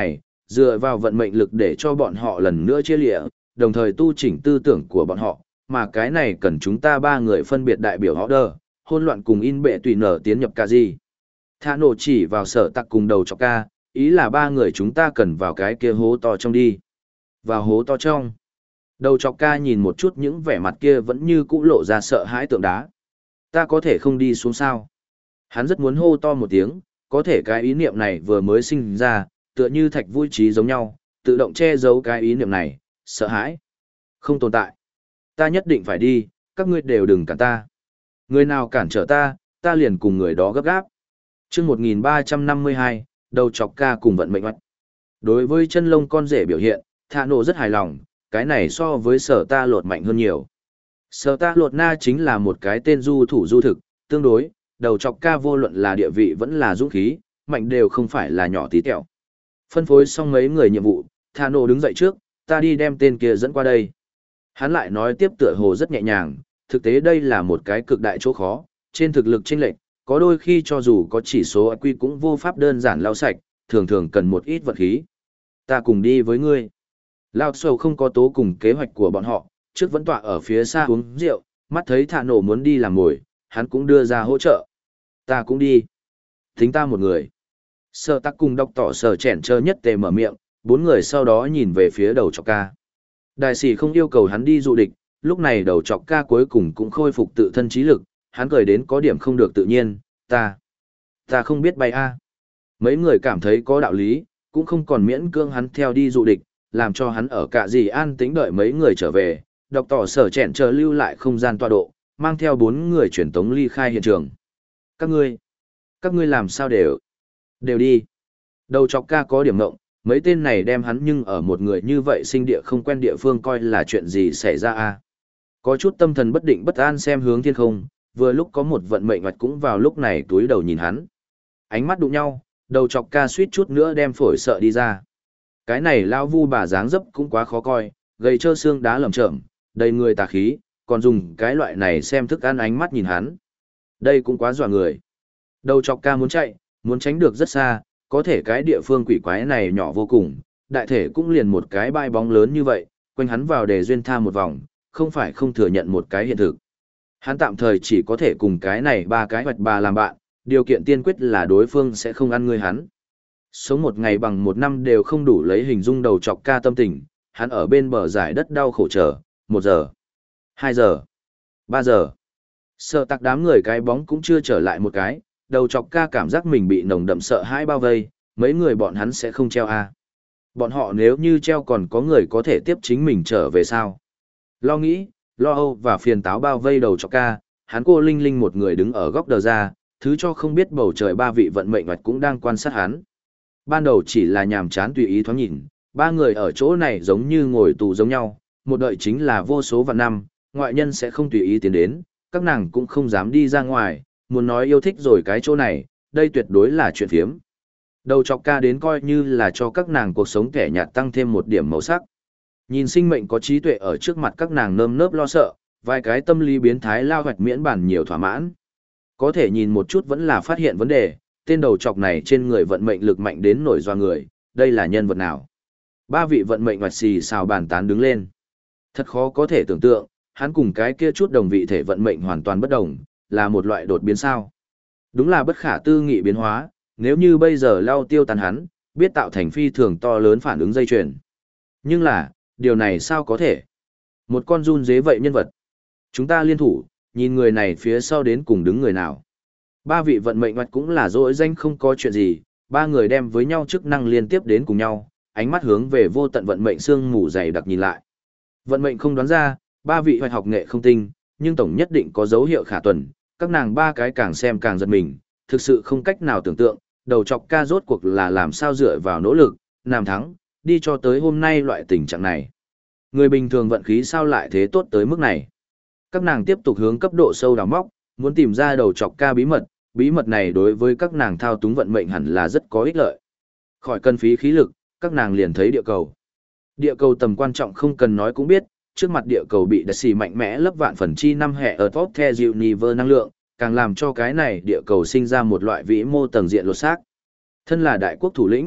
dựa vào vận mệnh lực để cho bọn họ lần nữa chia lịa, đồng thời tu chỉnh tư tưởng của bọn họ, mà cái này cần chúng ta ba người phân biệt đại biểu họ đờ, hôn loạn cùng in bệ tùy nở tiến nhập ca gì. Thả nổ chỉ vào sở tặc cùng đầu chọc ca, ý là ba người chúng ta cần vào cái kia hố to trong đi. Vào hố to trong. Đầu chọc ca nhìn một chút những vẻ mặt kia vẫn như cũ lộ ra sợ hãi tượng đá. Ta có thể không đi xuống sao? Hắn rất muốn hô to một tiếng, có thể cái ý niệm này vừa mới sinh ra, tựa như thạch vui trí giống nhau, tự động che giấu cái ý niệm này, sợ hãi. Không tồn tại. Ta nhất định phải đi, các ngươi đều đừng cản ta. Người nào cản trở ta, ta liền cùng người đó gấp gáp. Trước một nghìn ba trăm năm mươi hai, đầu chọc ca cùng vận mệnh hoạch. Đối với chân lông con rể biểu hiện, Thả nổ rất hài lòng, cái này so với sở ta lột mạnh hơn nhiều. Sở ta lột na chính là một cái tên du thủ du thực, tương đối, đầu chọc ca vô luận là địa vị vẫn là dũng khí, mạnh đều không phải là nhỏ tí tẹo. Phân phối xong mấy người nhiệm vụ, Thả nổ đứng dậy trước, ta đi đem tên kia dẫn qua đây. Hắn lại nói tiếp tựa hồ rất nhẹ nhàng, thực tế đây là một cái cực đại chỗ khó, trên thực lực chênh lệch, có đôi khi cho dù có chỉ số i kiu cũng vô pháp đơn giản lau sạch, thường thường cần một ít vật khí. Ta cùng đi với ngươi. Lao Sầu không có tố cùng kế hoạch của bọn họ, trước vẫn tọa ở phía xa uống rượu, mắt thấy Thả nổ muốn đi làm mồi, hắn cũng đưa ra hỗ trợ. Ta cũng đi. Tính ta một người. Sở tắc cùng đọc tỏ sở chẻn chơ nhất tề mở miệng, bốn người sau đó nhìn về phía đầu chọc ca. Đại sĩ không yêu cầu hắn đi dụ địch, lúc này đầu chọc ca cuối cùng cũng khôi phục tự thân trí lực, hắn cười đến có điểm không được tự nhiên, ta, ta không biết bay a. Mấy người cảm thấy có đạo lý, cũng không còn miễn cưỡng hắn theo đi dụ địch, làm cho hắn ở cả gì an tĩnh đợi mấy người trở về, đọc tỏ sở chẹn chờ lưu lại không gian tọa độ, mang theo bốn người truyền tống ly khai hiện trường. Các ngươi, các ngươi làm sao đều, đều đi. Đầu chọc ca có điểm ngộng, mấy tên này đem hắn nhưng ở một người như vậy sinh địa không quen địa phương coi là chuyện gì xảy ra a. Có chút tâm thần bất định bất an xem hướng thiên không, vừa lúc có một vận mệnh hoạch cũng vào lúc này túi đầu nhìn hắn. Ánh mắt đụng nhau, đầu chọc ca suýt chút nữa đem phổi sợ đi ra. Cái này lao vu bà dáng dấp cũng quá khó coi, gầy trơ xương đá lởm chởm, đầy người tà khí, còn dùng cái loại này xem thức ăn ánh mắt nhìn hắn. Đây cũng quá dọa người. Đầu chọc ca muốn chạy, muốn tránh được rất xa, có thể cái địa phương quỷ quái này nhỏ vô cùng, đại thể cũng liền một cái bãi bóng lớn như vậy, quanh hắn vào để duyên tha một vòng, không phải không thừa nhận một cái hiện thực. Hắn tạm thời chỉ có thể cùng cái này ba cái hoạch bà làm bạn, điều kiện tiên quyết là đối phương sẽ không ăn người hắn. Sống một ngày bằng một năm đều không đủ lấy hình dung đầu chọc ca tâm tình, hắn ở bên bờ giải đất đau khổ chờ, một giờ, hai giờ, ba giờ. Sợ tặc đám người cái bóng cũng chưa trở lại một cái, đầu chọc ca cảm giác mình bị nồng đậm sợ hãi bao vây, mấy người bọn hắn sẽ không treo a. Bọn họ nếu như treo còn có người có thể tiếp chính mình trở về sao? Lo nghĩ, lo âu và phiền táo bao vây đầu chọc ca, hắn cô Linh Linh một người đứng ở góc đờ ra, thứ cho không biết bầu trời ba vị vận mệnh hoạch cũng đang quan sát hắn. Ban đầu chỉ là nhàm chán tùy ý thoáng nhìn, ba người ở chỗ này giống như ngồi tù giống nhau, một đợi chính là vô số vạn năm, ngoại nhân sẽ không tùy ý tiến đến, các nàng cũng không dám đi ra ngoài, muốn nói yêu thích rồi cái chỗ này, đây tuyệt đối là chuyện phiếm. Đầu chọc ca đến coi như là cho các nàng cuộc sống kẻ nhạt tăng thêm một điểm màu sắc. Nhìn sinh mệnh có trí tuệ ở trước mặt các nàng nơm nớp lo sợ, vài cái tâm lý biến thái lao hoạch miễn bản nhiều thỏa mãn. Có thể nhìn một chút vẫn là phát hiện vấn đề, tên đầu chọc này trên người vận mệnh lực mạnh đến nổi doa người, đây là nhân vật nào? Ba vị vận mệnh hoạch xì xào bàn tán đứng lên. Thật khó có thể tưởng tượng, hắn cùng cái kia chút đồng vị thể vận mệnh hoàn toàn bất đồng, là một loại đột biến sao. Đúng là bất khả tư nghị biến hóa, nếu như bây giờ lao tiêu tàn hắn, biết tạo thành phi thường to lớn phản ứng dây chuyền. Nhưng là, điều này sao có thể? Một con run dế vậy nhân vật. Chúng ta liên thủ, nhìn người này phía sau đến cùng đứng người nào. Ba vị vận mệnh hoạch cũng là dỗi danh không có chuyện gì, ba người đem với nhau chức năng liên tiếp đến cùng nhau, ánh mắt hướng về vô tận vận mệnh xương mù dày đặc nhìn lại. Vận mệnh không đoán ra, ba vị hoạch học nghệ không tinh, nhưng tổng nhất định có dấu hiệu khả tuần, các nàng ba cái càng xem càng giật mình, thực sự không cách nào tưởng tượng, đầu chọc ca rốt cuộc là làm sao dựa vào nỗ lực, làm thắng, đi cho tới hôm nay loại tình trạng này. Người bình thường vận khí sao lại thế tốt tới mức này. Các nàng tiếp tục hướng cấp độ sâu đào móc, muốn tìm ra đầu chọc ca bí mật, bí mật này đối với các nàng thao túng vận mệnh hẳn là rất có ích lợi. Khỏi cân phí khí lực, các nàng liền thấy địa cầu. Địa cầu tầm quan trọng không cần nói cũng biết, trước mặt địa cầu bị đặc xì mạnh mẽ lấp vạn phần chi năm hệ ở top the universe năng lượng, càng làm cho cái này địa cầu sinh ra một loại vĩ mô tầng diện lột xác. Thân là đại quốc thủ lĩnh,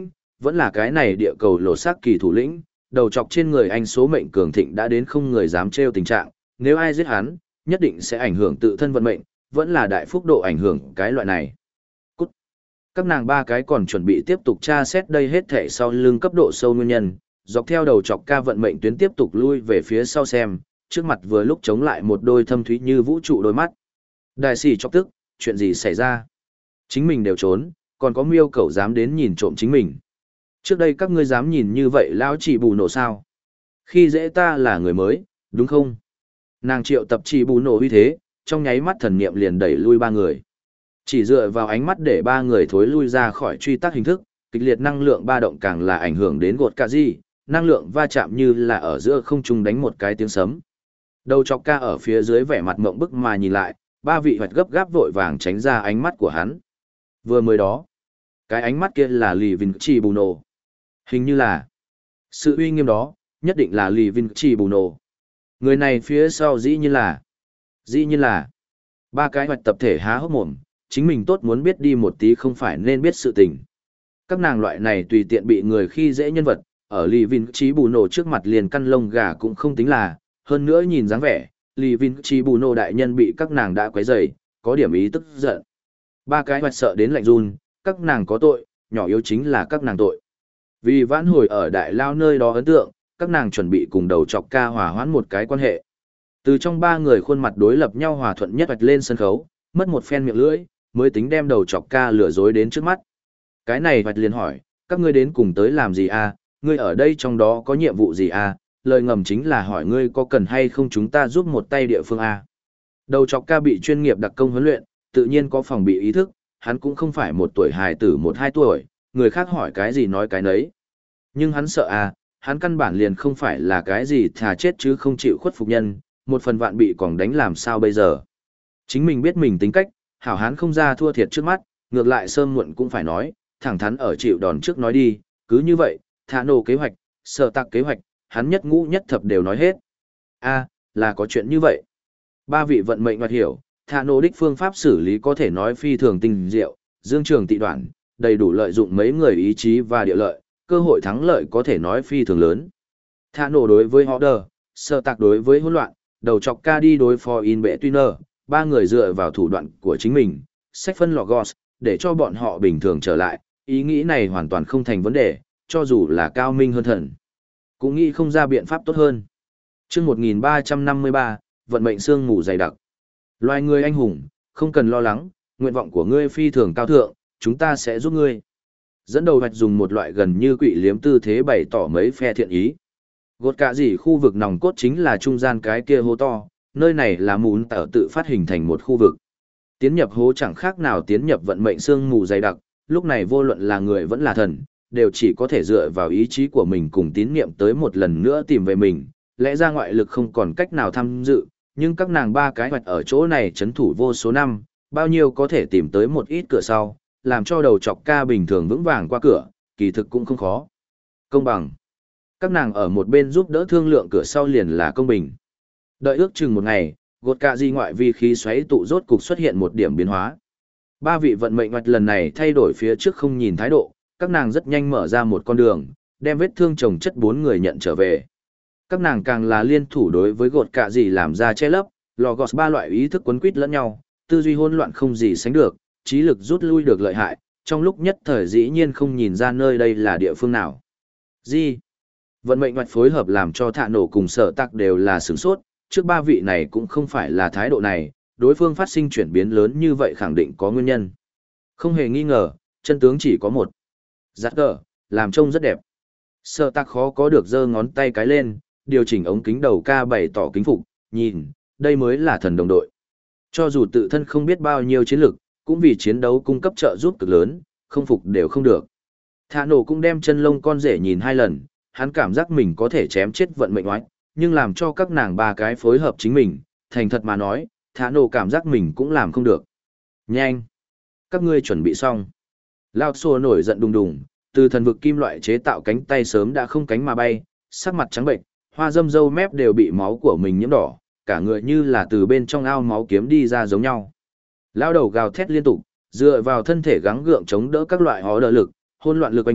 vẫn là cái này địa cầu lộ xác kỳ thủ lĩnh, đầu chọc trên người anh số mệnh cường thịnh đã đến không người dám trêu tình trạng, nếu ai giết hắn, nhất định sẽ ảnh hưởng tự thân vận mệnh, vẫn là đại phúc độ ảnh hưởng cái loại này. Cút. Các nàng ba cái còn chuẩn bị tiếp tục tra xét đây hết thể sau lưng cấp độ sâu nguyên nhân, dọc theo đầu chọc ca vận mệnh tuyến tiếp tục lui về phía sau xem, trước mặt vừa lúc chống lại một đôi thâm thúy như vũ trụ đôi mắt. Đại sĩ chọc tức, chuyện gì xảy ra? Chính mình đều trốn, còn có miêu cẩu dám đến nhìn trộm chính mình. Trước đây các ngươi dám nhìn như vậy lão chỉ bù nổ sao? Khi dễ ta là người mới, đúng không? Nàng triệu tập chỉ bù nổ uy thế, trong nháy mắt thần niệm liền đẩy lui ba người. Chỉ dựa vào ánh mắt để ba người thối lui ra khỏi truy tác hình thức, kịch liệt năng lượng ba động càng là ảnh hưởng đến gột cả gì, năng lượng va chạm như là ở giữa không trung đánh một cái tiếng sấm. Đầu chọc ca ở phía dưới vẻ mặt mộng bức mà nhìn lại, ba vị hoạch gấp gáp vội vàng tránh ra ánh mắt của hắn. Vừa mới đó, cái ánh mắt kia là Lì Vinh Chi Bù Nổ. Hình như là, sự uy nghiêm đó, nhất định là Lì Vinh Chi Bù Nổ. Người này phía sau dĩ nhiên là, dĩ nhiên là, ba cái hoạch tập thể há hốc mồm, chính mình tốt muốn biết đi một tí không phải nên biết sự tình. Các nàng loại này tùy tiện bị người khi dễ nhân vật, ở Lì Vinh Chi Bù Nổ trước mặt liền căn lông gà cũng không tính là, hơn nữa nhìn dáng vẻ, Lì Vinh Chi Bù Nổ đại nhân bị các nàng đã quấy rầy, có điểm ý tức giận. Ba cái hoạch sợ đến lạnh run, các nàng có tội, nhỏ yếu chính là các nàng tội. Vì vãn hồi ở đại lao nơi đó ấn tượng, các nàng chuẩn bị cùng đầu chọc ca hòa hoãn một cái quan hệ. Từ trong ba người khuôn mặt đối lập nhau hòa thuận nhất hoạch lên sân khấu, mất một phen miệng lưỡi, mới tính đem đầu chọc ca lừa dối đến trước mắt. Cái này hoạch liền hỏi, các ngươi đến cùng tới làm gì à, ngươi ở đây trong đó có nhiệm vụ gì à, lời ngầm chính là hỏi ngươi có cần hay không chúng ta giúp một tay địa phương à. Đầu chọc ca bị chuyên nghiệp đặc công huấn luyện, tự nhiên có phòng bị ý thức, hắn cũng không phải một tuổi hài tử một hai tuổi, người khác hỏi cái gì nói cái nấy. Nhưng hắn sợ à, hắn căn bản liền không phải là cái gì thà chết chứ không chịu khuất phục nhân, một phần vạn bị còn đánh làm sao bây giờ. Chính mình biết mình tính cách, hảo hắn không ra thua thiệt trước mắt, ngược lại sớm muộn cũng phải nói, thẳng thắn ở chịu đòn trước nói đi, cứ như vậy, thả nổ kế hoạch, sợ tạc kế hoạch, hắn nhất ngũ nhất thập đều nói hết. A, là có chuyện như vậy. Ba vị vận mệnh hoạt hiểu, thả nổ đích phương pháp xử lý có thể nói phi thường tinh diệu, dương trường tị đoạn, đầy đủ lợi dụng mấy người ý chí và địa lợi, cơ hội thắng lợi có thể nói phi thường lớn. Thả nổ đối với Order, sợ tạc đối với hỗn loạn, đầu chọc ca đi đối phó in bệ Twinner, ba người dựa vào thủ đoạn của chính mình, sách phân Logos, để cho bọn họ bình thường trở lại, ý nghĩ này hoàn toàn không thành vấn đề, cho dù là cao minh hơn thần. Cũng nghĩ không ra biện pháp tốt hơn. chương một nghìn ba trăm năm mươi ba, vận mệnh sương mù dày đặc. Loài người anh hùng, không cần lo lắng, nguyện vọng của ngươi phi thường cao thượng, chúng ta sẽ giúp ngươi. Dẫn đầu hoạch dùng một loại gần như quỷ liếm tư thế bày tỏ mấy phe thiện ý. Gột cả gì khu vực nòng cốt chính là trung gian cái kia hố to, nơi này là mún tở tự phát hình thành một khu vực. Tiến nhập hố chẳng khác nào tiến nhập vận mệnh sương mù dày đặc, lúc này vô luận là người vẫn là thần, đều chỉ có thể dựa vào ý chí của mình cùng tín niệm tới một lần nữa tìm về mình, lẽ ra ngoại lực không còn cách nào tham dự, nhưng các nàng ba cái hoạch ở chỗ này chấn thủ vô số năm, bao nhiêu có thể tìm tới một ít cửa sau, làm cho đầu chọc ca bình thường vững vàng qua cửa, kỳ thực cũng không khó. Công bằng. Các nàng ở một bên giúp đỡ thương lượng cửa sau liền là công bình. Đợi ước chừng một ngày, gột cả di ngoại vi khí xoáy tụ rốt cục xuất hiện một điểm biến hóa. Ba vị vận mệnh hoạch lần này thay đổi phía trước không nhìn thái độ, các nàng rất nhanh mở ra một con đường, đem vết thương chồng chất bốn người nhận trở về. Các nàng càng là liên thủ đối với gột cả gì làm ra che lấp, Logos ba loại ý thức quấn quýt lẫn nhau, tư duy hỗn loạn không gì sánh được, trí lực rút lui được lợi hại, trong lúc nhất thời dĩ nhiên không nhìn ra nơi đây là địa phương nào. Gì? Vận mệnh hoạch phối hợp làm cho thạ nổ cùng sở tạc đều là sửng sốt, trước ba vị này cũng không phải là thái độ này, đối phương phát sinh chuyển biến lớn như vậy khẳng định có nguyên nhân. Không hề nghi ngờ, chân tướng chỉ có một. Giắt gờ, làm trông rất đẹp. Sở tạc khó có được giơ ngón tay cái lên, điều chỉnh ống kính đầu ca bày tỏ kính phục, nhìn, đây mới là thần đồng đội. Cho dù tự thân không biết bao nhiêu chiến lực, cũng vì chiến đấu cung cấp trợ giúp cực lớn, không phục đều không được. Thạ nổ cũng đem chân lông con rể nhìn hai lần, hắn cảm giác mình có thể chém chết vận mệnh oách, nhưng làm cho các nàng ba cái phối hợp chính mình, thành thật mà nói, thả nổ cảm giác mình cũng làm không được. Nhanh! Các ngươi chuẩn bị xong. Lao xô nổi giận đùng đùng, từ thần vực kim loại chế tạo cánh tay sớm đã không cánh mà bay, sắc mặt trắng bệnh, hoa dâm dâu mép đều bị máu của mình nhiễm đỏ, cả người như là từ bên trong ao máu kiếm đi ra giống nhau. Lao đầu gào thét liên tục, dựa vào thân thể gắng gượng chống đỡ các loại hó đỡ lực, hôn loạn lực oanh kích,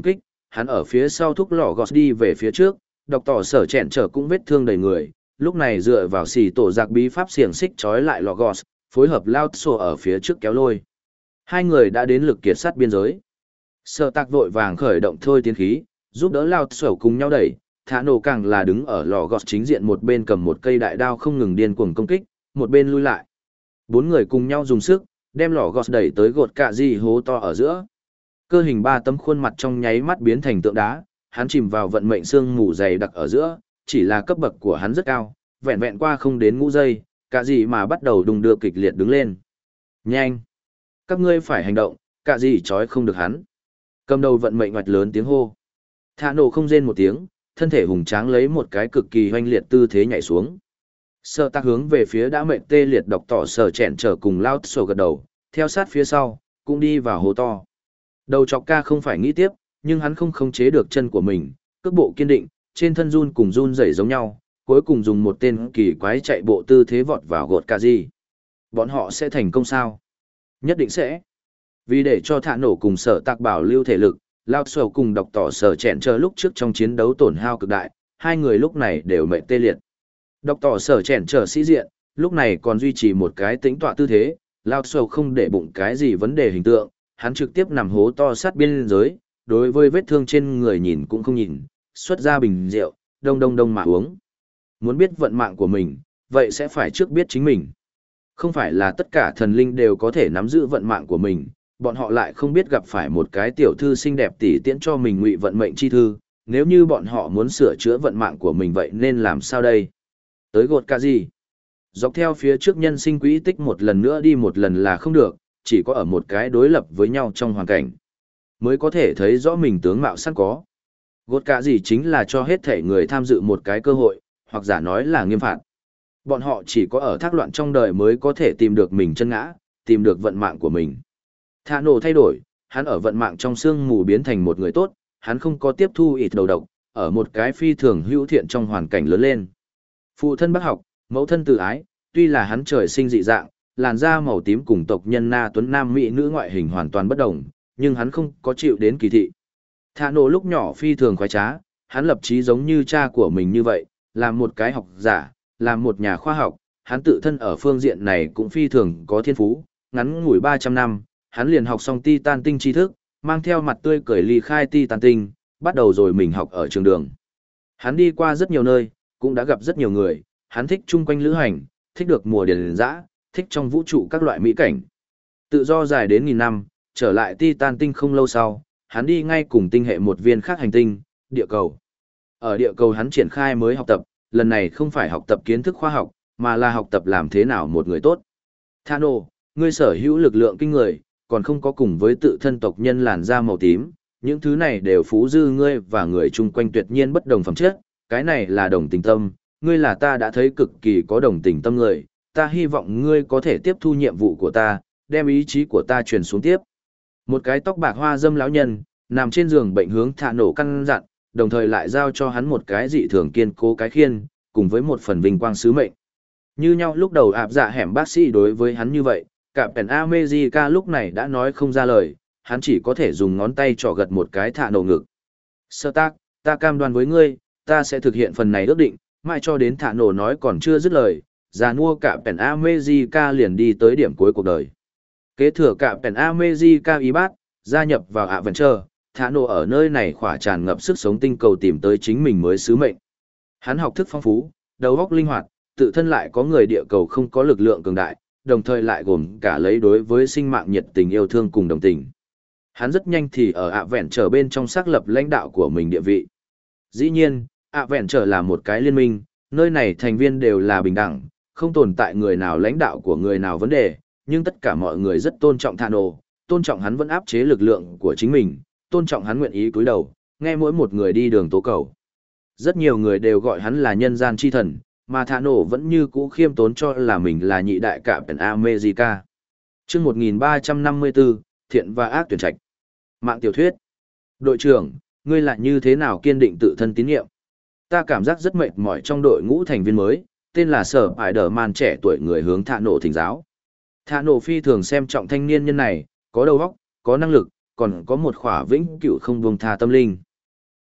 hắn ở phía sau thúc lò gọt đi về phía trước, đọc tỏ sở chẹn trở cũng vết thương đầy người, lúc này dựa vào xì tổ giặc bí pháp xiềng xích trói lại lò gọt, phối hợp lao sổ ở phía trước kéo lôi. Hai người đã đến lực kiệt sát biên giới. Sở tạc vội vàng khởi động thôi tiến khí, giúp đỡ lao sổ cùng nhau đẩy, thả nổ càng là đứng ở lò gọt chính diện một bên cầm một cây đại đao không ngừng điên cuồng công kích, một bên lui lại. Bốn người cùng nhau dùng sức, đem lò gọt đẩy tới gột cạ di hố to ở giữa. Cơ hình ba tấm khuôn mặt trong nháy mắt biến thành tượng đá, hắn chìm vào vận mệnh xương mù dày đặc ở giữa, chỉ là cấp bậc của hắn rất cao, vẹn vẹn qua không đến ngũ giây, cả gì mà bắt đầu đùng đưa kịch liệt đứng lên. Nhanh! Các ngươi phải hành động, cả gì trói không được hắn. Cầm đầu vận mệnh ngoạch lớn tiếng hô. Thả nổ không rên một tiếng, thân thể hùng tráng lấy một cái cực kỳ hoanh liệt tư thế nhảy xuống. Sở tác hướng về phía đã mệnh tê liệt đọc tỏ sở chẹn trở cùng lao sổ gật đầu, theo sát phía sau, cũng đi vào hố to. Đầu chọc ca không phải nghĩ tiếp, nhưng hắn không khống chế được chân của mình, cước bộ kiên định, trên thân run cùng run rẩy giống nhau, cuối cùng dùng một tên kỳ quái chạy bộ tư thế vọt vào gột cà gì. Bọn họ sẽ thành công sao? Nhất định sẽ. Vì để cho thả nổ cùng sở tạc bảo lưu thể lực, lao sổ cùng đọc tỏ sở chẹn chờ lúc trước trong chiến đấu tổn hao cực đại, hai người lúc này đều mệt tê liệt. Đọc tỏ sở chẹn trở sĩ diện, lúc này còn duy trì một cái tĩnh tọa tư thế, lao sổ không để bụng cái gì vấn đề hình tượng, hắn trực tiếp nằm hố to sát biên giới, đối với vết thương trên người nhìn cũng không nhìn, xuất ra bình rượu, đông đông đông mà uống. Muốn biết vận mạng của mình, vậy sẽ phải trước biết chính mình. Không phải là tất cả thần linh đều có thể nắm giữ vận mạng của mình, bọn họ lại không biết gặp phải một cái tiểu thư xinh đẹp tỉ tiễn cho mình ngụy vận mệnh chi thư, nếu như bọn họ muốn sửa chữa vận mạng của mình vậy nên làm sao đây? Tới gột cả gì? Dọc theo phía trước nhân sinh quỹ tích một lần nữa đi một lần là không được, chỉ có ở một cái đối lập với nhau trong hoàn cảnh, mới có thể thấy rõ mình tướng mạo sẵn có. Gột cả gì chính là cho hết thể người tham dự một cái cơ hội, hoặc giả nói là nghiêm phạt. Bọn họ chỉ có ở thác loạn trong đời mới có thể tìm được mình chân ngã, tìm được vận mạng của mình. Thả nổ thay đổi, hắn ở vận mạng trong sương mù biến thành một người tốt, hắn không có tiếp thu ít đầu độc, ở một cái phi thường hữu thiện trong hoàn cảnh lớn lên. Phụ thân bác học, mẫu thân tự ái, tuy là hắn trời sinh dị dạng, làn da màu tím cùng tộc nhân Na Tuấn Nam Mỹ nữ ngoại hình hoàn toàn bất đồng, nhưng hắn không có chịu đến kỳ thị. Thả nổ lúc nhỏ phi thường khoái trá, hắn lập chí giống như cha của mình như vậy, làm một cái học giả, làm một nhà khoa học, hắn tự thân ở phương diện này cũng phi thường có thiên phú, ngắn ngủi ba trăm năm, hắn liền học xong Titan tinh tri thức, mang theo mặt tươi cười ly khai Titan tinh, bắt đầu rồi mình học ở trường đường. Hắn đi qua rất nhiều nơi, cũng đã gặp rất nhiều người, hắn thích chung quanh lữ hành, thích được mùa điền dã, thích trong vũ trụ các loại mỹ cảnh. Tự do dài đến nghìn năm, trở lại Titan tinh không lâu sau, hắn đi ngay cùng tinh hệ một viên khác hành tinh, địa cầu. Ở địa cầu hắn triển khai mới học tập, lần này không phải học tập kiến thức khoa học, mà là học tập làm thế nào một người tốt. Thano, ngươi sở hữu lực lượng kinh người, còn không có cùng với tự thân tộc nhân làn da màu tím, những thứ này đều phú dư ngươi và người chung quanh tuyệt nhiên bất đồng phẩm chất, cái này là đồng tình tâm, ngươi là ta đã thấy cực kỳ có đồng tình tâm người, ta hy vọng ngươi có thể tiếp thu nhiệm vụ của ta, đem ý chí của ta truyền xuống tiếp. Một cái tóc bạc hoa dâm lão nhân, nằm trên giường bệnh hướng Thả nổ căn dặn, đồng thời lại giao cho hắn một cái dị thường kiên cố cái khiên, cùng với một phần vinh quang sứ mệnh. Như nhau lúc đầu ạp dạ hẻm bác sĩ đối với hắn như vậy, cả Pen America lúc này đã nói không ra lời, hắn chỉ có thể dùng ngón tay trỏ gật một cái Thả nổ ngực. Sơ tác, ta cam đoan với ngươi, ta sẽ thực hiện phần này ước định, mãi cho đến Thả nổ nói còn chưa dứt lời, già nua cả Pen America liền đi tới điểm cuối cuộc đời. Kế thừa cả Pen America y bát, gia nhập vào Adventure, Thả nổ ở nơi này khỏa tràn ngập sức sống tinh cầu tìm tới chính mình mới sứ mệnh. Hắn học thức phong phú, đầu óc linh hoạt, tự thân lại có người địa cầu không có lực lượng cường đại, đồng thời lại gồm cả lấy đối với sinh mạng nhiệt tình yêu thương cùng đồng tình. Hắn rất nhanh thì ở ạ vẹn trở bên trong xác lập lãnh đạo của mình địa vị. Dĩ nhiên, ạ vẹn trở là một cái liên minh, nơi này thành viên đều là bình đẳng, không tồn tại người nào lãnh đạo của người nào vấn đề, nhưng tất cả mọi người rất tôn trọng Thả nổ, tôn trọng hắn vẫn áp chế lực lượng của chính mình, tôn trọng hắn nguyện ý cúi đầu, nghe mỗi một người đi đường tố cầu. Rất nhiều người đều gọi hắn là nhân gian chi thần, mà Thả nổ vẫn như cũ khiêm tốn cho là mình là nhị đại cả Pen America. Chương một nghìn ba trăm năm mươi tư, Thiện và ác tuyển trạch. Mạng tiểu thuyết. Đội trưởng, ngươi lại như thế nào kiên định tự thân tín nhiệm? Ta cảm giác rất mệt mỏi trong đội ngũ thành viên mới, tên là Sở Spider-Man trẻ tuổi người hướng Thả nổ thỉnh giáo. Thả nổ phi thường xem trọng thanh niên nhân này, có đầu óc, có năng lực, còn có một khỏa vĩnh cửu không buông tha tâm linh.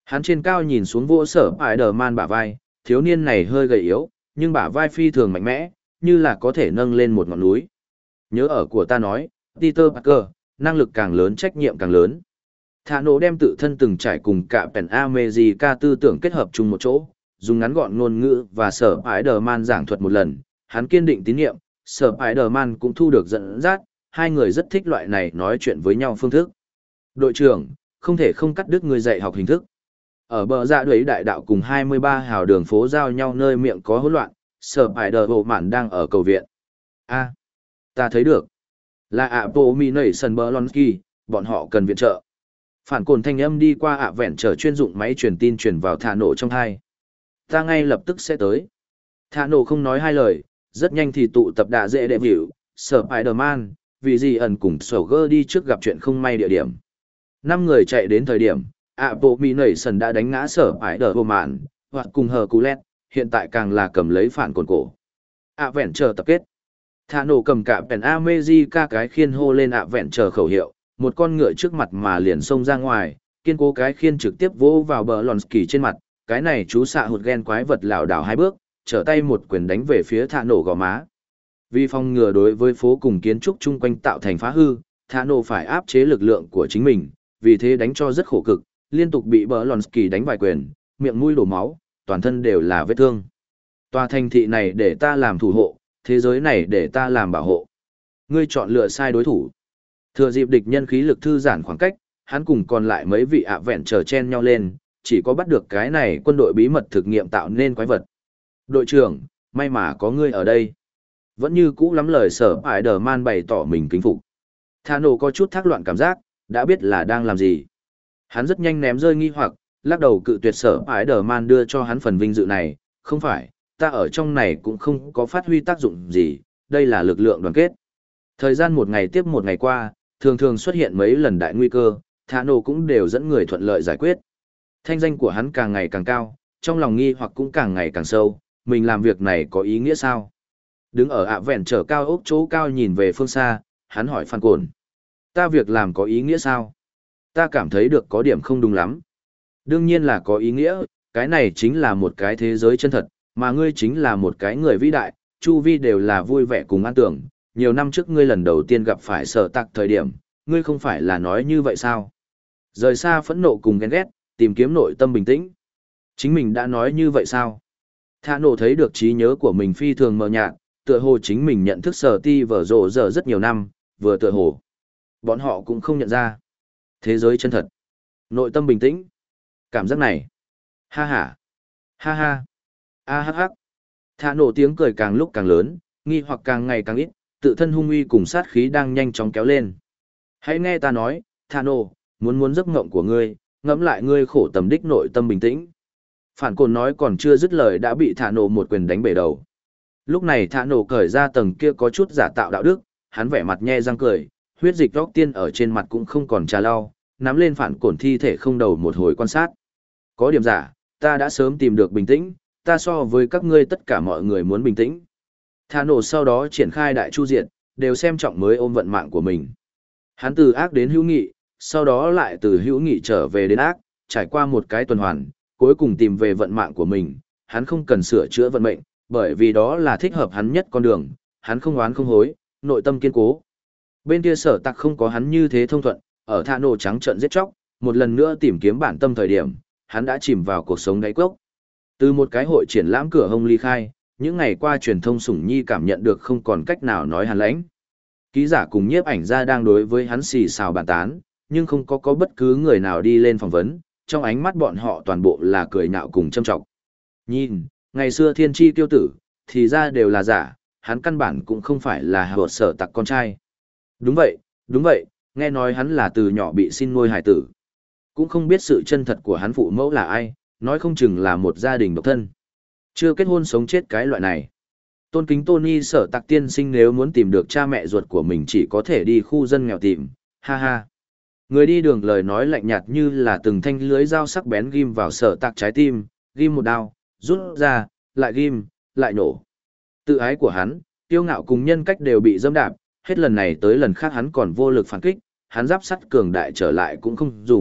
Hắn trên cao nhìn xuống vỗ sở Spider-Man bả vai, thiếu niên này hơi gầy yếu, nhưng bả vai phi thường mạnh mẽ, như là có thể nâng lên một ngọn núi. Nhớ ở của ta nói, Peter Parker, năng lực càng lớn trách nhiệm càng lớn. Thả nổ đem tự thân từng trải cùng cả Pen America tư tưởng kết hợp chung một chỗ, dùng ngắn gọn ngôn ngữ và sở Spider-Man giảng thuật một lần, hắn kiên định tín nhiệm, sở Spider-Man cũng thu được dẫn dắt, hai người rất thích loại này nói chuyện với nhau phương thức. Đội trưởng, không thể không cắt đứt người dạy học hình thức. Ở bờ dạ đuổi đại đạo cùng hai mươi ba hào đường phố giao nhau nơi miệng có hỗn loạn, sở Spider-Man đang ở cầu viện. A, ta thấy được. Là Abomination Blonsky, bọn họ cần viện trợ. Phản cồn thanh âm đi qua ạ vẹn trở chuyên dụng máy truyền tin truyền vào thả nổ trong hai. Ta ngay lập tức sẽ tới. Thả nổ không nói hai lời, rất nhanh thì tụ tập đạ dễ đệ vịu, sở Spider-Man, vì gì ẩn cùng sổ gơ đi trước gặp chuyện không may địa điểm. Năm người chạy đến thời điểm, Abomination đã đánh ngã sở Spider-Man, hoặc cùng hờ cú lét, hiện tại càng là cầm lấy phản cồn cổ. ạ vẹn trở tập kết. Thả nổ cầm cả Pen America cái khiên hô lên ạ vẹn chờ khẩu hiệu, một con ngựa trước mặt mà liền xông ra ngoài, kiên cố cái khiên trực tiếp vỗ vào bờ Lonsky trên mặt, cái này chú xạ hụt ghen quái vật lảo đảo hai bước, trở tay một quyền đánh về phía thả nổ gò má. Vì phòng ngừa đối với phố cùng kiến trúc chung quanh tạo thành phá hư, thả nổ phải áp chế lực lượng của chính mình, vì thế đánh cho rất khổ cực, liên tục bị bờ Lonsky đánh vài quyền, miệng mũi đổ máu, toàn thân đều là vết thương. Tòa thành thị này để ta làm thủ hộ, thế giới này để ta làm bảo hộ. Ngươi chọn lựa sai đối thủ. Thừa dịp địch nhân khí lực thư giãn khoảng cách, hắn cùng còn lại mấy vị ạ vẹn chờ chen nhau lên, chỉ có bắt được cái này quân đội bí mật thực nghiệm tạo nên quái vật. Đội trưởng, may mà có ngươi ở đây. Vẫn như cũ lắm lời sở Spider-Man bày tỏ mình kính phục. Thả nổ có chút thác loạn cảm giác, đã biết là đang làm gì. Hắn rất nhanh ném rơi nghi hoặc, lắc đầu cự tuyệt sở Spider-Man đưa cho hắn phần vinh dự này, không phải, ta ở trong này cũng không có phát huy tác dụng gì, đây là lực lượng đoàn kết. Thời gian một ngày tiếp một ngày qua, thường thường xuất hiện mấy lần đại nguy cơ, Thả nổ cũng đều dẫn người thuận lợi giải quyết. Thanh danh của hắn càng ngày càng cao, trong lòng nghi hoặc cũng càng ngày càng sâu, mình làm việc này có ý nghĩa sao? Đứng ở ạ vẹn trở cao ốc chỗ cao nhìn về phương xa, hắn hỏi Phan Cồn. Ta việc làm có ý nghĩa sao? Ta cảm thấy được có điểm không đúng lắm. Đương nhiên là có ý nghĩa, cái này chính là một cái thế giới chân thật, mà ngươi chính là một cái người vĩ đại, chu vi đều là vui vẻ cùng an tưởng. Nhiều năm trước ngươi lần đầu tiên gặp phải sở tạc thời điểm, ngươi không phải là nói như vậy sao? Rời xa phẫn nộ cùng ghen ghét, tìm kiếm nội tâm bình tĩnh. Chính mình đã nói như vậy sao? Thả nổ thấy được trí nhớ của mình phi thường mờ nhạt, tựa hồ chính mình nhận thức sở ti vở rộ giờ rất nhiều năm, vừa tựa hồ. Bọn họ cũng không nhận ra. Thế giới chân thật. Nội tâm bình tĩnh. Cảm giác này. Ha ha. Ha ha. A hắc hắc. Thả nổ tiếng cười càng lúc càng lớn, nghi hoặc càng ngày càng ít, tự thân hung uy cùng sát khí đang nhanh chóng kéo lên. Hãy nghe ta nói, Thả nổ, muốn muốn giấc ngộng của ngươi, ngẫm lại ngươi khổ tầm đích nội tâm bình tĩnh. Phản cồn nói còn chưa dứt lời đã bị Thả nổ một quyền đánh bể đầu. Lúc này Thả nổ cởi ra tầng kia có chút giả tạo đạo đức, hắn vẻ mặt nhe răng cười, huyết dịch róc tiên ở trên mặt cũng không còn trà lau, nắm lên phản cồn thi thể không đầu một hồi quan sát. Có điểm giả, ta đã sớm tìm được bình tĩnh, ta so với các ngươi tất cả mọi người muốn bình tĩnh. Thả nổ sau đó triển khai đại chu diện, đều xem trọng mới ôm vận mạng của mình. Hắn từ ác đến hữu nghị, sau đó lại từ hữu nghị trở về đến ác, trải qua một cái tuần hoàn, cuối cùng tìm về vận mạng của mình. Hắn không cần sửa chữa vận mệnh, bởi vì đó là thích hợp hắn nhất con đường, hắn không oán không hối, nội tâm kiên cố. Bên kia sở tặc không có hắn như thế thông thuận, ở Thả nổ trắng trợn giết chóc, một lần nữa tìm kiếm bản tâm thời điểm, hắn đã chìm vào cuộc sống đáy cốc. Từ một cái hội triển lãm cửa hông ly khai, những ngày qua truyền thông sủng nhi cảm nhận được không còn cách nào nói hắn lãnh. Ký giả cùng nhiếp ảnh gia đang đối với hắn xì xào bàn tán, nhưng không có có bất cứ người nào đi lên phỏng vấn, trong ánh mắt bọn họ toàn bộ là cười nhạo cùng châm trọng. Nhìn, ngày xưa thiên tri tiêu tử, thì ra đều là giả, hắn căn bản cũng không phải là hợp sở tặc con trai. Đúng vậy, đúng vậy, nghe nói hắn là từ nhỏ bị xin nuôi hải tử. Cũng không biết sự chân thật của hắn phụ mẫu là ai, nói không chừng là một gia đình độc thân. Chưa kết hôn sống chết cái loại này. Tôn kính Tony sở tặc tiên sinh nếu muốn tìm được cha mẹ ruột của mình chỉ có thể đi khu dân nghèo tìm, ha ha. Người đi đường lời nói lạnh nhạt như là từng thanh lưới dao sắc bén ghim vào sở tặc trái tim, ghim một đao, rút ra, lại ghim, lại nổ. Tự ái của hắn, tiêu ngạo cùng nhân cách đều bị dâm đạp, hết lần này tới lần khác hắn còn vô lực phản kích, hắn giáp sắt cường đại trở lại cũng không dùng,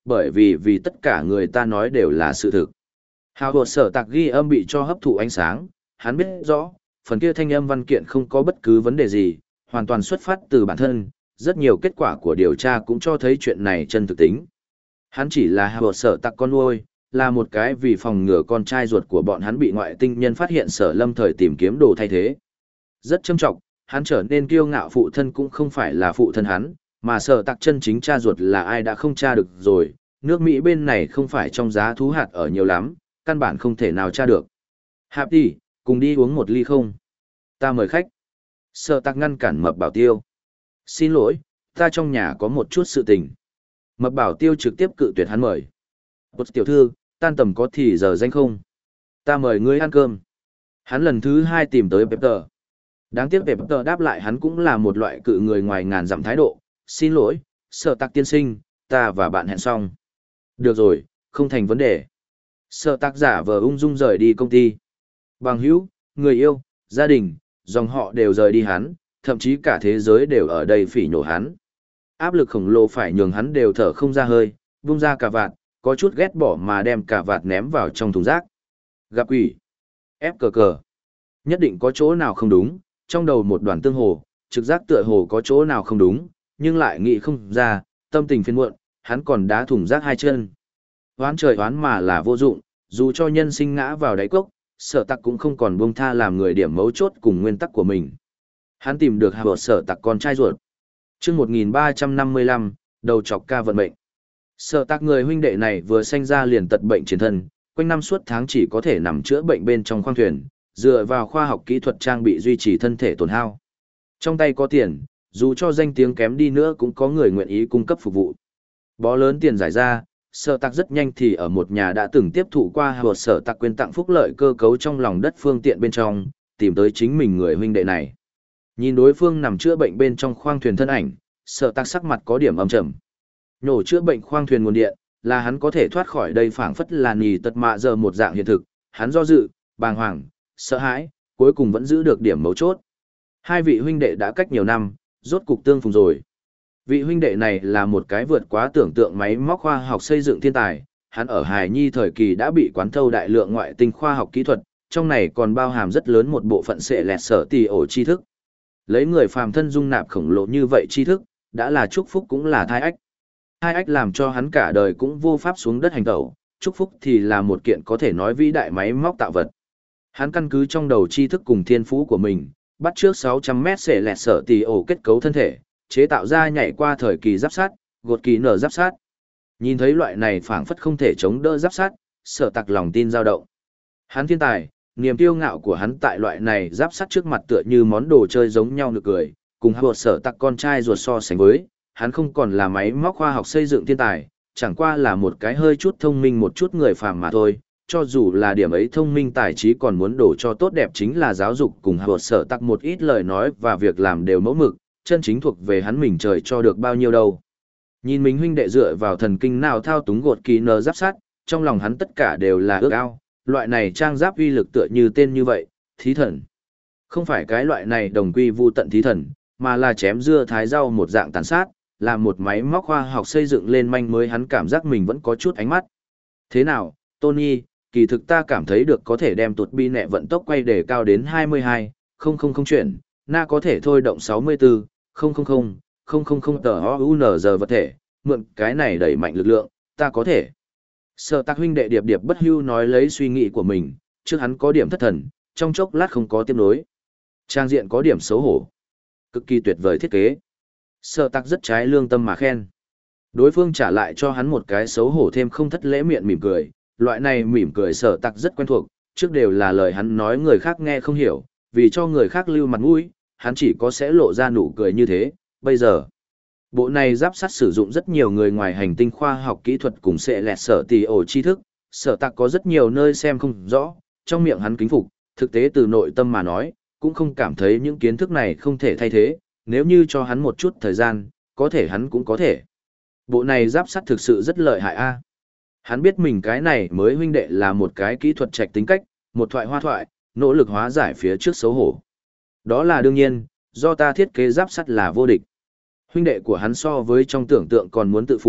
bởi vì vì tất cả người ta nói đều là sự thực. Hào hột sở tạc ghi âm bị cho hấp thụ ánh sáng, hắn biết rõ, phần kia thanh âm văn kiện không có bất cứ vấn đề gì, hoàn toàn xuất phát từ bản thân, rất nhiều kết quả của điều tra cũng cho thấy chuyện này chân thực tính. Hắn chỉ là hào hột sở tạc con nuôi, là một cái vì phòng ngừa con trai ruột của bọn hắn bị ngoại tinh nhân phát hiện sở lâm thời tìm kiếm đồ thay thế. Rất châm trọng, hắn trở nên kiêu ngạo phụ thân cũng không phải là phụ thân hắn, mà sở tạc chân chính cha ruột là ai đã không tra được rồi, nước Mỹ bên này không phải trong giá thú hạt ở nhiều lắm, căn bản không thể nào tra được. Hạp đi, cùng đi uống một ly không? Ta mời khách. Sở tạc ngăn cản Mập Bảo Tiêu. Xin lỗi, ta trong nhà có một chút sự tình. Mập Bảo Tiêu trực tiếp cự tuyệt hắn mời. Bột tiểu thư, tan tầm có thì giờ danh không? Ta mời ngươi ăn cơm. Hắn lần thứ hai tìm tới Pepper. Đáng tiếc Pepper đáp lại hắn cũng là một loại cự người ngoài ngàn dặm thái độ. Xin lỗi, Sở tạc tiên sinh, ta và bạn hẹn xong. Được rồi, không thành vấn đề. Sở tạc giả vờ ung dung rời đi công ty. Bằng hữu, người yêu, gia đình, dòng họ đều rời đi hắn, thậm chí cả thế giới đều ở đây phỉ nhổ hắn. Áp lực khổng lồ phải nhường hắn đều thở không ra hơi, vung ra cả vạt, có chút ghét bỏ mà đem cả vạt ném vào trong thùng rác. Gặp quỷ. Ép cờ cờ. Nhất định có chỗ nào không đúng, trong đầu một đoàn tương hồ, trực giác tựa hồ có chỗ nào không đúng, nhưng lại nghĩ không ra, tâm tình phiền muộn, hắn còn đá thùng rác hai chân. Hoán trời hoán mà là vô dụng, dù cho nhân sinh ngã vào đáy cốc, Sở tạc cũng không còn buông tha làm người điểm mấu chốt cùng nguyên tắc của mình. Hắn tìm được hào Sở tạc con trai ruột. Trước một nghìn ba trăm năm mươi lăm, đầu chọc ca vận mệnh. Sở tạc người huynh đệ này vừa sanh ra liền tật bệnh chiến thân, quanh năm suốt tháng chỉ có thể nằm chữa bệnh bên trong khoang thuyền, dựa vào khoa học kỹ thuật trang bị duy trì thân thể tổn hao. Trong tay có tiền, dù cho danh tiếng kém đi nữa cũng có người nguyện ý cung cấp phục vụ. Bó lớn tiền giải ra, Sở tạc rất nhanh thì ở một nhà đã từng tiếp thụ qua hào Sở tạc quyên tặng phúc lợi cơ cấu trong lòng đất phương tiện bên trong, tìm tới chính mình người huynh đệ này. Nhìn đối phương nằm chữa bệnh bên trong khoang thuyền thân ảnh, Sở tạc sắc mặt có điểm âm trầm. Nhổ chữa bệnh khoang thuyền nguồn điện, là hắn có thể thoát khỏi đây phảng phất là nì tật mạ giờ một dạng hiện thực, hắn do dự, bàng hoàng, sợ hãi, cuối cùng vẫn giữ được điểm mấu chốt. Hai vị huynh đệ đã cách nhiều năm, rốt cục tương phùng rồi. Vị huynh đệ này là một cái vượt quá tưởng tượng máy móc khoa học xây dựng thiên tài, hắn ở hài nhi thời kỳ đã bị quán thâu đại lượng ngoại tinh khoa học kỹ thuật, trong này còn bao hàm rất lớn một bộ phận sẽ lẹt sở tì ổ tri thức. Lấy người phàm thân dung nạp khổng lồ như vậy tri thức, đã là chúc phúc cũng là thai ách. Hai ách làm cho hắn cả đời cũng vô pháp xuống đất hành tẩu, chúc phúc thì là một kiện có thể nói vĩ đại máy móc tạo vật. Hắn căn cứ trong đầu tri thức cùng thiên phú của mình, bắt trước sáu trăm mét sẽ lẹt sở tì ổ kết cấu thân thể, chế tạo ra nhảy qua thời kỳ giáp sát, gột kỳ nở giáp sát. Nhìn thấy loại này phảng phất không thể chống đỡ giáp sát, Sở tạc lòng tin dao động. Hắn thiên tài, niềm kiêu ngạo của hắn tại loại này giáp sát trước mặt tựa như món đồ chơi giống nhau nực cười, cùng hào Sở tạc con trai ruột so sánh với, hắn không còn là máy móc khoa học xây dựng thiên tài, chẳng qua là một cái hơi chút thông minh một chút người phàm mà thôi. Cho dù là điểm ấy thông minh tài trí còn muốn đổ cho tốt đẹp chính là giáo dục cùng hào Sở tạc một ít lời nói và việc làm đều mẫu mực, chân chính thuộc về hắn mình trời cho được bao nhiêu đâu. Nhìn mình huynh đệ dựa vào thần kinh nào thao túng gột kỳ nờ giáp sát, trong lòng hắn tất cả đều là ước ao, loại này trang giáp uy lực tựa như tên như vậy, thí thần. Không phải cái loại này đồng quy vu tận thí thần, mà là chém dưa thái rau một dạng tàn sát, là một máy móc khoa học xây dựng lên manh mới hắn cảm giác mình vẫn có chút ánh mắt. Thế nào, Tony, kỳ thực ta cảm thấy được có thể đem tuột bi nẹ vận tốc quay để cao đến hai mươi hai, không không không chuyển, na có thể thôi động sáu mươi tư, không không không, không không không tờ o u n giờ vật thể, mượn cái này đẩy mạnh lực lượng, ta có thể. Sở tạc huynh đệ điệp điệp bất hưu nói lấy suy nghĩ của mình, trước hắn có điểm thất thần, trong chốc lát không có tiếp nối. Trang diện có điểm xấu hổ. Cực kỳ tuyệt vời thiết kế. Sở tạc rất trái lương tâm mà khen. Đối phương trả lại cho hắn một cái xấu hổ thêm không thất lễ miệng mỉm cười, loại này mỉm cười Sở tạc rất quen thuộc, trước đều là lời hắn nói người khác nghe không hiểu, vì cho người khác lưu mặt mũi, hắn chỉ có sẽ lộ ra nụ cười như thế. Bây giờ, bộ này giáp sắt sử dụng rất nhiều người ngoài hành tinh khoa học kỹ thuật cùng sẽ lẹt sở tì ổ tri thức, Sở tạc có rất nhiều nơi xem không rõ, trong miệng hắn kính phục, thực tế từ nội tâm mà nói, cũng không cảm thấy những kiến thức này không thể thay thế, nếu như cho hắn một chút thời gian, có thể hắn cũng có thể. Bộ này giáp sắt thực sự rất lợi hại a. Hắn biết mình cái này mới huynh đệ là một cái kỹ thuật trạch tính cách, một thoại hoa thoại, nỗ lực hóa giải phía trước xấu hổ. Đó là đương nhiên, do ta thiết kế giáp sắt là vô địch. Huynh đệ của hắn so với trong tưởng tượng còn muốn tự phụ,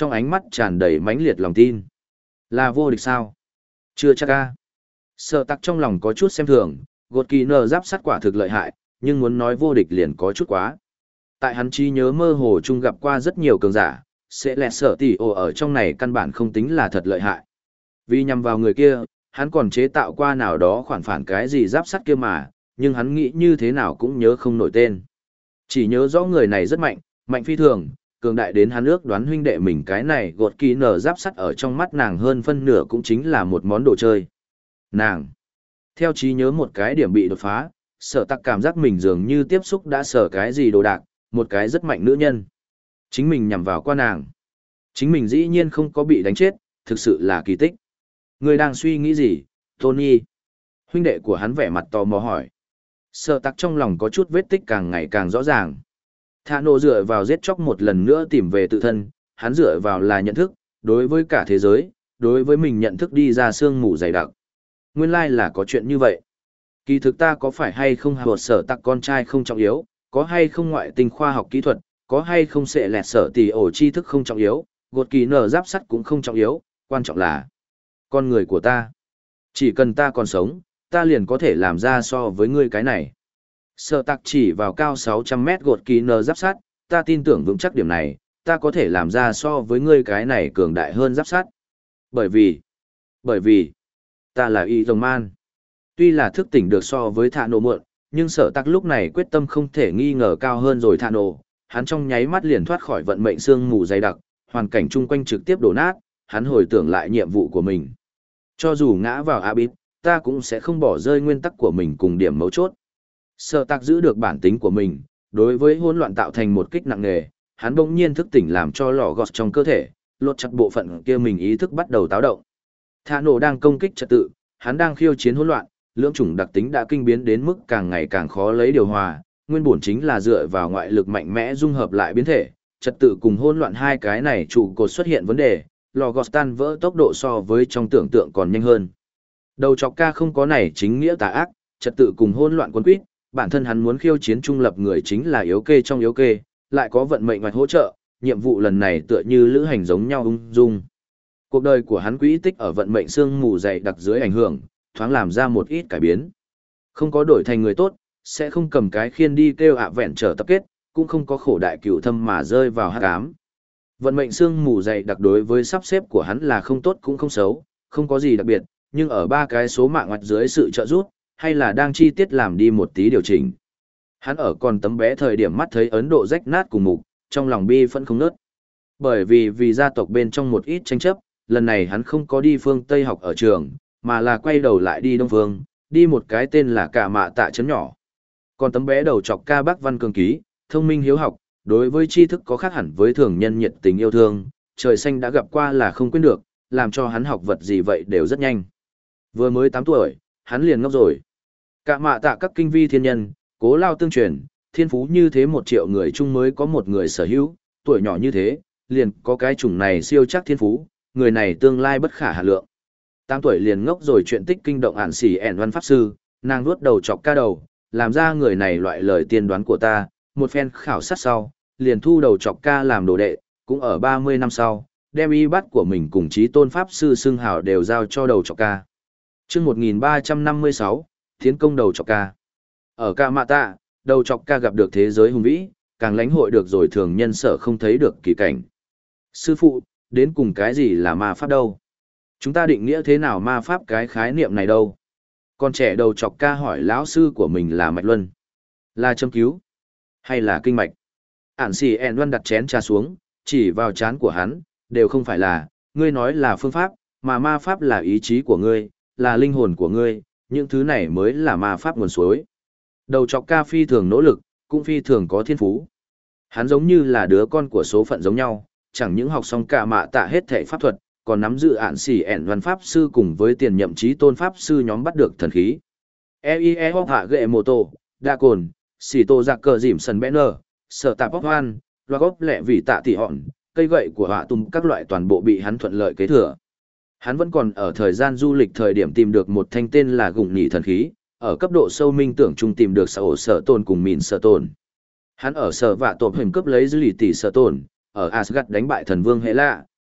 trong ánh mắt tràn đầy mãnh liệt lòng tin. Là vô địch sao? Chưa chắc ca. Sở tặc trong lòng có chút xem thường, gột kỳ nờ giáp sắt quả thực lợi hại, nhưng muốn nói vô địch liền có chút quá. Tại hắn trí nhớ mơ hồ chung gặp qua rất nhiều cường giả, sẽ lẹt sở tỷ ồ ở trong này căn bản không tính là thật lợi hại. Vì nhằm vào người kia, hắn còn chế tạo qua nào đó khoản phản cái gì giáp sắt kia mà, nhưng hắn nghĩ như thế nào cũng nhớ không nổi tên. Chỉ nhớ rõ người này rất mạnh, mạnh phi thường, cường đại đến hắn ước đoán huynh đệ mình cái này gột kỳ nở giáp sắt ở trong mắt nàng hơn phân nửa cũng chính là một món đồ chơi. Nàng, theo trí nhớ một cái điểm bị đột phá, sở tặc cảm giác mình dường như tiếp xúc đã sở cái gì đồ đạc, một cái rất mạnh nữ nhân. Chính mình nhằm vào qua nàng. Chính mình dĩ nhiên không có bị đánh chết, thực sự là kỳ tích. Người đang suy nghĩ gì, Tony? Huynh đệ của hắn vẻ mặt tò mò hỏi. Sở tặc trong lòng có chút vết tích càng ngày càng rõ ràng. Thả nổ dựa vào giết chóc một lần nữa tìm về tự thân, hắn dựa vào là nhận thức, đối với cả thế giới, đối với mình nhận thức đi ra sương mù dày đặc. Nguyên lai là có chuyện như vậy. Kỳ thực ta có phải hay không hợp sở tặc con trai không trọng yếu, có hay không ngoại tình khoa học kỹ thuật, có hay không sẽ lẹt sở tỷ ổ tri thức không trọng yếu, gột kỳ nở giáp sắt cũng không trọng yếu, quan trọng là con người của ta. Chỉ cần ta còn sống, ta liền có thể làm ra so với ngươi cái này. Sở tặc chỉ vào cao sáu trăm mét gột kỳ nở giáp sắt, ta tin tưởng vững chắc điểm này, ta có thể làm ra so với ngươi cái này cường đại hơn giáp sắt. Bởi vì, bởi vì, ta là y rồng man. Tuy là thức tỉnh được so với thạ nổ muộn, nhưng sở tắc lúc này quyết tâm không thể nghi ngờ cao hơn rồi thạ nổ. Hắn trong nháy mắt liền thoát khỏi vận mệnh sương mù dày đặc, hoàn cảnh chung quanh trực tiếp đổ nát, hắn hồi tưởng lại nhiệm vụ của mình. Cho dù ngã vào Abit, ta cũng sẽ không bỏ rơi nguyên tắc của mình cùng điểm mấu chốt. Sở tắc giữ được bản tính của mình, đối với hỗn loạn tạo thành một kích nặng nề, hắn bỗng nhiên thức tỉnh làm cho lò gọt trong cơ thể, lột chặt bộ phận kia mình ý thức bắt đầu táo động. Thạ nổ đang công kích trật tự, hắn đang khiêu chiến hỗn loạn, lưỡng chủng đặc tính đã kinh biến đến mức càng ngày càng khó lấy điều hòa, nguyên bổn chính là dựa vào ngoại lực mạnh mẽ dung hợp lại biến thể, trật tự cùng hỗn loạn hai cái này trụ cột xuất hiện vấn đề, Logos tan vỡ tốc độ so với trong tưởng tượng còn nhanh hơn. Đầu chọc ca không có này chính nghĩa tà ác, trật tự cùng hỗn loạn quân quýt, bản thân hắn muốn khiêu chiến trung lập người chính là yếu kê trong yếu kê, lại có vận mệnh ngoại hỗ trợ, nhiệm vụ lần này tựa như lữ hành giống nhau ung dung. Cuộc đời của hắn quỹ tích ở vận mệnh sương mù dày đặc dưới ảnh hưởng, thoáng làm ra một ít cải biến. Không có đổi thành người tốt, sẽ không cầm cái khiên đi kêu ạ vẹn trở tập kết, cũng không có khổ đại cửu thâm mà rơi vào hắc ám. Vận mệnh sương mù dày đặc đối với sắp xếp của hắn là không tốt cũng không xấu, không có gì đặc biệt, nhưng ở ba cái số mạng ngoặt dưới sự trợ giúp, hay là đang chi tiết làm đi một tí điều chỉnh. Hắn ở còn tấm bé thời điểm mắt thấy Ấn Độ rách nát cùng mục, trong lòng bi phẫn không nớt. Bởi vì vì gia tộc bên trong một ít tranh chấp, lần này hắn không có đi phương Tây học ở trường, mà là quay đầu lại đi Đông Phương, đi một cái tên là Cả Mạ Tạ trấn nhỏ. Còn tấm bé đầu chọc ca Bắc Văn Cường Ký, thông minh hiếu học, đối với tri thức có khác hẳn với thường nhân nhiệt tình yêu thương, trời xanh đã gặp qua là không quên được, làm cho hắn học vật gì vậy đều rất nhanh. Vừa mới tám tuổi, hắn liền ngốc rồi. Cả Mạ Tạ các kinh vi thiên nhân, cố lao tương truyền, thiên phú như thế một triệu người chung mới có một người sở hữu, tuổi nhỏ như thế, liền có cái chủng này siêu chắc thiên phú, người này tương lai bất khả hà lượng. Tám tuổi liền ngốc rồi chuyện tích kinh động ản xỉ ẻn văn pháp sư, nàng vuốt đầu chọc ca đầu, làm ra người này loại lời tiên đoán của ta, một phen khảo sát sau, liền thu đầu chọc ca làm đồ đệ, cũng ở ba mươi năm sau, đem y bắt của mình cùng chí tôn pháp sư xưng hào đều giao cho đầu chọc ca. Chương một nghìn ba trăm năm mươi sáu, tiến công đầu chọc ca. Ở Ca Mạ Tạ, đầu chọc ca gặp được thế giới hùng vĩ, càng lãnh hội được rồi thường nhân sở không thấy được kỳ cảnh. Sư phụ, đến cùng cái gì là ma pháp đâu? Chúng ta định nghĩa thế nào ma pháp cái khái niệm này đâu? Con trẻ đầu chọc ca hỏi lão sư của mình là Mạch Luân, là châm cứu, hay là kinh mạch? Ản xì ẹn Luân đặt chén trà xuống, chỉ vào chán của hắn, đều không phải là, ngươi nói là phương pháp, mà ma pháp là ý chí của ngươi, là linh hồn của ngươi, những thứ này mới là ma pháp nguồn suối. Đầu chọc ca phi thường nỗ lực, cũng phi thường có thiên phú. Hắn giống như là đứa con của số phận giống nhau, chẳng những học xong Cả Mạ Tạ hết thể pháp thuật, còn nắm giữ ản xỉ ẻn văn pháp sư cùng với tiền nhậm chí tôn pháp sư nhóm bắt được thần khí. E I E Hóc Hạ Ghệ Mô Tô, Đa Cồn, Xì Tô Giặc Cờ Dìm Sần Bẽ Nơ, Sở Tạp Bóc Hoan, Loa Góp Lẹ Vì Tạ Tỷ Họn, cây gậy của họa tùm các loại toàn bộ bị hắn thuận lợi kế thừa. Hắn vẫn còn ở thời gian du lịch thời điểm tìm được một thanh tên là Gùng Nhị thần khí, ở cấp độ sâu minh tưởng trung tìm được sở ổ sở tồn cùng mìn sở tồn. Hắn ở sở vạ tộp hình cướp lấy dư lì tỷ sở tồn, ở Asgard đánh bại thần vương Hela,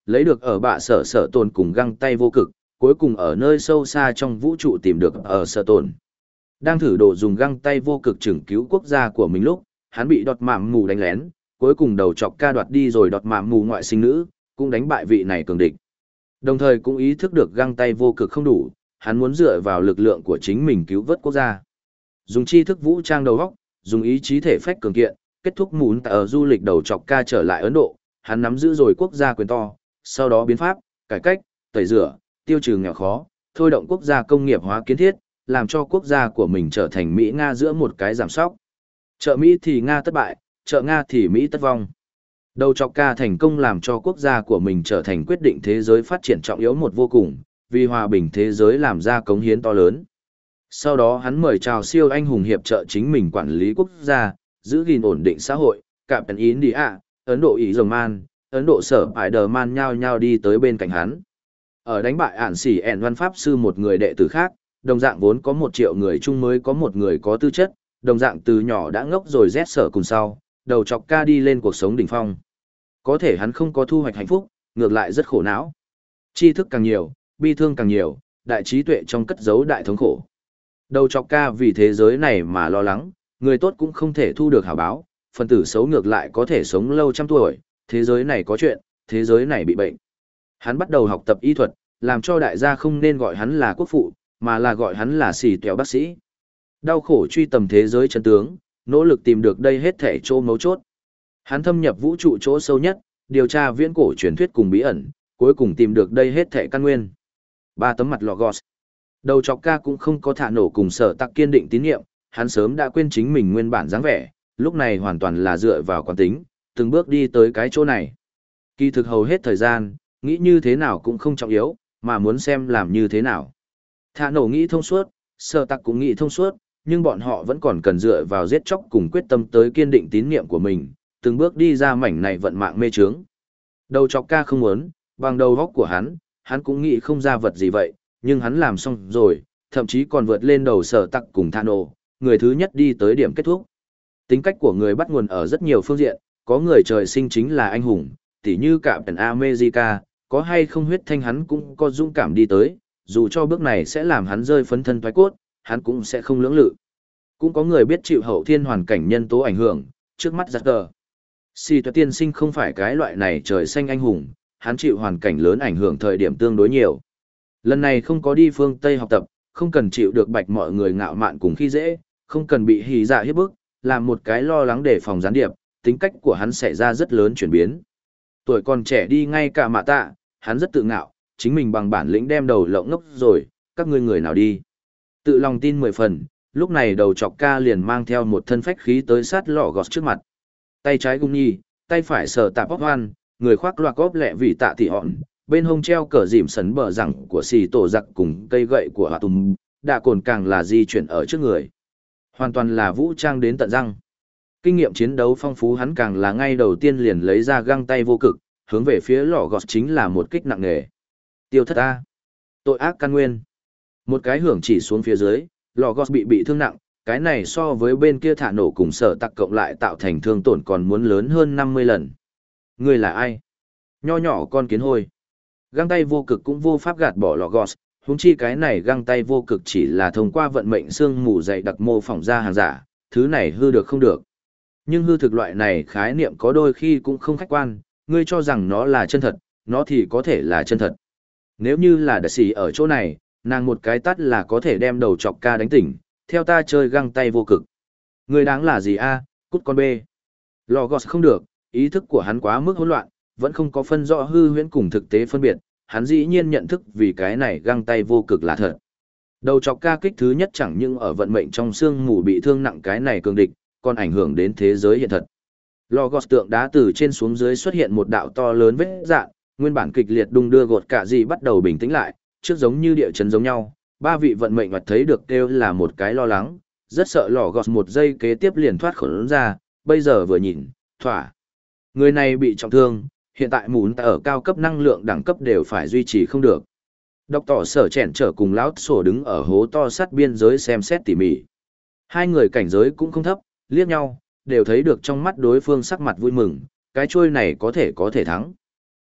lấy được ở bạ sở sở tồn cùng găng tay vô cực, cuối cùng ở nơi sâu xa trong vũ trụ tìm được ở sở tồn. Đang thử độ dùng găng tay vô cực chừng cứu quốc gia của mình lúc, hắn bị đọt mạm mù đánh lén, cuối cùng đầu chọc ca đoạt đi rồi đọt mạm mù ngoại sinh nữ, cũng đánh bại vị này cường địch. Đồng thời cũng ý thức được găng tay vô cực không đủ, hắn muốn dựa vào lực lượng của chính mình cứu vớt quốc gia. Dùng tri thức vũ trang đầu óc, dùng ý chí thể phách cường kiện, kết thúc muốn ở du lịch đầu chọc ca trở lại Ấn Độ, hắn nắm giữ rồi quốc gia quyền to, sau đó biến pháp, cải cách, tẩy rửa, tiêu trừ nghèo khó, thôi động quốc gia công nghiệp hóa kiến thiết, làm cho quốc gia của mình trở thành Mỹ Nga giữa một cái giảm sóc. Trợ Mỹ thì Nga thất bại, trợ Nga thì Mỹ tất vong. Đầu chọc ca thành công làm cho quốc gia của mình trở thành quyết định thế giới phát triển trọng yếu một vô cùng, vì hòa bình thế giới làm ra cống hiến to lớn. Sau đó hắn mời chào siêu anh hùng hiệp trợ chính mình quản lý quốc gia, giữ gìn ổn định xã hội, cạm tần India, Ấn Độ Ý Rồng Man, Ấn Độ Sở Spider-Man nhao nhao đi tới bên cạnh hắn. Ở đánh bại ản xỉ ẻn văn pháp sư một người đệ tử khác, đồng dạng vốn có một triệu người chung mới có một người có tư chất, đồng dạng từ nhỏ đã ngốc rồi rét sở cùng sau, đầu chọc ca đi lên cuộc sống đỉnh phong. Có thể hắn không có thu hoạch hạnh phúc, ngược lại rất khổ não. Tri thức càng nhiều, bi thương càng nhiều, đại trí tuệ trong cất giấu đại thống khổ. Đầu chọc ca vì thế giới này mà lo lắng, người tốt cũng không thể thu được hảo báo, phần tử xấu ngược lại có thể sống lâu trăm tuổi, thế giới này có chuyện, thế giới này bị bệnh. Hắn bắt đầu học tập y thuật, làm cho đại gia không nên gọi hắn là quốc phụ, mà là gọi hắn là xì tèo bác sĩ. Đau khổ truy tầm thế giới chân tướng, nỗ lực tìm được đây hết thể chỗ mấu chốt. Hắn thâm nhập vũ trụ chỗ sâu nhất, điều tra viễn cổ truyền thuyết cùng bí ẩn, cuối cùng tìm được đây hết thể căn nguyên. Ba tấm mặt Logos. Đầu chọc ca cũng không có thả nổ cùng sở tắc kiên định tín nhiệm, hắn sớm đã quên chính mình nguyên bản dáng vẻ, lúc này hoàn toàn là dựa vào quán tính, từng bước đi tới cái chỗ này. Kỳ thực hầu hết thời gian, nghĩ như thế nào cũng không trọng yếu, mà muốn xem làm như thế nào. Thả nổ nghĩ thông suốt, sở tắc cũng nghĩ thông suốt, nhưng bọn họ vẫn còn cần dựa vào giết chóc cùng quyết tâm tới kiên định tín nhiệm của mình, từng bước đi ra mảnh này vận mạng mê trướng. Đầu chọc ca không muốn, bằng đầu góc của hắn, hắn cũng nghĩ không ra vật gì vậy, nhưng hắn làm xong rồi, thậm chí còn vượt lên đầu sở tặc cùng Thano, người thứ nhất đi tới điểm kết thúc. Tính cách của người bắt nguồn ở rất nhiều phương diện, có người trời sinh chính là anh hùng, tỉ như Captain America, có hay không huyết thanh hắn cũng có dũng cảm đi tới, dù cho bước này sẽ làm hắn rơi phấn thân thoái cốt, hắn cũng sẽ không lưỡng lự. Cũng có người biết chịu hậu thiên hoàn cảnh nhân tố ảnh hưởng, trước mắt giặc tờ. Si Tuệ tiên sinh không phải cái loại này trời xanh anh hùng, hắn chịu hoàn cảnh lớn ảnh hưởng thời điểm tương đối nhiều. Lần này không có đi phương Tây học tập, không cần chịu được bạch mọi người ngạo mạn cùng khi dễ, không cần bị hỉ dạ hiếp bức, làm một cái lo lắng để phòng gián điệp, tính cách của hắn xảy ra rất lớn chuyển biến. Tuổi còn trẻ đi ngay cả mạ tạ, hắn rất tự ngạo, chính mình bằng bản lĩnh đem đầu lộng ngốc rồi, các ngươi người nào đi. Tự lòng tin mười phần, lúc này đầu chọc ca liền mang theo một thân phách khí tới sát lọ gọt trước mặt. Tay trái gung nhi, tay phải sờ tạp bóc hoan, người khoác loa cóp lẹ vì tạ thị họn, bên hông treo cờ dìm sấn bờ rằng của xì tổ giặc cùng cây gậy của hạ tùm, đạ cồn càng là di chuyển ở trước người. Hoàn toàn là vũ trang đến tận răng. Kinh nghiệm chiến đấu phong phú hắn càng là ngay đầu tiên liền lấy ra găng tay vô cực, hướng về phía lọ gọt chính là một kích nặng nề. Tiêu thất A. Tội ác căn nguyên. Một cái hưởng chỉ xuống phía dưới, lọ gọt bị bị thương nặng, cái này so với bên kia thả nổ cùng sở tặc cộng lại tạo thành thương tổn còn muốn lớn hơn năm mươi lần. Người là ai? Nho nhỏ con kiến hôi. Găng tay vô cực cũng vô pháp gạt bỏ lọ gọt, huống chi cái này găng tay vô cực chỉ là thông qua vận mệnh xương mù dày đặc mô phỏng ra hàng giả, thứ này hư được không được. Nhưng hư thực loại này khái niệm có đôi khi cũng không khách quan, ngươi cho rằng nó là chân thật, nó thì có thể là chân thật. Nếu như là đại sĩ ở chỗ này, nàng một cái tắt là có thể đem đầu chọc ca đánh tỉnh, theo ta chơi găng tay vô cực. Ngươi đáng là gì a? Cút con bê. Logos không được, ý thức của hắn quá mức hỗn loạn, vẫn không có phân rõ hư huyễn cùng thực tế phân biệt, hắn dĩ nhiên nhận thức vì cái này găng tay vô cực là thật. Đầu chọc ca kích thứ nhất chẳng những ở vận mệnh trong xương mù bị thương nặng cái này cường địch, còn ảnh hưởng đến thế giới hiện thật. Logos tượng đá từ trên xuống dưới xuất hiện một đạo to lớn vết dạn, nguyên bản kịch liệt đung đưa gột cả gì bắt đầu bình tĩnh lại, trước giống như địa chấn giống nhau, ba vị vận mệnh mặt thấy được kêu là một cái lo lắng, rất sợ Logos một giây kế tiếp liền thoát khổn ra, bây giờ vừa nhìn, thỏa. Người này bị trọng thương, hiện tại muốn ở cao cấp năng lượng đẳng cấp đều phải duy trì không được. Đọc tỏ sở chèn trở cùng lão sổ đứng ở hố to sát biên giới xem xét tỉ mỉ. Hai người cảnh giới cũng không thấp, liếc nhau, đều thấy được trong mắt đối phương sắc mặt vui mừng, cái chuôi này có thể có thể thắng.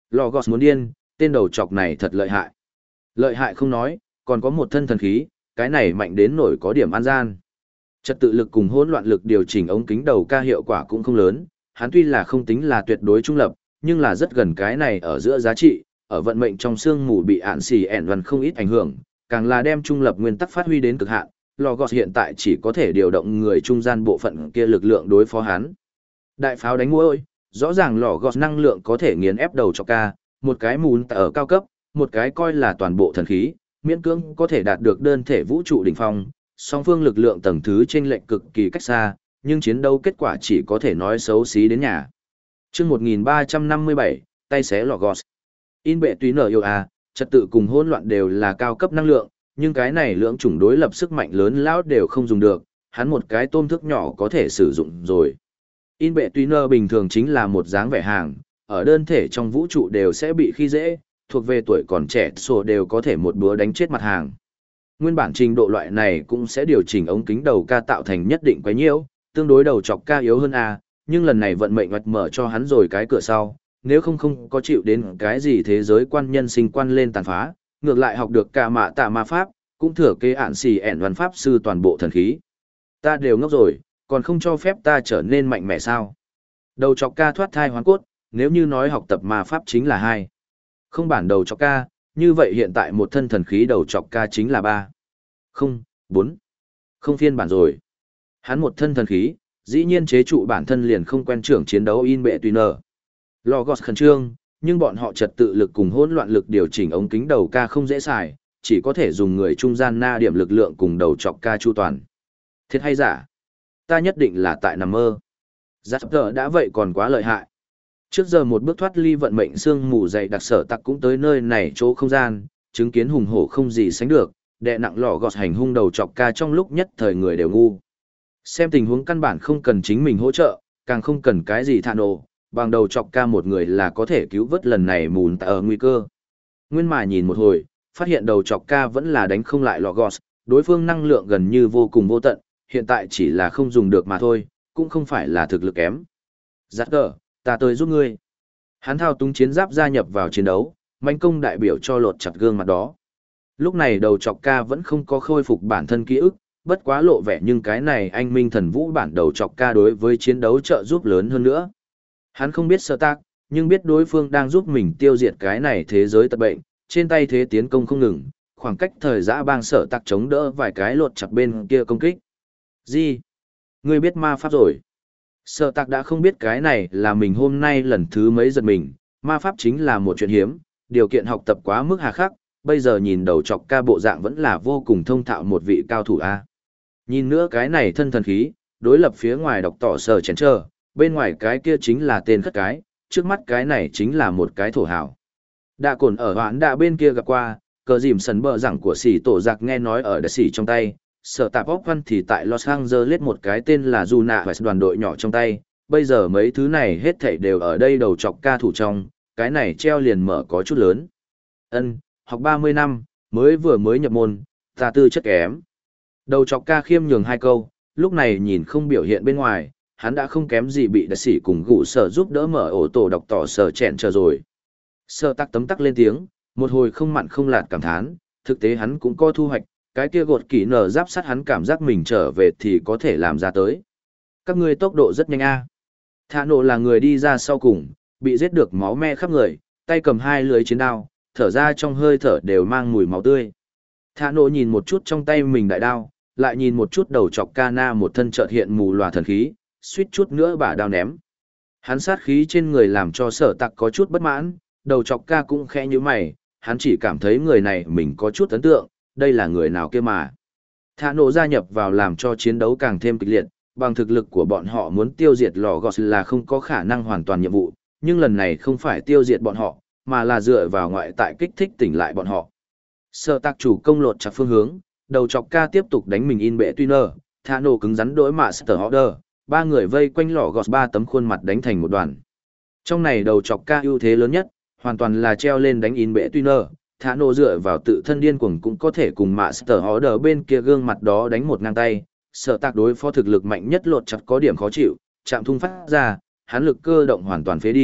Logos muốn điên, tên đầu chọc này thật lợi hại. Lợi hại không nói, còn có một thân thần khí, cái này mạnh đến nổi có điểm an gian. Trật tự lực cùng hỗn loạn lực điều chỉnh ống kính đầu ca hiệu quả cũng không lớn, hắn tuy là không tính là tuyệt đối trung lập, nhưng là rất gần cái này ở giữa giá trị, ở vận mệnh trong xương mù bị ạn xì ẻn văn không ít ảnh hưởng, càng là đem trung lập nguyên tắc phát huy đến cực hạn. Logos hiện tại chỉ có thể điều động người trung gian bộ phận kia lực lượng đối phó hắn. Đại pháo đánh mũi, rõ ràng Logos năng lượng có thể nghiền ép đầu chọc ca, một cái mùn ở cao cấp, một cái coi là toàn bộ thần khí, miễn cưỡng có thể đạt được đơn thể vũ trụ đỉnh phong, song phương lực lượng tầng thứ chênh lệch cực kỳ cách xa, nhưng chiến đấu kết quả chỉ có thể nói xấu xí đến nhà. Chương một nghìn ba trăm năm mươi bảy, tay xé Logos. In bệ tùy nở yêu à, trật tự cùng hỗn loạn đều là cao cấp năng lượng, nhưng cái này lưỡng chủng đối lập sức mạnh lớn lão đều không dùng được, hắn một cái tôm thức nhỏ có thể sử dụng rồi. In bệ tùy nở bình thường chính là một dáng vẻ hàng, ở đơn thể trong vũ trụ đều sẽ bị khi dễ, thuộc về tuổi còn trẻ sổ đều có thể một búa đánh chết mặt hàng. Nguyên bản trình độ loại này cũng sẽ điều chỉnh ống kính đầu ca tạo thành nhất định quấy nhiễu, tương đối đầu chọc ca yếu hơn A, nhưng lần này vận mệnh hoạch mở cho hắn rồi cái cửa sau, nếu không không có chịu đến cái gì thế giới quan nhân sinh quan lên tàn phá, ngược lại học được cả mạ tạ ma pháp, cũng thừa kế ạn xì ẻn văn pháp sư toàn bộ thần khí. Ta đều ngốc rồi, còn không cho phép ta trở nên mạnh mẽ sao? Đầu chọc ca thoát thai hoán cốt, nếu như nói học tập ma pháp chính là hai. Không bản đầu chọc ca, như vậy hiện tại một thân thần khí đầu chọc ca chính là ba. Không, bốn. Không phiên bản rồi. Hắn một thân thần khí, dĩ nhiên chế trụ bản thân liền không quen trưởng chiến đấu in bệ tùy nở. Logos khẩn trương, nhưng bọn họ trật tự lực cùng hỗn loạn lực điều chỉnh ống kính đầu ca không dễ xài, chỉ có thể dùng người trung gian na điểm lực lượng cùng đầu chọc ca chu toàn. Thiệt hay giả? Ta nhất định là tại nằm mơ. Jasper đã vậy còn quá lợi hại. Trước giờ một bước thoát ly vận mệnh xương mù dày đặc sở tặc cũng tới nơi này chỗ không gian, chứng kiến hùng hổ không gì sánh được, đè nặng lò gọt hành hung đầu chọc ca trong lúc nhất thời người đều ngu. Xem tình huống căn bản không cần chính mình hỗ trợ, càng không cần cái gì thạ nổ, bằng đầu chọc ca một người là có thể cứu vớt lần này mùn tại ở nguy cơ. Nguyên mà nhìn một hồi, phát hiện đầu chọc ca vẫn là đánh không lại lò gọt, đối phương năng lượng gần như vô cùng vô tận, hiện tại chỉ là không dùng được mà thôi, cũng không phải là thực lực kém. Giác gờ, ta tới giúp ngươi. Hắn thao túng chiến giáp gia nhập vào chiến đấu, manh công đại biểu cho lột chặt gương mặt đó. Lúc này đầu chọc ca vẫn không có khôi phục bản thân ký ức, bất quá lộ vẻ nhưng cái này anh minh thần vũ bản đầu chọc ca đối với chiến đấu trợ giúp lớn hơn nữa. Hắn không biết sơ tác, nhưng biết đối phương đang giúp mình tiêu diệt cái này thế giới tật bệnh, trên tay thế tiến công không ngừng, khoảng cách thời giã bang sở tạc chống đỡ vài cái lột chặt bên kia công kích. Gì? Ngươi biết ma pháp rồi. Sở tạc đã không biết cái này là mình hôm nay lần thứ mấy giật mình, ma pháp chính là một chuyện hiếm, điều kiện học tập quá mức hà khắc, bây giờ nhìn đầu chọc ca bộ dạng vẫn là vô cùng thông thạo một vị cao thủ A. Nhìn nữa cái này thân thần khí, đối lập phía ngoài đọc tỏ sở chén trơ, bên ngoài cái kia chính là tên khất cái, trước mắt cái này chính là một cái thổ hào. Đạ cồn ở hoãn đạ bên kia gặp qua, cờ dìm sần bờ rằng của sỉ tổ giặc nghe nói ở đợt sỉ trong tay, sở tạp óc văn thì tại Los Angeles một cái tên là Juna và đoàn đội nhỏ trong tay, bây giờ mấy thứ này hết thảy đều ở đây đầu chọc ca thủ trong, cái này treo liền mở có chút lớn. Ân, học ba mươi năm, mới vừa mới nhập môn, ta tư chất kém. Đầu chọc ca khiêm nhường hai câu, lúc này nhìn không biểu hiện bên ngoài, hắn đã không kém gì bị đặc sĩ cùng gụ sở giúp đỡ mở ổ tổ đọc tỏ sở chẹn chờ rồi. Sở tắc tấm tắc lên tiếng, một hồi không mặn không lạt cảm thán, thực tế hắn cũng có thu hoạch, cái kia gột kỹ nở giáp sắt hắn cảm giác mình trở về thì có thể làm ra tới. Các ngươi tốc độ rất nhanh a. Thạ nộ là người đi ra sau cùng, bị giết được máu me khắp người, tay cầm hai lưới chiến đao, thở ra trong hơi thở đều mang mùi máu tươi. Thạ nộ nhìn một chút trong tay mình đại đao, lại nhìn một chút đầu chọc ca na một thân chợt hiện mù lòa thần khí, suýt chút nữa bả đao ném. Hắn sát khí trên người làm cho sở tặc có chút bất mãn, đầu chọc ca cũng khẽ như mày, hắn chỉ cảm thấy người này mình có chút ấn tượng, đây là người nào kia mà. Thạ nộ gia nhập vào làm cho chiến đấu càng thêm kịch liệt, bằng thực lực của bọn họ muốn tiêu diệt lò gọt là không có khả năng hoàn toàn nhiệm vụ, nhưng lần này không phải tiêu diệt bọn họ, mà là dựa vào ngoại tại kích thích tỉnh lại bọn họ. Sở tạc chủ công lột chặt phương hướng, đầu chọc ca tiếp tục đánh mình in bệ tuy nơ, thạ nổ cứng rắn đối mạ Master Order, ba người vây quanh lò gọt ba tấm khuôn mặt đánh thành một đoàn. Trong này đầu chọc ca ưu thế lớn nhất, hoàn toàn là treo lên đánh in bệ tuy nơ, thạ nổ dựa vào tự thân điên cuồng cũng có thể cùng mạ Master Order bên kia gương mặt đó đánh một ngang tay. Sở tạc đối phó thực lực mạnh nhất lột chặt có điểm khó chịu, chạm thung phát ra, hắn lực cơ động hoàn toàn phế đi,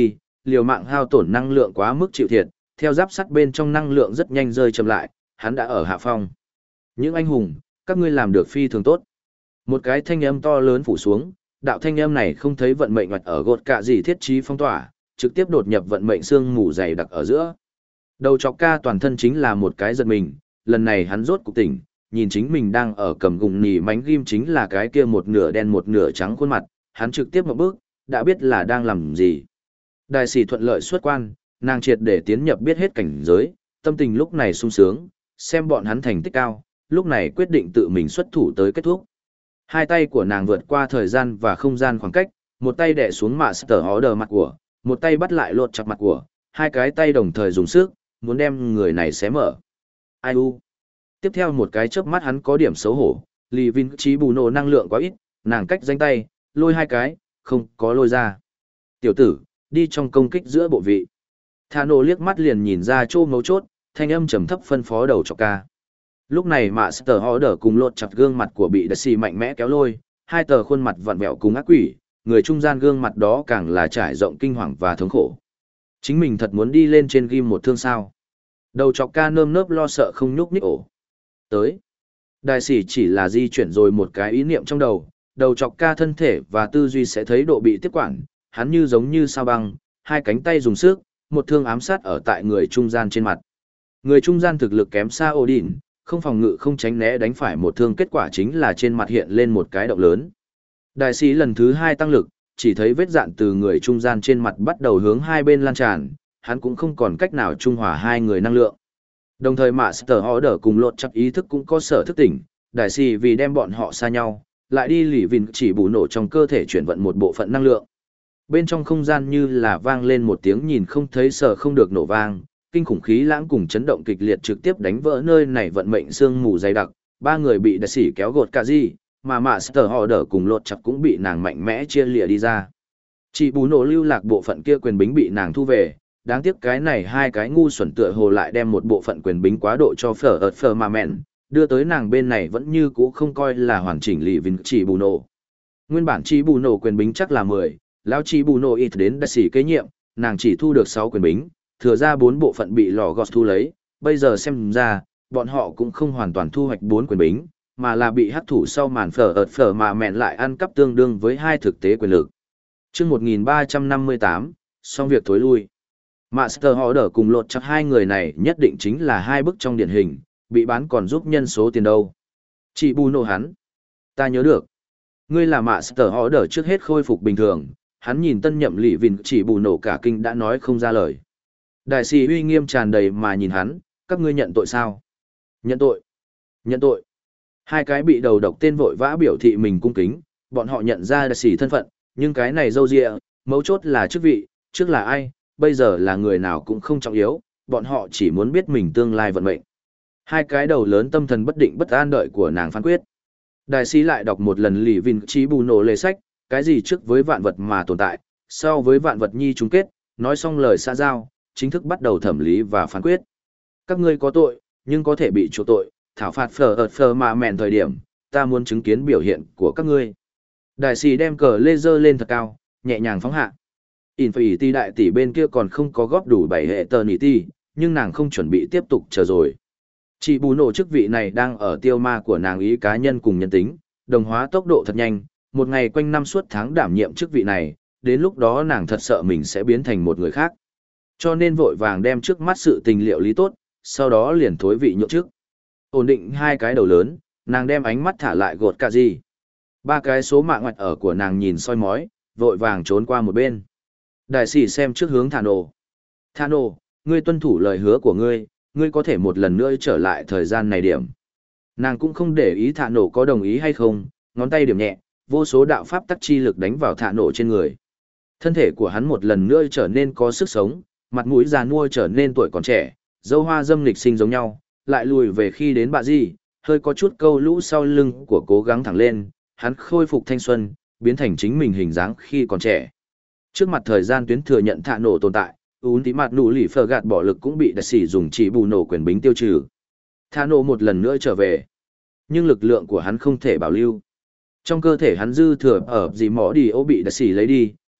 liều mạng hao tổn năng lượng quá mức chịu thiệt, theo giáp sắt bên trong năng lượng rất nhanh rơi chậm lại, hắn đã ở hạ phong. Những anh hùng, các ngươi làm được phi thường tốt. Một cái thanh âm to lớn phủ xuống, đạo thanh âm này không thấy vận mệnh ngoặt ở gột cả gì thiết trí phong tỏa, trực tiếp đột nhập vận mệnh xương mù dày đặc ở giữa. Đầu chọc ca toàn thân chính là một cái giật mình, lần này hắn rốt cục tỉnh, nhìn chính mình đang ở cầm gùng nỉ mánh ghim chính là cái kia một nửa đen một nửa trắng khuôn mặt, hắn trực tiếp một bước, đã biết là đang làm gì. Đại sĩ thuận lợi xuất quan, nàng triệt để tiến nhập biết hết cảnh giới, tâm tình lúc này sung sướng, xem bọn hắn thành tích cao, lúc này quyết định tự mình xuất thủ tới kết thúc. Hai tay của nàng vượt qua thời gian và không gian khoảng cách, một tay đè xuống Master Order mặt của, một tay bắt lại lột chặt mặt của, hai cái tay đồng thời dùng sức, muốn đem người này xé mở. Ai u. Tiếp theo một cái chớp mắt hắn có điểm xấu hổ, Lý Vinh trí bù nổ năng lượng quá ít, nàng cách danh tay, lôi hai cái, không có lôi ra. Tiểu tử, đi trong công kích giữa bộ vị. Thà nổ liếc mắt liền nhìn ra chỗ mấu chốt, thanh âm trầm thấp phân phó đầu chọc ca. Lúc này Master Order cùng lột chặt gương mặt của bị Đại sĩ mạnh mẽ kéo lôi, hai tờ khuôn mặt vặn vẹo cùng ác quỷ, người trung gian gương mặt đó càng là trải rộng kinh hoàng và thống khổ. Chính mình thật muốn đi lên trên ghim một thương sao. Đầu chọc ca nơm nớp lo sợ không nhúc nhích ổ. Tới. Đại sĩ chỉ là di chuyển rồi một cái ý niệm trong đầu, đầu chọc ca thân thể và tư duy sẽ thấy độ bị tiếp quản, hắn như giống như sao băng, hai cánh tay dùng sức, một thương ám sát ở tại người trung gian trên mặt. Người trung gian thực lực kém xa Odin, không phòng ngự không tránh né đánh phải một thương, kết quả chính là trên mặt hiện lên một cái động lớn. Đại sĩ lần thứ hai tăng lực, chỉ thấy vết dạn từ người trung gian trên mặt bắt đầu hướng hai bên lan tràn, hắn cũng không còn cách nào trung hòa hai người năng lượng. Đồng thời Master Order cùng lột chắc ý thức cũng có sở thức tỉnh, đại sĩ vì đem bọn họ xa nhau, lại đi lỉ vìn chỉ bù nổ trong cơ thể chuyển vận một bộ phận năng lượng. Bên trong không gian như là vang lên một tiếng nhìn không thấy sợ không được nổ vang, kinh khủng khí lãng cùng chấn động kịch liệt trực tiếp đánh vỡ nơi này vận mệnh sương mù dày đặc, ba người bị đại sĩ kéo gột cả gì, mà Master Order cùng lột chặt cũng bị nàng mạnh mẽ chia lìa đi ra. Chỉ bù nổ lưu lạc bộ phận kia quyền bính bị nàng thu về, đáng tiếc cái này hai cái ngu xuẩn tựa hồ lại đem một bộ phận quyền bính quá độ cho phở ợt phở mà mẹn, đưa tới nàng bên này vẫn như cũ không coi là hoàn chỉnh lì vinh chỉ bù nổ. Nguyên bản chỉ bù nổ quyền bính chắc là mười, lão chỉ bù nổ ít đến đại sĩ kế nhiệm, nàng chỉ thu được sáu quyền bính, thừa ra bốn bộ phận bị lò gọt thu lấy, bây giờ xem ra, bọn họ cũng không hoàn toàn thu hoạch bốn quyền bính, mà là bị hắc thủ sau màn phở ợt phở mà mẹn lại ăn cắp tương đương với hai thực tế quyền lực. Trước một nghìn ba trăm năm mươi tám, xong việc thối lui. Master Order cùng lột chắc hai người này nhất định chính là hai bức trong điển hình, bị bán còn giúp nhân số tiền đâu. Chỉ bù nổ hắn. Ta nhớ được. Ngươi là Master Order trước hết khôi phục bình thường, hắn nhìn tân nhậm lỷ vìn chỉ bù nổ cả kinh đã nói không ra lời. Đại sĩ uy nghiêm tràn đầy mà nhìn hắn, các ngươi nhận tội sao? Nhận tội. Nhận tội. Hai cái bị đầu độc tên vội vã biểu thị mình cung kính, bọn họ nhận ra đại sĩ thân phận, nhưng cái này dâu dịa, mấu chốt là chức vị, trước là ai, bây giờ là người nào cũng không trọng yếu, bọn họ chỉ muốn biết mình tương lai vận mệnh. Hai cái đầu lớn tâm thần bất định bất an đợi của nàng phán quyết. Đại sĩ lại đọc một lần lì vinh trí bù nổ lề sách, cái gì trước với vạn vật mà tồn tại, sau với vạn vật nhi chung kết, nói xong lời xã giao, chính thức bắt đầu thẩm lý và phán quyết. Các ngươi có tội, nhưng có thể bị chỗ tội, thảo phạt phở ợt phở mà mẹn thời điểm, ta muốn chứng kiến biểu hiện của các ngươi. Đại sĩ đem cờ laser lên thật cao, nhẹ nhàng phóng hạ. Infinity đại tỷ bên kia còn không có góp đủ bảy hệ tờ nỉ ti, nhưng nàng không chuẩn bị tiếp tục chờ rồi. Chị bù nổ chức vị này đang ở tiêu ma của nàng ý cá nhân cùng nhân tính, đồng hóa tốc độ thật nhanh, một ngày quanh năm suốt tháng đảm nhiệm chức vị này, đến lúc đó nàng thật sợ mình sẽ biến thành một người khác. Cho nên vội vàng đem trước mắt sự tình liệu lý tốt, sau đó liền thối vị nhượng chức. Ổn định hai cái đầu lớn, nàng đem ánh mắt thả lại gột cả gì. Ba cái số mạng ngoặt ở của nàng nhìn soi mói, vội vàng trốn qua một bên. Đại sĩ xem trước hướng Thà nổ. Thà nổ, ngươi tuân thủ lời hứa của ngươi, ngươi có thể một lần nữa trở lại thời gian này điểm. Nàng cũng không để ý Thà nổ có đồng ý hay không, ngón tay điểm nhẹ, vô số đạo pháp tắc chi lực đánh vào Thà nổ trên người. Thân thể của hắn một lần nữa trở nên có sức sống, mặt mũi già nua trở nên tuổi còn trẻ, dâu hoa dâm lịch sinh giống nhau, lại lùi về khi đến bạ gì, hơi có chút câu lũ sau lưng của cố gắng thẳng lên, hắn khôi phục thanh xuân, biến thành chính mình hình dáng khi còn trẻ. Trước mặt thời gian tuyến thừa nhận Thà nổ tồn tại, ún tí mặt nụ lì phờ gạt bỏ lực cũng bị đại sĩ dùng chỉ bù nổ quyền bính tiêu trừ. Thà nổ một lần nữa trở về, nhưng lực lượng của hắn không thể bảo lưu. Trong cơ thể hắn dư thừa ở gì mỏ đi ô bị đại sĩ lấy đi,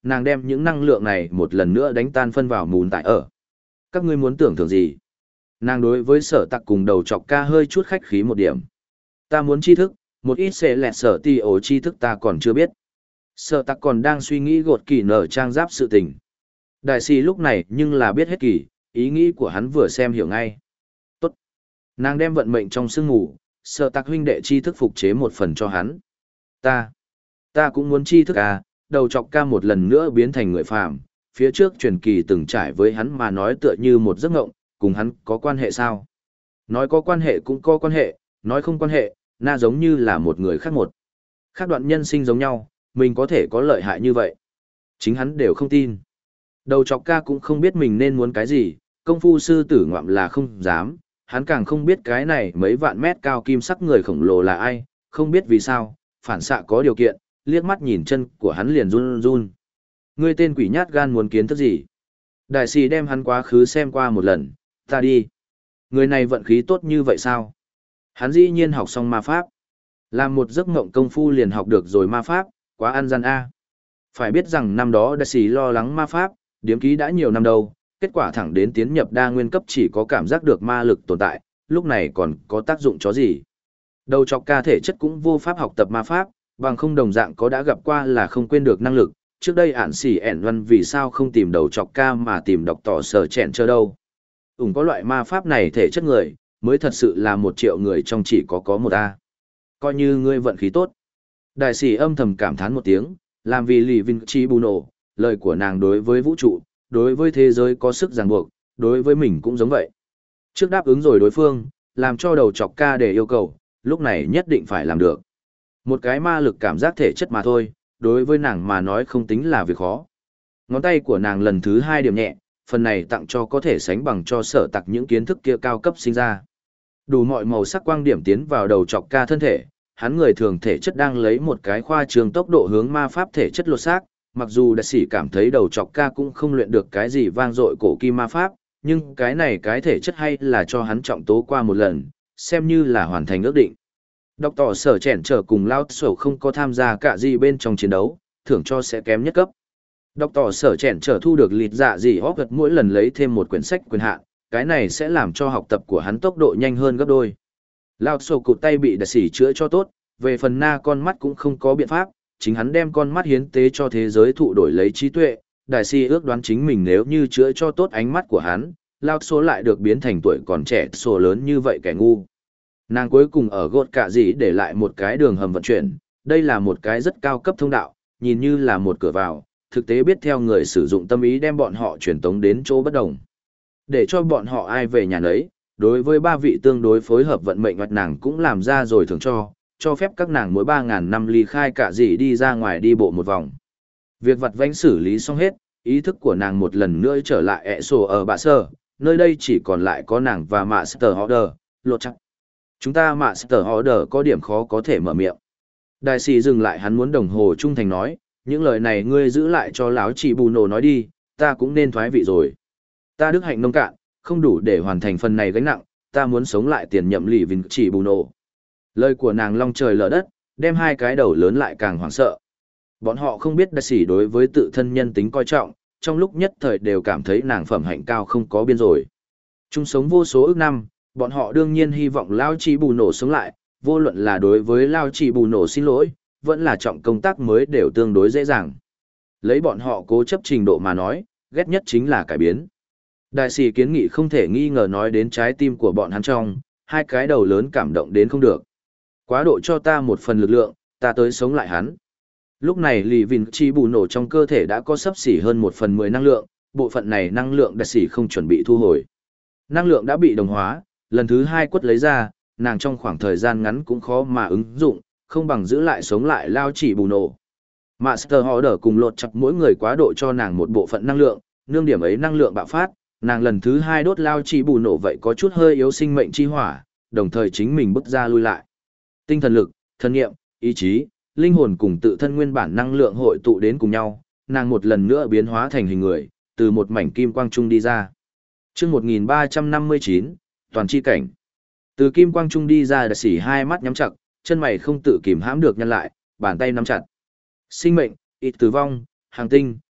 nàng đem những năng lượng này một lần nữa đánh tan phân vào mùn tại ở. Các ngươi muốn tưởng thưởng gì? Nàng đối với sở tặc cùng đầu chọc ca hơi chút khách khí một điểm. Ta muốn tri thức, một ít sẽ lẹt sở ti ổ tri thức ta còn chưa biết. Sở tặc còn đang suy nghĩ gột kỳ nở trang giáp sự tình. Đại sĩ lúc này nhưng là biết hết kỳ, ý nghĩ của hắn vừa xem hiểu ngay. Tốt. Nàng đem vận mệnh trong sương ngủ, sở tặc huynh đệ tri thức phục chế một phần cho hắn. Ta, ta cũng muốn tri thức à, đầu chọc ca một lần nữa biến thành người phàm, phía trước truyền kỳ từng trải với hắn mà nói tựa như một giấc ngộng, cùng hắn có quan hệ sao? Nói có quan hệ cũng có quan hệ, nói không quan hệ, na giống như là một người khác một. Khác đoạn nhân sinh giống nhau, mình có thể có lợi hại như vậy. Chính hắn đều không tin. Đầu chọc ca cũng không biết mình nên muốn cái gì, công phu sư tử ngoạm là không dám, hắn càng không biết cái này mấy vạn mét cao kim sắc người khổng lồ là ai, không biết vì sao, phản xạ có điều kiện, liếc mắt nhìn chân của hắn liền run run. Ngươi tên quỷ nhát gan muốn kiến thức gì? Đại sĩ đem hắn quá khứ xem qua một lần, ta đi. Người này vận khí tốt như vậy sao? Hắn dĩ nhiên học xong ma pháp. Làm một giấc mộng công phu liền học được rồi ma pháp, quá ăn gian a. Phải biết rằng năm đó đại sĩ lo lắng ma pháp, điếm ký đã nhiều năm đâu, kết quả thẳng đến tiến nhập đa nguyên cấp chỉ có cảm giác được ma lực tồn tại, lúc này còn có tác dụng chó gì. Đầu chọc ca thể chất cũng vô pháp học tập ma pháp, bằng không đồng dạng có đã gặp qua là không quên được năng lực. Trước đây ản xỉ ẻn văn vì sao không tìm đầu chọc ca mà tìm đọc tỏ sở chẹn chờ đâu. Ủng có loại ma pháp này thể chất người, mới thật sự là một triệu người trong chỉ có có một A. Coi như ngươi vận khí tốt. Đại sĩ âm thầm cảm thán một tiếng, làm vì lì vinh chi bù nổ, lời của nàng đối với vũ trụ, đối với thế giới có sức ràng buộc, đối với mình cũng giống vậy. Trước đáp ứng rồi đối phương, làm cho đầu chọc ca để yêu cầu, lúc này nhất định phải làm được. Một cái ma lực cảm giác thể chất mà thôi, đối với nàng mà nói không tính là việc khó. Ngón tay của nàng lần thứ hai điểm nhẹ, phần này tặng cho có thể sánh bằng cho sở tặc những kiến thức kia cao cấp sinh ra. Đủ mọi màu sắc quang điểm tiến vào đầu chọc ca thân thể, hắn người thường thể chất đang lấy một cái khoa trường tốc độ hướng ma pháp thể chất lột xác, mặc dù đại sĩ cảm thấy đầu chọc ca cũng không luyện được cái gì vang dội cổ kim ma pháp, nhưng cái này cái thể chất hay là cho hắn trọng tố qua một lần, xem như là hoàn thành ước định. Đọc tỏ sở chèn trở cùng lao sổ không có tham gia cả gì bên trong chiến đấu, thưởng cho sẽ kém nhất cấp. Đọc tỏ sở chèn trở thu được lịt dạ gì hóp vật mỗi lần lấy thêm một quyển sách quyền hạn, cái này sẽ làm cho học tập của hắn tốc độ nhanh hơn gấp đôi. Lao sổ cụt tay bị đại sĩ chữa cho tốt, về phần na con mắt cũng không có biện pháp, chính hắn đem con mắt hiến tế cho thế giới thụ đổi lấy trí tuệ. Đại sĩ ước đoán chính mình nếu như chữa cho tốt ánh mắt của hắn, Lao sổ lại được biến thành tuổi còn trẻ sổ lớn như vậy kẻ ngu. Nàng cuối cùng ở gột cả gì để lại một cái đường hầm vận chuyển, đây là một cái rất cao cấp thông đạo, nhìn như là một cửa vào, thực tế biết theo người sử dụng tâm ý đem bọn họ truyền tống đến chỗ bất đồng. Để cho bọn họ ai về nhà nấy, đối với ba vị tương đối phối hợp vận mệnh hoặc nàng cũng làm ra rồi thưởng cho, cho phép các nàng mỗi ba ngàn năm ly khai cả gì đi ra ngoài đi bộ một vòng. Việc vặt vãnh xử lý xong hết, ý thức của nàng một lần nữa trở lại ẹ sổ ở bạ sơ, nơi đây chỉ còn lại có nàng và Master Order, lột chắc. Chúng ta Master Order có điểm khó có thể mở miệng. Đại sĩ dừng lại hắn muốn đồng hồ trung thành nói, những lời này ngươi giữ lại cho lão chị bù nổ nói đi, ta cũng nên thoái vị rồi. Ta đức hạnh nông cạn, không đủ để hoàn thành phần này gánh nặng, ta muốn sống lại tiền nhậm lì vinh chỉ bù nổ. Lời của nàng long trời lở đất, đem hai cái đầu lớn lại càng hoảng sợ. Bọn họ không biết đại sĩ đối với tự thân nhân tính coi trọng, trong lúc nhất thời đều cảm thấy nàng phẩm hạnh cao không có biên rồi. Chung sống vô số ước năm, bọn họ đương nhiên hy vọng Lao Chi Bù Nổ sống lại, vô luận là đối với Lao Chi Bù Nổ xin lỗi, vẫn là trọng công tác mới đều tương đối dễ dàng. Lấy bọn họ cố chấp trình độ mà nói, ghét nhất chính là cải biến. Đại sĩ kiến nghị không thể nghi ngờ nói đến trái tim của bọn hắn trong, hai cái đầu lớn cảm động đến không được. Quá độ cho ta một phần lực lượng, ta tới sống lại hắn. Lúc này Lì Vinh Chi Bù Nổ trong cơ thể đã có sấp xỉ hơn một phần mười năng lượng, bộ phận này năng lượng đại sĩ không chuẩn bị thu hồi. Năng lượng đã bị đồng hóa, lần thứ hai quất lấy ra, nàng trong khoảng thời gian ngắn cũng khó mà ứng dụng, không bằng giữ lại sống lại Lao Chỉ Bù Nổ. Master Order cùng lột chặt mỗi người quá độ cho nàng một bộ phận năng lượng, nương điểm ấy năng lượng bạo phát, nàng lần thứ hai đốt Lao Chỉ Bù Nổ vậy có chút hơi yếu sinh mệnh chi hỏa, đồng thời chính mình bước ra lui lại. Tinh thần lực, thân nghiệm, ý chí, linh hồn cùng tự thân nguyên bản năng lượng hội tụ đến cùng nhau, nàng một lần nữa biến hóa thành hình người, từ một mảnh kim quang trung đi ra. Chương một nghìn ba trăm năm mươi chín, toàn chi cảnh. Từ kim quang trung đi ra đại sĩ hai mắt nhắm chặt, chân mày không tự kìm hãm được nhăn lại, bàn tay nắm chặt. Sinh mệnh, ít tử vong, hàng tinh,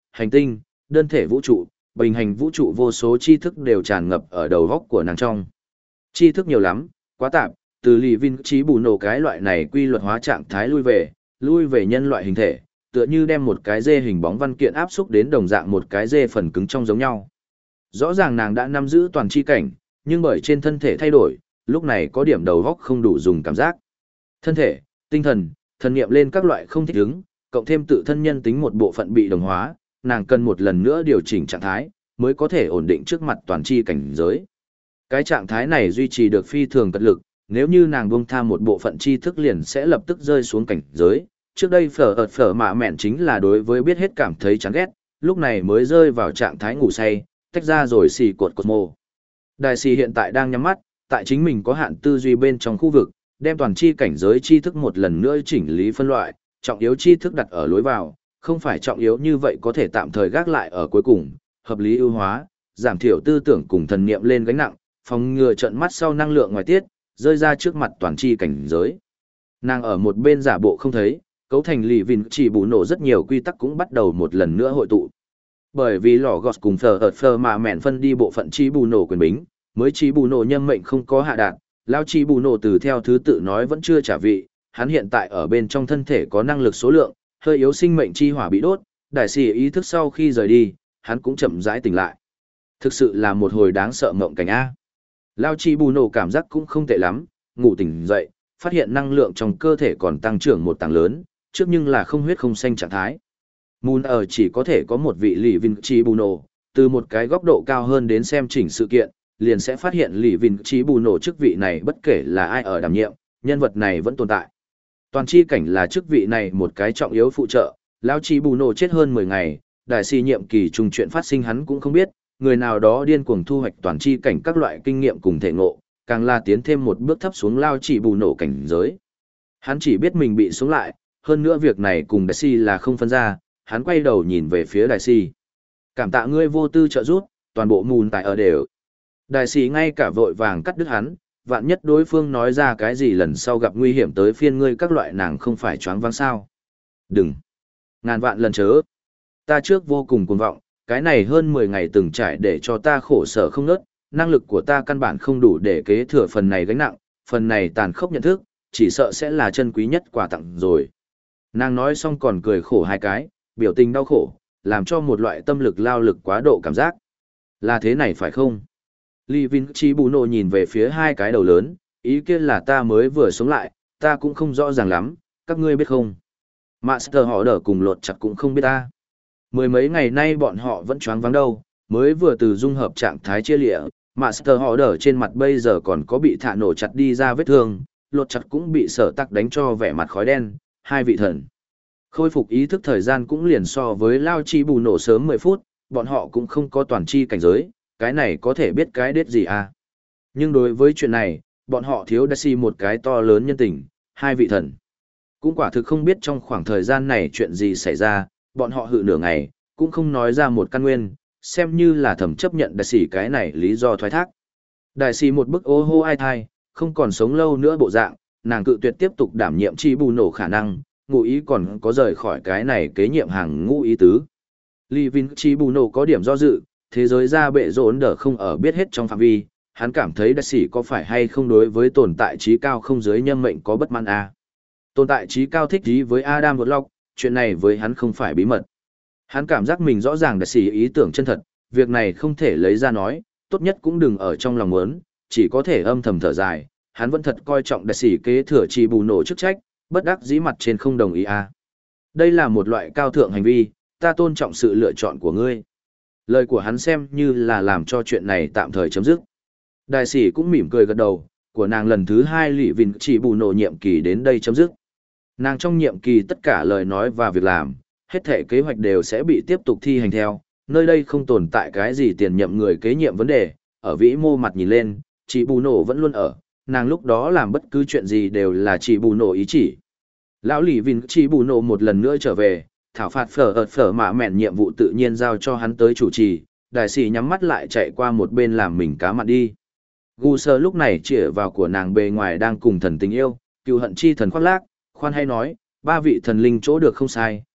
hành tinh, đơn thể vũ trụ, bình hành vũ trụ vô số tri thức đều tràn ngập ở đầu góc của nàng trong. Tri thức nhiều lắm, quá tạp, từ lì vin trí bù nổ cái loại này quy luật hóa trạng thái lui về, lui về nhân loại hình thể, tựa như đem một cái dê hình bóng văn kiện áp xúc đến đồng dạng một cái dê phần cứng trong giống nhau. Rõ ràng nàng đã nắm giữ toàn chi cảnh, nhưng bởi trên thân thể thay đổi, lúc này có điểm đầu góc không đủ dùng cảm giác. Thân thể, tinh thần, thần nghiệm lên các loại không thích ứng, cộng thêm tự thân nhân tính một bộ phận bị đồng hóa, nàng cần một lần nữa điều chỉnh trạng thái, mới có thể ổn định trước mặt toàn chi cảnh giới. Cái trạng thái này duy trì được phi thường cật lực, nếu như nàng buông tha một bộ phận tri thức liền sẽ lập tức rơi xuống cảnh giới. Trước đây phở ợt phở mạ mẹn chính là đối với biết hết cảm thấy chán ghét, lúc này mới rơi vào trạng thái ngủ say, tách ra rồi xì cột cột mồ. Đại sĩ hiện tại đang nhắm mắt, tại chính mình có hạn tư duy bên trong khu vực, đem toàn chi cảnh giới tri thức một lần nữa chỉnh lý phân loại, trọng yếu tri thức đặt ở lối vào, không phải trọng yếu như vậy có thể tạm thời gác lại ở cuối cùng, hợp lý ưu hóa, giảm thiểu tư tưởng cùng thần niệm lên gánh nặng, phòng ngừa trận mắt sau năng lượng ngoài tiết, rơi ra trước mặt toàn chi cảnh giới. Nàng ở một bên giả bộ không thấy, cấu thành lì vin chỉ bù nổ rất nhiều quy tắc cũng bắt đầu một lần nữa hội tụ. Bởi vì lò gọt cùng phờ ợt phờ mà mẹn phân đi bộ phận chi bù nổ quyền bính, mới chi bù nổ nhâm mệnh không có hạ đạt, lao chi bù nổ từ theo thứ tự nói vẫn chưa trả vị, hắn hiện tại ở bên trong thân thể có năng lực số lượng, hơi yếu sinh mệnh chi hỏa bị đốt, đại sĩ ý thức sau khi rời đi, hắn cũng chậm rãi tỉnh lại. Thực sự là một hồi đáng sợ mộng cảnh A. Lao chi bù nổ cảm giác cũng không tệ lắm, ngủ tỉnh dậy, phát hiện năng lượng trong cơ thể còn tăng trưởng một tầng lớn, trước nhưng là không huyết không xanh trạng thái. Moon ở chỉ có thể có một vị lì vin chi bù nổ, từ một cái góc độ cao hơn đến xem chỉnh sự kiện, liền sẽ phát hiện lì vin chi bù nổ chức vị này bất kể là ai ở đảm nhiệm, nhân vật này vẫn tồn tại. Toàn chi cảnh là chức vị này một cái trọng yếu phụ trợ, Lao chi bù nổ chết hơn mười ngày, đại sĩ nhiệm kỳ trùng chuyện phát sinh hắn cũng không biết, người nào đó điên cuồng thu hoạch toàn chi cảnh các loại kinh nghiệm cùng thể ngộ, càng là tiến thêm một bước thấp xuống Lao chỉ bù nổ cảnh giới. Hắn chỉ biết mình bị xuống lại, hơn nữa việc này cùng đại sĩ là không phân ra, hắn quay đầu nhìn về phía đại sĩ. Cảm tạ ngươi vô tư trợ giúp, toàn bộ mùn tại ở đều. Đại sĩ ngay cả vội vàng cắt đứt hắn, vạn nhất đối phương nói ra cái gì lần sau gặp nguy hiểm tới phiên ngươi các loại nàng không phải choáng váng sao. Đừng. Ngàn vạn lần chớ. Ta trước vô cùng cuồng vọng, cái này hơn mười ngày từng trải để cho ta khổ sở không nớt, năng lực của ta căn bản không đủ để kế thừa phần này gánh nặng, phần này tàn khốc nhận thức, chỉ sợ sẽ là chân quý nhất quà tặng rồi. Nàng nói xong còn cười khổ hai cái, biểu tình đau khổ, làm cho một loại tâm lực lao lực quá độ cảm giác. Là thế này phải không? Lý Vin Chi Bù Nô nhìn về phía hai cái đầu lớn, ý kia là ta mới vừa sống lại, ta cũng không rõ ràng lắm, các ngươi biết không? Master họ đỡ cùng lột chặt cũng không biết ta. Mười mấy ngày nay bọn họ vẫn choáng váng đâu, mới vừa từ dung hợp trạng thái chia lịa, Master họ đỡ trên mặt bây giờ còn có bị thả nổ chặt đi ra vết thương, lột chặt cũng bị sở tắc đánh cho vẻ mặt khói đen, hai vị thần. Khôi phục ý thức thời gian cũng liền so với Lao Chi Bù Nổ sớm mười phút, bọn họ cũng không có toàn chi cảnh giới, cái này có thể biết cái đết gì à. Nhưng đối với chuyện này, bọn họ thiếu đa si một cái to lớn nhân tình, hai vị thần. Cũng quả thực không biết trong khoảng thời gian này chuyện gì xảy ra, bọn họ hự nửa ngày, cũng không nói ra một căn nguyên, xem như là thầm chấp nhận đại sĩ cái này lý do thoái thác. Đại sĩ một bức ô hô ai thai, không còn sống lâu nữa bộ dạng, nàng cự tuyệt tiếp tục đảm nhiệm Chi Bù Nổ khả năng, ngụ ý còn có rời khỏi cái này kế nhiệm hàng ngũ ý tứ. Lý Vin Chi Bù Nổ có điểm do dự, thế giới ra bệ rốn đỡ không ở biết hết trong phạm vi, hắn cảm thấy đại sĩ có phải hay không đối với tồn tại trí cao không giới nhân mệnh có bất mãn à. Tồn tại trí cao thích ý với Adam Warlock, chuyện này với hắn không phải bí mật. Hắn cảm giác mình rõ ràng đại sĩ ý tưởng chân thật, việc này không thể lấy ra nói, tốt nhất cũng đừng ở trong lòng muốn, chỉ có thể âm thầm thở dài, hắn vẫn thật coi trọng đại sĩ kế thừa Chi Bù Nổ chức trách, bất đắc dĩ mặt trên không đồng ý à. Đây là một loại cao thượng hành vi, ta tôn trọng sự lựa chọn của ngươi. Lời của hắn xem như là làm cho chuyện này tạm thời chấm dứt. Đại sĩ cũng mỉm cười gật đầu, của nàng lần thứ hai Lý Vin Chi Bù Nổ nhiệm kỳ đến đây chấm dứt. Nàng trong nhiệm kỳ tất cả lời nói và việc làm, hết thể kế hoạch đều sẽ bị tiếp tục thi hành theo, nơi đây không tồn tại cái gì tiền nhậm người kế nhiệm vấn đề, ở vĩ mô mặt nhìn lên, Chi Bù Nổ vẫn luôn ở, nàng lúc đó làm bất cứ chuyện gì đều là Chi Bù Nổ ý chỉ. Lão Lý Vin Chi Bù Nổ một lần nữa trở về, thảo phạt phở ợt phở mạ mẹn nhiệm vụ tự nhiên giao cho hắn tới chủ trì, đại sĩ nhắm mắt lại chạy qua một bên làm mình cá mặn đi. Gu sơ lúc này chĩa vào của nàng bề ngoài đang cùng thần tình yêu, cựu hận chi thần khoác lác, khoan hay nói, ba vị thần linh chỗ được không sai,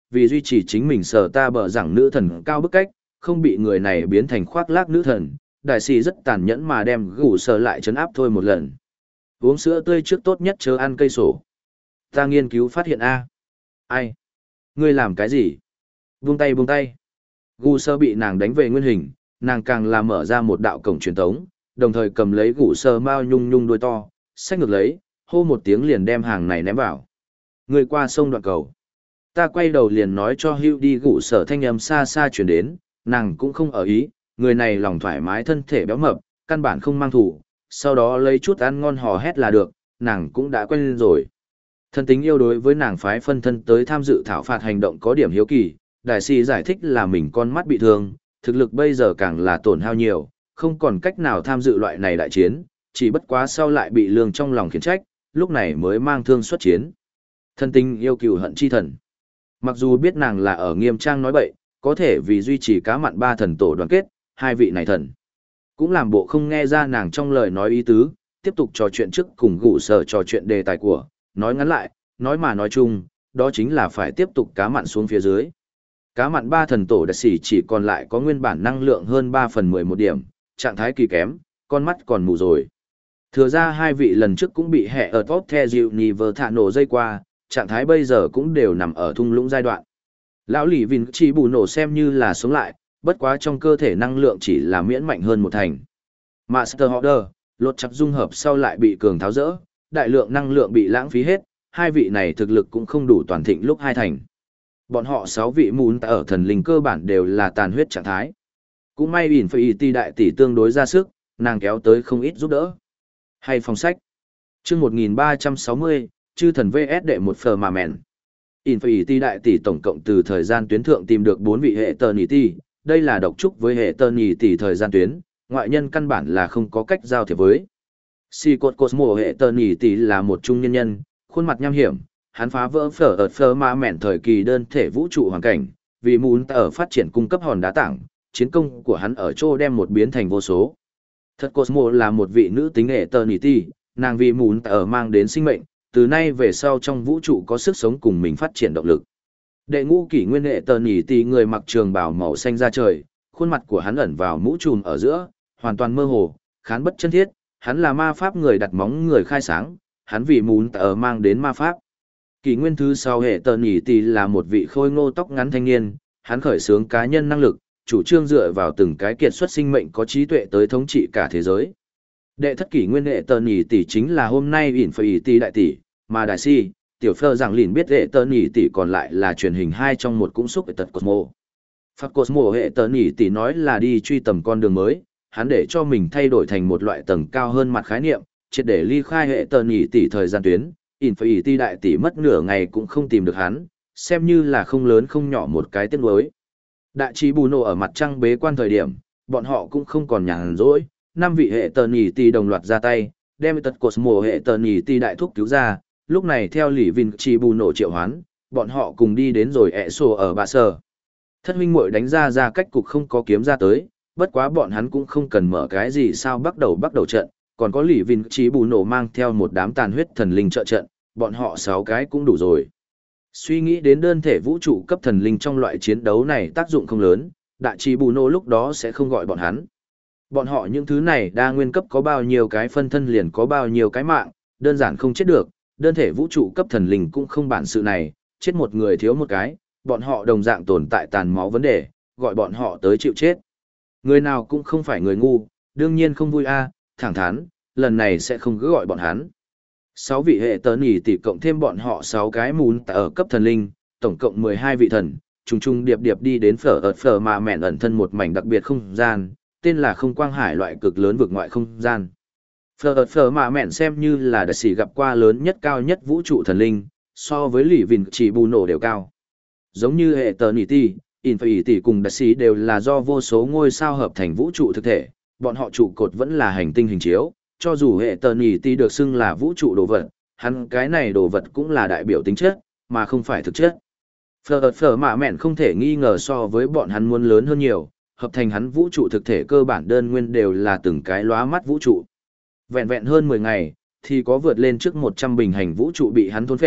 vì duy trì chính mình sở ta bờ rằng nữ thần cao bức cách, không bị người này biến thành khoác lác nữ thần, đại sĩ rất tàn nhẫn mà đem gù sở lại chấn áp thôi một lần. Uống sữa tươi trước tốt nhất chớ ăn cây sổ. Ta nghiên cứu phát hiện A. Ai? Ngươi làm cái gì? Buông tay buông tay. Gù sở bị nàng đánh về nguyên hình, nàng càng làm mở ra một đạo cổng truyền tống, đồng thời cầm lấy gù sở mao nhung nhung đuôi to, xách ngược lấy, hô một tiếng liền đem hàng này ném vào. Người qua sông đoạn cầu. Ta quay đầu liền nói cho Hưu đi gù sở thanh âm xa xa chuyển đến, nàng cũng không ở ý, người này lòng thoải mái thân thể béo mập, căn bản không mang thủ, sau đó lấy chút ăn ngon hò hét là được, nàng cũng đã quen rồi. Thân tính yêu đối với nàng phái phân thân tới tham dự thảo phạt hành động có điểm hiếu kỳ, đại sĩ giải thích là mình con mắt bị thương, thực lực bây giờ càng là tổn hao nhiều, không còn cách nào tham dự loại này đại chiến, chỉ bất quá sau lại bị lương trong lòng khiển trách, lúc này mới mang thương xuất chiến. Thân tình yêu cừu hận chi thần. Mặc dù biết nàng là ở nghiêm trang nói bậy, có thể vì duy trì cá mặn ba thần tổ đoàn kết, hai vị này thần. Cũng làm bộ không nghe ra nàng trong lời nói ý tứ, tiếp tục trò chuyện trước cùng gụ sở trò chuyện đề tài của, nói ngắn lại, nói mà nói chung, đó chính là phải tiếp tục cá mặn xuống phía dưới. Cá mặn ba thần tổ đặc sĩ chỉ còn lại có nguyên bản năng lượng hơn ba phần mười một điểm, trạng thái kỳ kém, con mắt còn mù rồi. Thừa ra hai vị lần trước cũng bị hệ ở top the dịu nì vờ thả nổ dây qua, trạng thái bây giờ cũng đều nằm ở thung lũng giai đoạn. Lão lì vìn chỉ bù nổ xem như là sống lại, bất quá trong cơ thể năng lượng chỉ là miễn mạnh hơn một thành. Master Order, lột chặt dung hợp sau lại bị cường tháo rỡ, đại lượng năng lượng bị lãng phí hết, hai vị này thực lực cũng không đủ toàn thịnh lúc hai thành. Bọn họ sáu vị mún ở thần linh cơ bản đều là tàn huyết trạng thái. Cũng may Infinity đại tỷ tương đối ra sức, nàng kéo tới không ít giúp đỡ. Hay phòng sách. Chương một nghìn ba trăm sáu mươi, chư thần vê ét đệ một phờ mà mèn. Infinity đại tỷ tổng cộng từ thời gian tuyến thượng tìm được bốn vị hệ tờ nỉ tỷ, đây là độc trúc với hệ tờ nỉ tỷ thời gian tuyến, ngoại nhân căn bản là không có cách giao thiệp với. Si cột Cosmo hệ tờ nỉ tỷ là một trung nhân nhân, khuôn mặt nham hiểm, hắn phá vỡ phở ợt phơ ma mẹn thời kỳ đơn thể vũ trụ hoàn cảnh, vì muốn ở phát triển cung cấp hòn đá tảng, chiến công của hắn ở chỗ đem một biến thành vô số. Thật Cosmo là một vị nữ tính hệ tờ nỉ tỷ, nàng vì muốn ở mang đến sinh mệnh, từ nay về sau trong vũ trụ có sức sống cùng mình phát triển động lực. Đệ ngũ kỷ nguyên hệ tờ nỉ tỷ người mặc trường bào màu xanh ra trời, khuôn mặt của hắn ẩn vào mũ trùm ở giữa, hoàn toàn mơ hồ, khán bất chân thiết, hắn là ma pháp người đặt móng người khai sáng, hắn vì muốn ở mang đến ma pháp. Kỷ nguyên thứ sau hệ tờ nỉ tỷ là một vị khôi ngô tóc ngắn thanh niên, hắn khởi xướng cá nhân năng lực, chủ trương dựa vào từng cái kiệt xuất sinh mệnh có trí tuệ tới thống trị cả thế giới. Đệ thất kỷ nguyên hệ tờ nỉ tỷ chính là hôm nay ỉn phải tỷ đại tỷ, mà đại si, tiểu phơ rằng lìn biết hệ tờ nỉ tỷ còn lại là truyền hình hai trong một cũng xúc hệ tật Cosmo. Phát Cosmo hệ tờ nỉ tỷ nói là đi truy tầm con đường mới, hắn để cho mình thay đổi thành một loại tầng cao hơn mặt khái niệm, triệt để ly khai hệ tờ nỉ tỷ thời gian tuyến, Infinity đại tỷ mất nửa ngày cũng không tìm được hắn, xem như là không lớn không nhỏ một cái tiếc nuối. Đại trí bù nổ ở mặt trăng bế quan thời điểm, bọn họ cũng không còn nhàn rỗi, năm vị hệ tờ nỉ tỷ đồng loạt ra tay, đem tật Cosmo hệ tờ nỉ tỷ đại thúc cứu ra, lúc này theo lỷ vin trí bù nổ triệu hoán, bọn họ cùng đi đến rồi ẹ sổ ở bạ sở. Thất huynh muội đánh ra ra cách cục không có kiếm ra tới, bất quá bọn hắn cũng không cần mở cái gì sao bắt đầu bắt đầu trận, còn có lỷ vin trí bù nổ mang theo một đám tàn huyết thần linh trợ trận, bọn họ sáu cái cũng đủ rồi. Suy nghĩ đến đơn thể vũ trụ cấp thần linh trong loại chiến đấu này tác dụng không lớn, đại trí bù nổ lúc đó sẽ không gọi bọn hắn. Bọn họ những thứ này đa nguyên cấp có bao nhiêu cái phân thân liền có bao nhiêu cái mạng, đơn giản không chết được, đơn thể vũ trụ cấp thần linh cũng không bản sự này, chết một người thiếu một cái, bọn họ đồng dạng tồn tại tàn máu vấn đề, gọi bọn họ tới chịu chết. Người nào cũng không phải người ngu, đương nhiên không vui a, thẳng thắn, lần này sẽ không cứ gọi bọn hắn. Sáu vị hệ tớ nỉ tỷ cộng thêm bọn họ sáu cái mún ở cấp thần linh, tổng cộng mười hai vị thần, trùng trùng điệp điệp đi đến phở ợt phở mà mẹn ẩn thân một mảnh đặc biệt không gian, tên là không quang hải loại cực lớn vực ngoại không gian. Phở ợt phở mà mẹn xem như là đại sĩ gặp qua lớn nhất cao nhất vũ trụ thần linh, so với lỷ vìn chỉ bù nổ đều cao. Giống như hệ tờ nỉ tỷ, Infinity cùng đại sĩ đều là do vô số ngôi sao hợp thành vũ trụ thực thể, bọn họ trụ cột vẫn là hành tinh hình chiếu, cho dù hệ tờ nỉ tỷ được xưng là vũ trụ đồ vật, hắn cái này đồ vật cũng là đại biểu tính chất, mà không phải thực chất. Phở ợt phở mà mẹn không thể nghi ngờ so với bọn hắn muốn lớn hơn nhiều, hợp thành hắn vũ trụ thực thể cơ bản đơn nguyên đều là từng cái lóa mắt vũ trụ. Vẹn vẹn hơn mười ngày, thì có vượt lên trước một trăm bình hành vũ trụ bị hắn thôn phệ,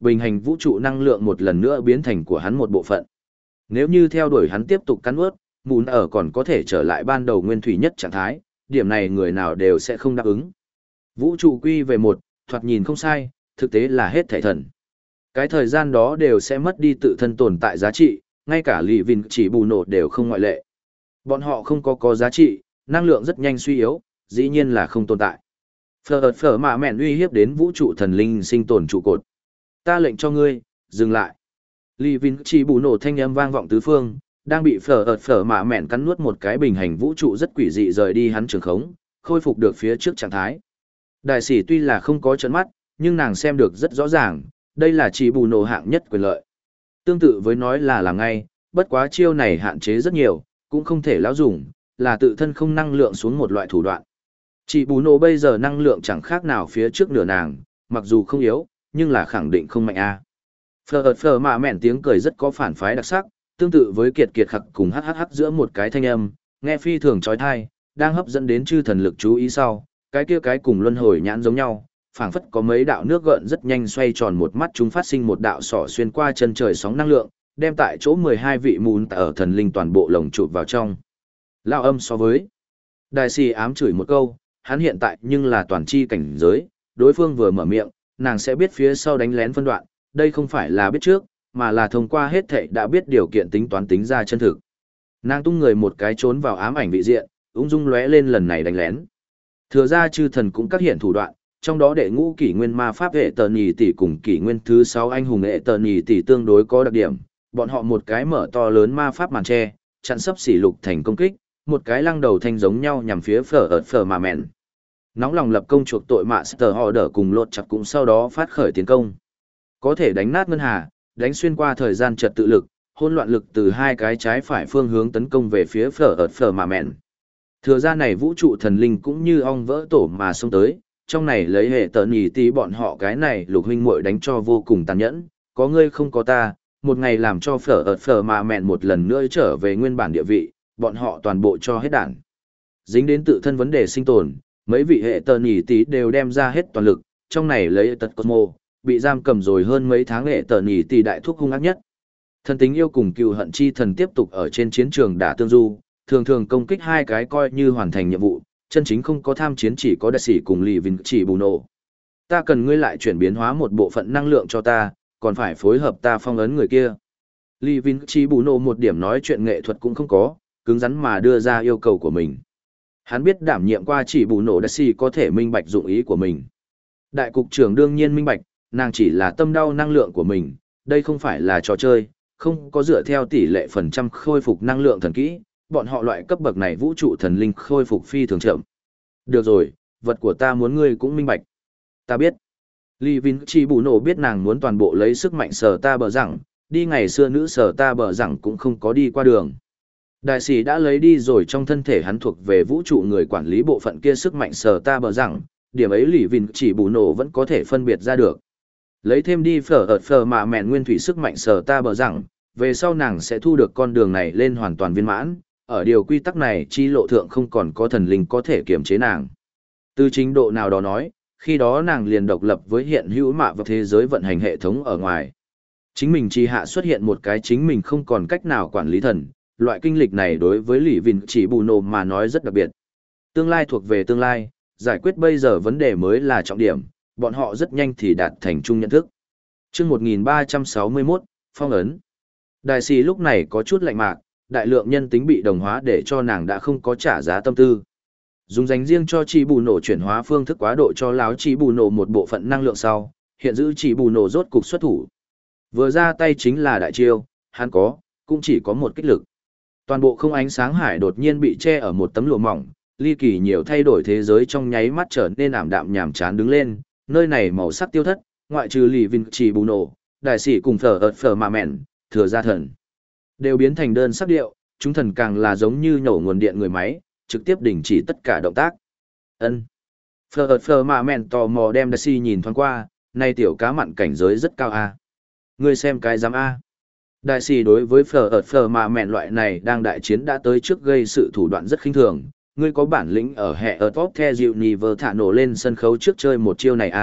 bình hành vũ trụ năng lượng một lần nữa biến thành của hắn một bộ phận. Nếu như theo đuổi hắn tiếp tục cắn ướt, mùn ở còn có thể trở lại ban đầu nguyên thủy nhất trạng thái, điểm này người nào đều sẽ không đáp ứng. Vũ trụ quy về một, thoạt nhìn không sai, thực tế là hết thảy thần. Cái thời gian đó đều sẽ mất đi tự thân tồn tại giá trị, ngay cả lì vìn chỉ bù nổ đều không ngoại lệ. Bọn họ không có có giá trị, năng lượng rất nhanh suy yếu, dĩ nhiên là không tồn tại. Phở ợt phở mạ mẹn uy hiếp đến vũ trụ thần linh sinh tồn trụ cột. Ta lệnh cho ngươi, dừng lại. Lì vìn chỉ bù nổ thanh âm vang vọng tứ phương, đang bị phở ợt phở mạ mẹn cắn nuốt một cái bình hành vũ trụ rất quỷ dị rời đi hắn trường khống, khôi phục được phía trước trạng thái. Đại sĩ tuy là không có trận mắt, nhưng nàng xem được rất rõ ràng, đây là chỉ bù nổ hạng nhất quyền lợi. Tương tự với nói là làm ngay, bất quá chiêu này hạn chế rất nhiều, cũng không thể lão dùng, là tự thân không năng lượng xuống một loại thủ đoạn. Chỉ bù nổ bây giờ năng lượng chẳng khác nào phía trước nửa nàng, mặc dù không yếu, nhưng là khẳng định không mạnh a. Phờ ợt phờ mạ mẹn tiếng cười rất có phản phái đặc sắc, tương tự với kiệt kiệt khặc cùng hắc hắc hắc giữa một cái thanh âm, nghe phi thường trói thai, đang hấp dẫn đến chư thần lực chú ý sau, cái kia cái cùng luân hồi nhãn giống nhau, phảng phất có mấy đạo nước gợn rất nhanh xoay tròn một mắt chúng phát sinh một đạo sỏ xuyên qua chân trời sóng năng lượng, đem tại chỗ mười hai vị mùn ở thần linh toàn bộ lồng chụp vào trong. Lao âm so với. Đại sĩ ám chửi một câu, hắn hiện tại nhưng là toàn chi cảnh giới, đối phương vừa mở miệng, nàng sẽ biết phía sau đánh lén phân đoạn, đây không phải là biết trước, mà là thông qua hết thảy đã biết điều kiện tính toán tính ra chân thực. Nàng tung người một cái trốn vào ám ảnh vị diện, ung dung lóe lên lần này đánh lén. Thừa ra chư thần cũng các hiện thủ đoạn, trong đó đệ ngũ kỷ nguyên ma pháp hệ tờ nhì tỷ cùng kỷ nguyên thứ sáu anh hùng hệ tờ nhì tỷ tương đối có đặc điểm, bọn họ một cái mở to lớn ma pháp màn che, chặn sấp xỉ lục thành công kích, một cái lăng đầu thanh giống nhau nhằm phía phở ợt phở mà mẹn. Nóng lòng lập công chuộc tội Master Order cùng lột chặt cũng sau đó phát khởi tiến công. Có thể đánh nát ngân hà, đánh xuyên qua thời gian trật tự lực, hỗn loạn lực từ hai cái trái phải phương hướng tấn công về phía phở ợt phở mà mẹn. Thừa ra này vũ trụ thần linh cũng như ong vỡ tổ mà xông tới, trong này lấy hệ tờ nhì tí bọn họ cái này lục huynh muội đánh cho vô cùng tàn nhẫn, có ngươi không có ta, một ngày làm cho phở ợt phở mà mẹn một lần nữa trở về nguyên bản địa vị, bọn họ toàn bộ cho hết đạn. Dính đến tự thân vấn đề sinh tồn, mấy vị hệ tờ nhì tí đều đem ra hết toàn lực, trong này lấy tật Cosmo, bị giam cầm rồi hơn mấy tháng hệ tờ nhì tí đại thuốc hung ác nhất. Thần tính yêu cùng cừu hận chi thần tiếp tục ở trên chiến trường đả tương du, thường thường công kích hai cái coi như hoàn thành nhiệm vụ, chân chính không có tham chiến chỉ có đại sĩ cùng lì vinh chỉ bù nổ. Ta cần ngươi lại chuyển biến hóa một bộ phận năng lượng cho ta, còn phải phối hợp ta phong ấn người kia. Lì vinh chỉ bù nổ một điểm nói chuyện nghệ thuật cũng không có, cứng rắn mà đưa ra yêu cầu của mình. Hắn biết đảm nhiệm qua chỉ bù nổ đại sĩ có thể minh bạch dụng ý của mình. Đại cục trưởng đương nhiên minh bạch, nàng chỉ là tâm đau năng lượng của mình, đây không phải là trò chơi, không có dựa theo tỷ lệ phần trăm khôi phục năng lượng thần kỹ, bọn họ loại cấp bậc này vũ trụ thần linh khôi phục phi thường chậm. Được rồi, vật của ta muốn ngươi cũng minh bạch. Ta biết. Lý Vinh chỉ bù nổ biết nàng muốn toàn bộ lấy sức mạnh sở ta bờ rằng, đi ngày xưa nữ sở ta bờ rằng cũng không có đi qua đường. Đại sĩ đã lấy đi rồi trong thân thể hắn thuộc về vũ trụ người quản lý bộ phận kia sức mạnh sở ta bờ rằng, điểm ấy Lý Vinh chỉ bù nổ vẫn có thể phân biệt ra được. Lấy thêm đi phở ợt phở mà mẹn nguyên thủy sức mạnh sở ta bờ rằng, về sau nàng sẽ thu được con đường này lên hoàn toàn viên mãn, ở điều quy tắc này chi lộ thượng không còn có thần linh có thể kiềm chế nàng. Từ trình độ nào đó nói, khi đó nàng liền độc lập với hiện hữu mạ và thế giới vận hành hệ thống ở ngoài. Chính mình chi hạ xuất hiện một cái chính mình không còn cách nào quản lý thần, loại kinh lịch này đối với Lý Vinh chỉ bù nổ mà nói rất đặc biệt. Tương lai thuộc về tương lai, giải quyết bây giờ vấn đề mới là trọng điểm, bọn họ rất nhanh thì đạt thành chung nhận thức. Chương một nghìn ba trăm sáu mươi mốt, phong ấn. Đại sĩ lúc này có chút lạnh mạc, đại lượng nhân tính bị đồng hóa để cho nàng đã không có trả giá tâm tư. Dùng dành riêng cho chỉ bù nổ chuyển hóa phương thức quá độ cho láo chỉ bù nổ một bộ phận năng lượng sau, hiện giữ chỉ bù nổ rốt cục xuất thủ. Vừa ra tay chính là đại chiêu, hắn có, cũng chỉ có một kích lực. Toàn bộ không ánh sáng hải đột nhiên bị che ở một tấm lụa mỏng, ly kỳ nhiều thay đổi thế giới trong nháy mắt trở nên ảm đạm nhàm chán đứng lên, nơi này màu sắc tiêu thất, ngoại trừ Lý Vinh chỉ bù nổ, đại sĩ cùng phở ợt phở mà mẹn, thừa ra thần. Đều biến thành đơn sắc điệu, chúng thần càng là giống như nhổ nguồn điện người máy, trực tiếp đình chỉ tất cả động tác. Ân. Phờ ợt phờ mà mẹn tò mò đem Daisy nhìn thoáng qua, nay tiểu cá mặn cảnh giới rất cao a. Ngươi xem cái giám a. Daisy đối với phờ ợt phờ mà mẹn loại này đang đại chiến đã tới trước gây sự thủ đoạn rất khinh thường. Ngươi có bản lĩnh ở hệ ở top the dịu nì vờ thả nổ lên sân khấu trước chơi một chiêu này a,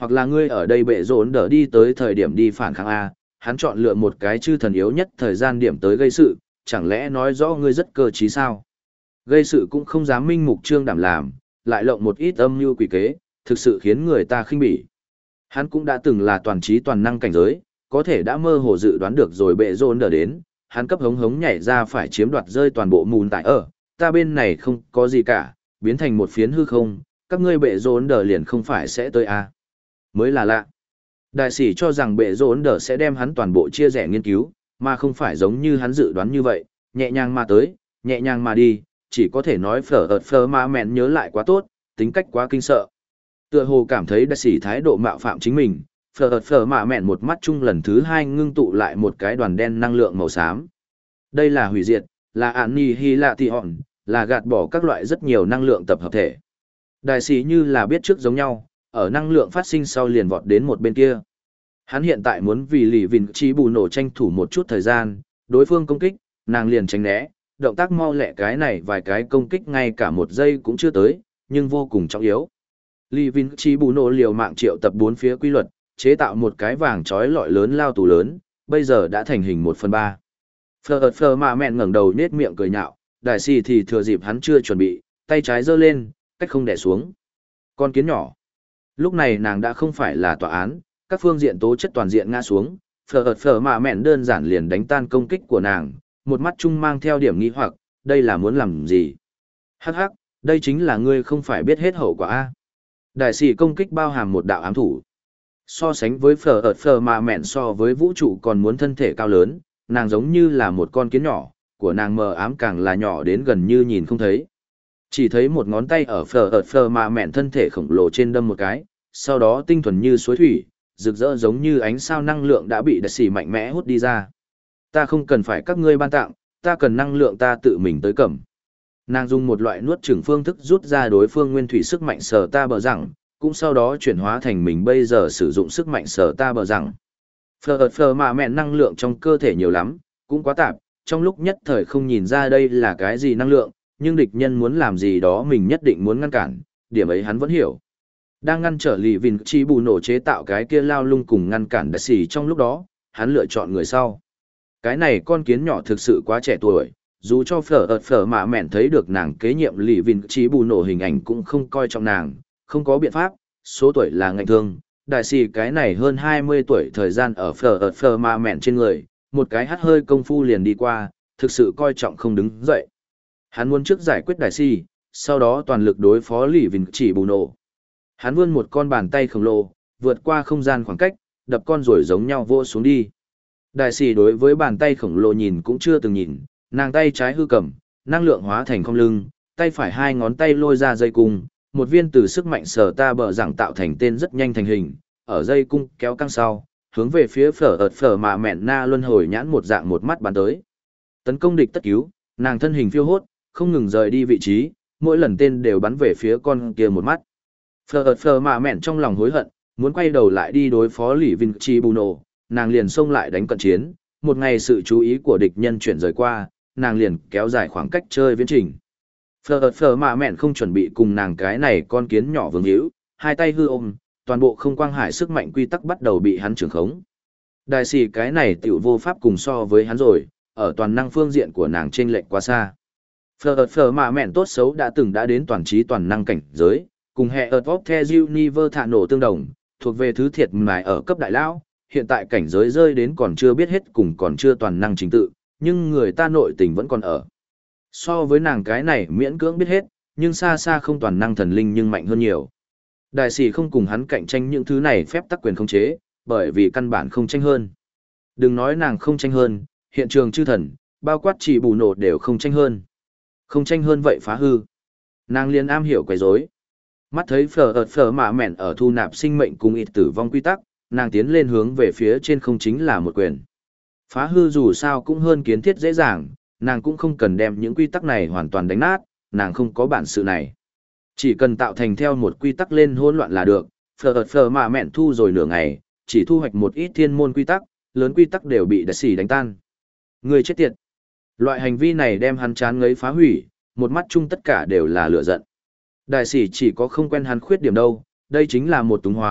Hoặc là ngươi ở đây bệ rốn đỡ đi tới thời điểm đi phản kháng A, hắn chọn lựa một cái chư thần yếu nhất thời gian điểm tới gây sự, chẳng lẽ nói rõ ngươi rất cơ trí sao? Gây sự cũng không dám minh mục trương đảm làm, lại lộng một ít âm mưu quỷ kế, thực sự khiến người ta khinh bỉ. Hắn cũng đã từng là toàn trí toàn năng cảnh giới, có thể đã mơ hồ dự đoán được rồi bệ rôn đỡ đến, hắn cấp hống hống nhảy ra phải chiếm đoạt rơi toàn bộ mùn tại ở, ta bên này không có gì cả, biến thành một phiến hư không, các ngươi bệ rôn đỡ liền không phải sẽ tới a Mới là lạ. Đại sĩ cho rằng bệ rôn đỡ sẽ đem hắn toàn bộ chia rẽ nghiên cứu, mà không phải giống như hắn dự đoán như vậy, nhẹ nhàng mà tới, nhẹ nhàng mà đi, chỉ có thể nói phở ợt phở mà mẹn nhớ lại quá tốt, tính cách quá kinh sợ. Tựa hồ cảm thấy đại sĩ thái độ mạo phạm chính mình, phở ợt phở mà mẹn một mắt chung lần thứ hai ngưng tụ lại một cái đoàn đen năng lượng màu xám. Đây là hủy diệt, là ản nì hy lạ tì hòn, là gạt bỏ các loại rất nhiều năng lượng tập hợp thể. Đại sĩ như là biết trước giống nhau, ở năng lượng phát sinh sau liền vọt đến một bên kia. Hắn hiện tại muốn vì lì vìn trí bù nổ tranh thủ một chút thời gian, đối phương công kích, nàng liền tránh né, động tác mau lẹ cái này vài cái công kích ngay cả một giây cũng chưa tới, nhưng vô cùng trọng yếu. Lì vìn trí bù nổ liều mạng triệu tập bốn phía quy luật, chế tạo một cái vàng trói lọi lớn lao tù lớn, bây giờ đã thành hình một phần ba. Phờ ợt phờ mà mẹn ngẩng đầu nết miệng cười nhạo, đại sĩ thì thừa dịp hắn chưa chuẩn bị, tay trái giơ lên, cách không đè xuống. Con kiến nhỏ. Lúc này nàng đã không phải là tòa án, các phương diện tố chất toàn diện ngã xuống, phờ ợt phờ mà mẹn đơn giản liền đánh tan công kích của nàng, một mắt chung mang theo điểm nghi hoặc, đây là muốn làm gì? Hắc hắc, đây chính là ngươi không phải biết hết hậu quả a. Đại sĩ công kích bao hàm một đạo ám thủ. So sánh với phở ợt phở mà mẹn so với vũ trụ còn muốn thân thể cao lớn, nàng giống như là một con kiến nhỏ, của nàng mờ ám càng là nhỏ đến gần như nhìn không thấy. Chỉ thấy một ngón tay ở phở ợt phở mà mẹn thân thể khổng lồ trên đâm một cái, sau đó tinh thuần như suối thủy, rực rỡ giống như ánh sao năng lượng đã bị đại sĩ mạnh mẽ hút đi ra. Ta không cần phải các ngươi ban tặng, ta cần năng lượng ta tự mình tới cầm. Nàng dùng một loại nuốt chửng phương thức rút ra đối phương nguyên thủy sức mạnh sở ta bờ rằng, cũng sau đó chuyển hóa thành mình bây giờ sử dụng sức mạnh sở ta bờ rằng. Phờ ợt phờ mà mẹn năng lượng trong cơ thể nhiều lắm, cũng quá tạp, trong lúc nhất thời không nhìn ra đây là cái gì năng lượng, nhưng địch nhân muốn làm gì đó mình nhất định muốn ngăn cản, điểm ấy hắn vẫn hiểu. Đang ngăn trở lì vìn chi bù nổ chế tạo cái kia lao lung cùng ngăn cản đại sĩ trong lúc đó, hắn lựa chọn người sau. Cái này con kiến nhỏ thực sự quá trẻ tuổi, dù cho phở ợt phở mà mẹn thấy được nàng kế nhiệm lì vìn trí bù nổ hình ảnh cũng không coi trọng nàng, không có biện pháp, số tuổi là ngạnh thương, đại sĩ cái này hơn hai mươi tuổi thời gian ở phở ợt phở mà mẹn trên người, một cái hắt hơi công phu liền đi qua, thực sự coi trọng không đứng dậy. Hắn muốn trước giải quyết đại sĩ, sau đó toàn lực đối phó lì vìn trí bù nổ. Hắn vươn một con bàn tay khổng lồ, vượt qua không gian khoảng cách, đập con rồi giống nhau vô xuống đi. Đại sĩ đối với bàn tay khổng lồ nhìn cũng chưa từng nhìn, nàng tay trái hư cầm, năng lượng hóa thành không lưng, tay phải hai ngón tay lôi ra dây cung, một viên từ sức mạnh sở ta bờ rằng tạo thành tên rất nhanh thành hình, ở dây cung kéo căng sau, hướng về phía phở ợt phở mà mẹn na luân hồi nhãn một dạng một mắt bắn tới. Tấn công địch tất cứu, nàng thân hình phiêu hốt, không ngừng rời đi vị trí, mỗi lần tên đều bắn về phía con kia một mắt. Phở ợt phở mà mẹn trong lòng hối hận, muốn quay đầu lại đi đối phó Lý Vinh Chi Bù Nổ, nàng liền xông lại đánh cận chiến, một ngày sự chú ý của địch nhân chuyển rời qua, nàng liền kéo dài khoảng cách chơi viễn trình. Phở ợt phở mà mẹn không chuẩn bị cùng nàng cái này con kiến nhỏ vương hữu, hai tay hư ôm, toàn bộ không quang hải sức mạnh quy tắc bắt đầu bị hắn trưởng khống. Đại sĩ cái này tiểu vô pháp cùng so với hắn rồi, ở toàn năng phương diện của nàng chênh lệch quá xa. Phở ợt phở mà mẹn tốt xấu đã từng đã đến toàn trí toàn năng cảnh giới, cùng hệ ợt vóc the Universe thả nổ tương đồng, thuộc về thứ thiệt mài ở cấp đại lão, hiện tại cảnh giới rơi đến còn chưa biết hết cùng còn chưa toàn năng chính tự, nhưng người ta nội tình vẫn còn ở. So với nàng cái này miễn cưỡng biết hết, nhưng xa xa không toàn năng thần linh nhưng mạnh hơn nhiều. Đại sĩ không cùng hắn cạnh tranh những thứ này phép tắc quyền không chế, bởi vì căn bản không tranh hơn. Đừng nói nàng không tranh hơn, hiện trường chư thần, bao quát chỉ bù nổ đều không tranh hơn. Không tranh hơn vậy phá hư. Nàng liền am hiểu quấy rối. Mắt thấy phở ợt phở mạ mẹn ở thu nạp sinh mệnh cùng ít tử vong quy tắc, nàng tiến lên hướng về phía trên không chính là một quyền. Phá hư dù sao cũng hơn kiến thiết dễ dàng, nàng cũng không cần đem những quy tắc này hoàn toàn đánh nát, nàng không có bản sự này. Chỉ cần tạo thành theo một quy tắc lên hỗn loạn là được, phở ợt phở mạ mẹn thu rồi nửa ngày, chỉ thu hoạch một ít thiên môn quy tắc, lớn quy tắc đều bị đại sĩ đánh tan. Người chết tiệt. Loại hành vi này đem hắn chán ngấy phá hủy, một mắt chung tất cả đều là lửa giận. Đại sĩ chỉ có không quen hắn khuyết điểm đâu, đây chính là một túng hóa,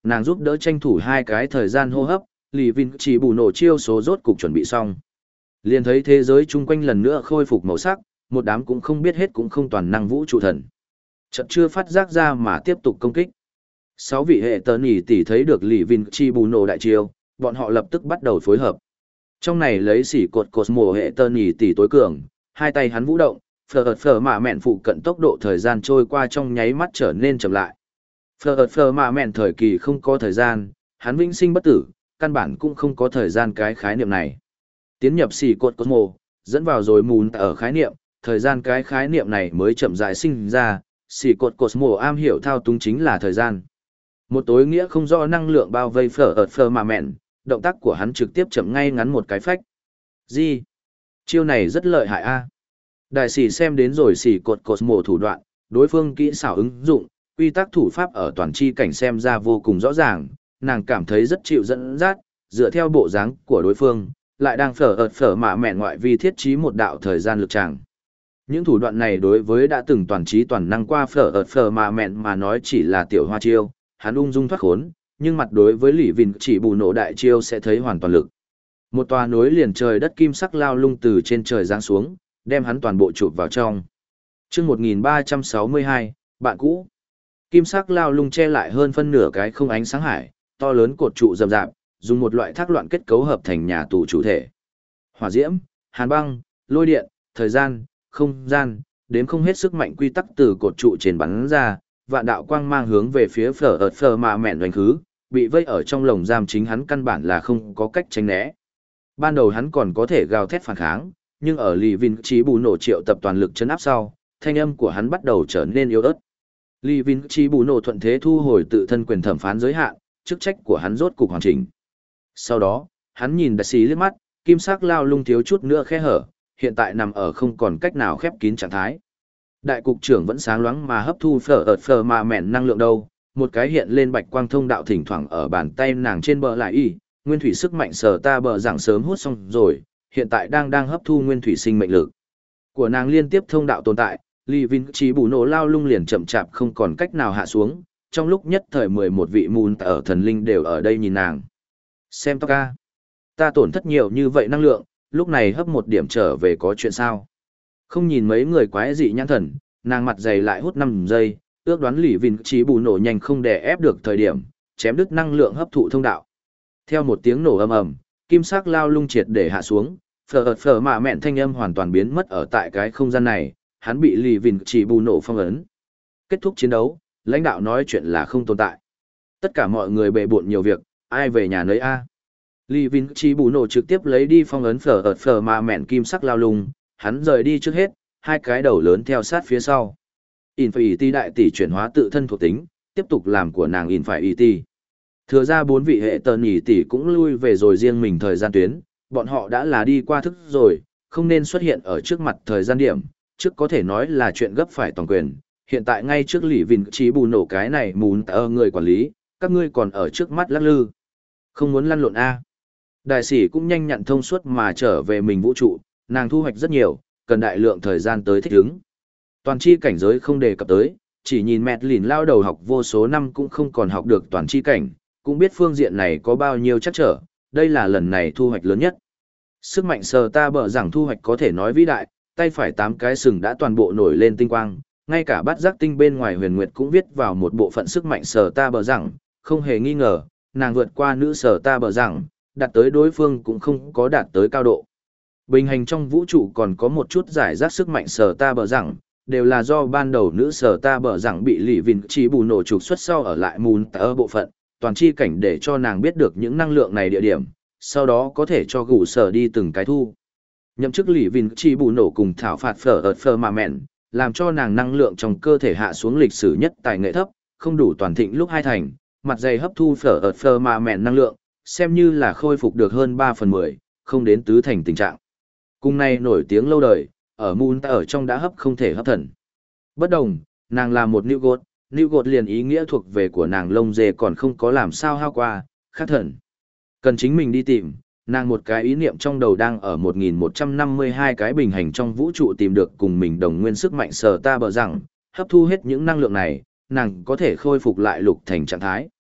nàng giúp đỡ tranh thủ hai cái thời gian hô hấp, Lý Vin chỉ bù nổ chiêu số rốt cục chuẩn bị xong. Liền thấy thế giới chung quanh lần nữa khôi phục màu sắc, một đám cũng không biết hết cũng không toàn năng vũ trụ thần. Chợt chưa phát giác ra mà tiếp tục công kích. Sáu vị hệ tờ nhỉ tỷ thấy được Lý Vin chi bù nổ đại chiêu, bọn họ lập tức bắt đầu phối hợp. Trong này lấy xỉ cột Cosmo hệ tờ nhỉ tỷ tối cường, hai tay hắn vũ động, phờ ợt phờ mạ mẹn phụ cận tốc độ thời gian trôi qua trong nháy mắt trở nên chậm lại. Phờ ợt phờ mạ mẹn thời kỳ không có thời gian, hắn vĩnh sinh bất tử, căn bản cũng không có thời gian cái khái niệm này. Tiến nhập xỉ cột Cosmo, dẫn vào rồi mùn ở khái niệm, thời gian cái khái niệm này mới chậm rãi sinh ra, xỉ cột Cosmo am hiểu thao túng chính là thời gian. Một tối nghĩa không rõ năng lượng bao vây phở ợt phở mà mẹn, động tác của hắn trực tiếp chậm ngay ngắn một cái phách. Gì? Chiêu này rất lợi hại a. Đại sĩ xem đến rồi xỉ cột Cosmo thủ đoạn, đối phương kỹ xảo ứng dụng, quy tắc thủ pháp ở toàn chi cảnh xem ra vô cùng rõ ràng, nàng cảm thấy rất chịu dẫn dắt, dựa theo bộ dáng của đối phương, lại đang phở ợt phở mạ mẹn ngoại vi thiết trí một đạo thời gian lực tràng. Những thủ đoạn này đối với đã từng toàn trí toàn năng qua phở ợt phở mạ mẹn mà nói chỉ là tiểu hoa chiêu, hắn ung dung thoát khốn, nhưng mặt đối với Lý Vin chỉ bù nổ đại chiêu sẽ thấy hoàn toàn lực. Một tòa núi liền trời đất kim sắc lao lung từ trên trời giáng xuống, đem hắn toàn bộ chụp vào trong. Chương một nghìn ba trăm sáu mươi hai, bạn cũ. Kim sắc lao lung che lại hơn phân nửa cái không ánh sáng hải, to lớn cột trụ rậm rạp, dùng một loại thác loạn kết cấu hợp thành nhà tù chủ thể. Hỏa diễm, hàn băng, lôi điện, thời gian, không gian, đếm không hết sức mạnh quy tắc từ cột trụ trên bắn ra, vạn đạo quang mang hướng về phía phở ợt phở mà mẹn đánh khứ, bị vây ở trong lồng giam chính hắn căn bản là không có cách tránh né. Ban đầu hắn còn có thể gào thét phản kháng, nhưng ở Lý Vin Chí bù nổ triệu tập toàn lực chấn áp sau, thanh âm của hắn bắt đầu trở nên yếu ớt. Lý Vin Chí bù nổ thuận thế thu hồi tự thân quyền thẩm phán giới hạn, chức trách của hắn rốt cục hoàn chỉnh. Sau đó, hắn nhìn đại sĩ liếc mắt, kim sắc lao lung thiếu chút nữa khe hở, hiện tại nằm ở không còn cách nào khép kín trạng thái. Đại cục trưởng vẫn sáng loáng mà hấp thu phở ợt phở mà mẹn năng lượng đâu, một cái hiện lên bạch quang thông đạo thỉnh thoảng ở bàn tay nàng trên bờ lại y, nguyên thủy sức mạnh sờ ta bờ giảng sớm hút xong rồi, hiện tại đang đang hấp thu nguyên thủy sinh mệnh lực. Của nàng liên tiếp thông đạo tồn tại, Lý Vin chỉ bù nổ lao lung liền chậm chạp không còn cách nào hạ xuống, trong lúc nhất thời mười một vị mùn ở thần linh đều ở đây nhìn nàng. Xem tóc ca, ta tổn thất nhiều như vậy năng lượng, lúc này hấp một điểm trở về có chuyện sao? Không nhìn mấy người quái dị nhãn thần, nàng mặt dày lại hút năm giây, ước đoán Lý Vin chỉ bù nổ nhanh không đè ép được thời điểm, chém đứt năng lượng hấp thụ thông đạo. Theo một tiếng nổ ầm ầm, kim sắc lao lung triệt để hạ xuống, phở ợt phở mạ mẹn thanh âm hoàn toàn biến mất ở tại cái không gian này, hắn bị Lý Vin chỉ bù nổ phong ấn. Kết thúc chiến đấu, lãnh đạo nói chuyện là không tồn tại. Tất cả mọi người bệ bộn nhiều việc, ai về nhà nấy a? Lý Vin chỉ bù nổ trực tiếp lấy đi phong ấn phở ợt phở mạ mẹn kim sắc lao lung, hắn rời đi trước hết, hai cái đầu lớn theo sát phía sau. Infinity đại tỷ chuyển hóa tự thân thuộc tính, tiếp tục làm của nàng Infinity. Thừa ra bốn vị hệ tờ nhỉ tỷ cũng lui về rồi riêng mình thời gian tuyến, bọn họ đã là đi qua thức rồi, không nên xuất hiện ở trước mặt thời gian điểm, trước có thể nói là chuyện gấp phải toàn quyền, hiện tại ngay trước Lý Vin chỉ bù nổ cái này mùn tờ người quản lý, các ngươi còn ở trước mắt lắc lư. Không muốn lăn lộn A. Đại sĩ cũng nhanh nhặn thông suốt mà trở về mình vũ trụ, nàng thu hoạch rất nhiều, cần đại lượng thời gian tới thích ứng. Toàn chi cảnh giới không đề cập tới, chỉ nhìn mẹt lìn lao đầu học vô số năm cũng không còn học được toàn chi cảnh, cũng biết phương diện này có bao nhiêu chắc trở, đây là lần này thu hoạch lớn nhất. Sức mạnh sờ ta bờ rằng thu hoạch có thể nói vĩ đại, tay phải tám cái sừng đã toàn bộ nổi lên tinh quang, ngay cả bát giác tinh bên ngoài huyền nguyệt cũng viết vào một bộ phận sức mạnh sờ ta bờ rằng, không hề nghi ngờ, nàng vượt qua nữ sờ ta bờ rằng, đạt tới đối phương cũng không có đạt tới cao độ. Bình hành trong vũ trụ còn có một chút giải rác sức mạnh sờ ta bờ rằng, đều là do ban đầu nữ sờ ta bờ rằng bị Lý Vin chỉ bù nổ trục xuất sau ở lại mùn tờ bộ phận, toàn chi cảnh để cho nàng biết được những năng lượng này địa điểm, sau đó có thể cho gù sở đi từng cái thu. Nhậm chức Lý Vin chỉ bù nổ cùng thảo phạt phở ợt phở mà mẹn, làm cho nàng năng lượng trong cơ thể hạ xuống lịch sử nhất tài nghệ thấp, không đủ toàn thịnh lúc hai thành, mặt dày hấp thu phở ợt phở mà mẹn năng lượng, xem như là khôi phục được hơn ba phần mười, không đến tứ thành tình trạng. Cùng này nổi tiếng lâu đời, ở Moon ta ở trong đã hấp không thể hấp thần. Bất đồng, nàng là một New God, New God liền ý nghĩa thuộc về của nàng lông dê còn không có làm sao hao qua, khác thần. Cần chính mình đi tìm, nàng một cái ý niệm trong đầu đang ở một nghìn một trăm năm mươi hai cái bình hành trong vũ trụ tìm được cùng mình đồng nguyên sức mạnh sờ ta bờ rằng, hấp thu hết những năng lượng này, nàng có thể khôi phục lại lục thành trạng thái.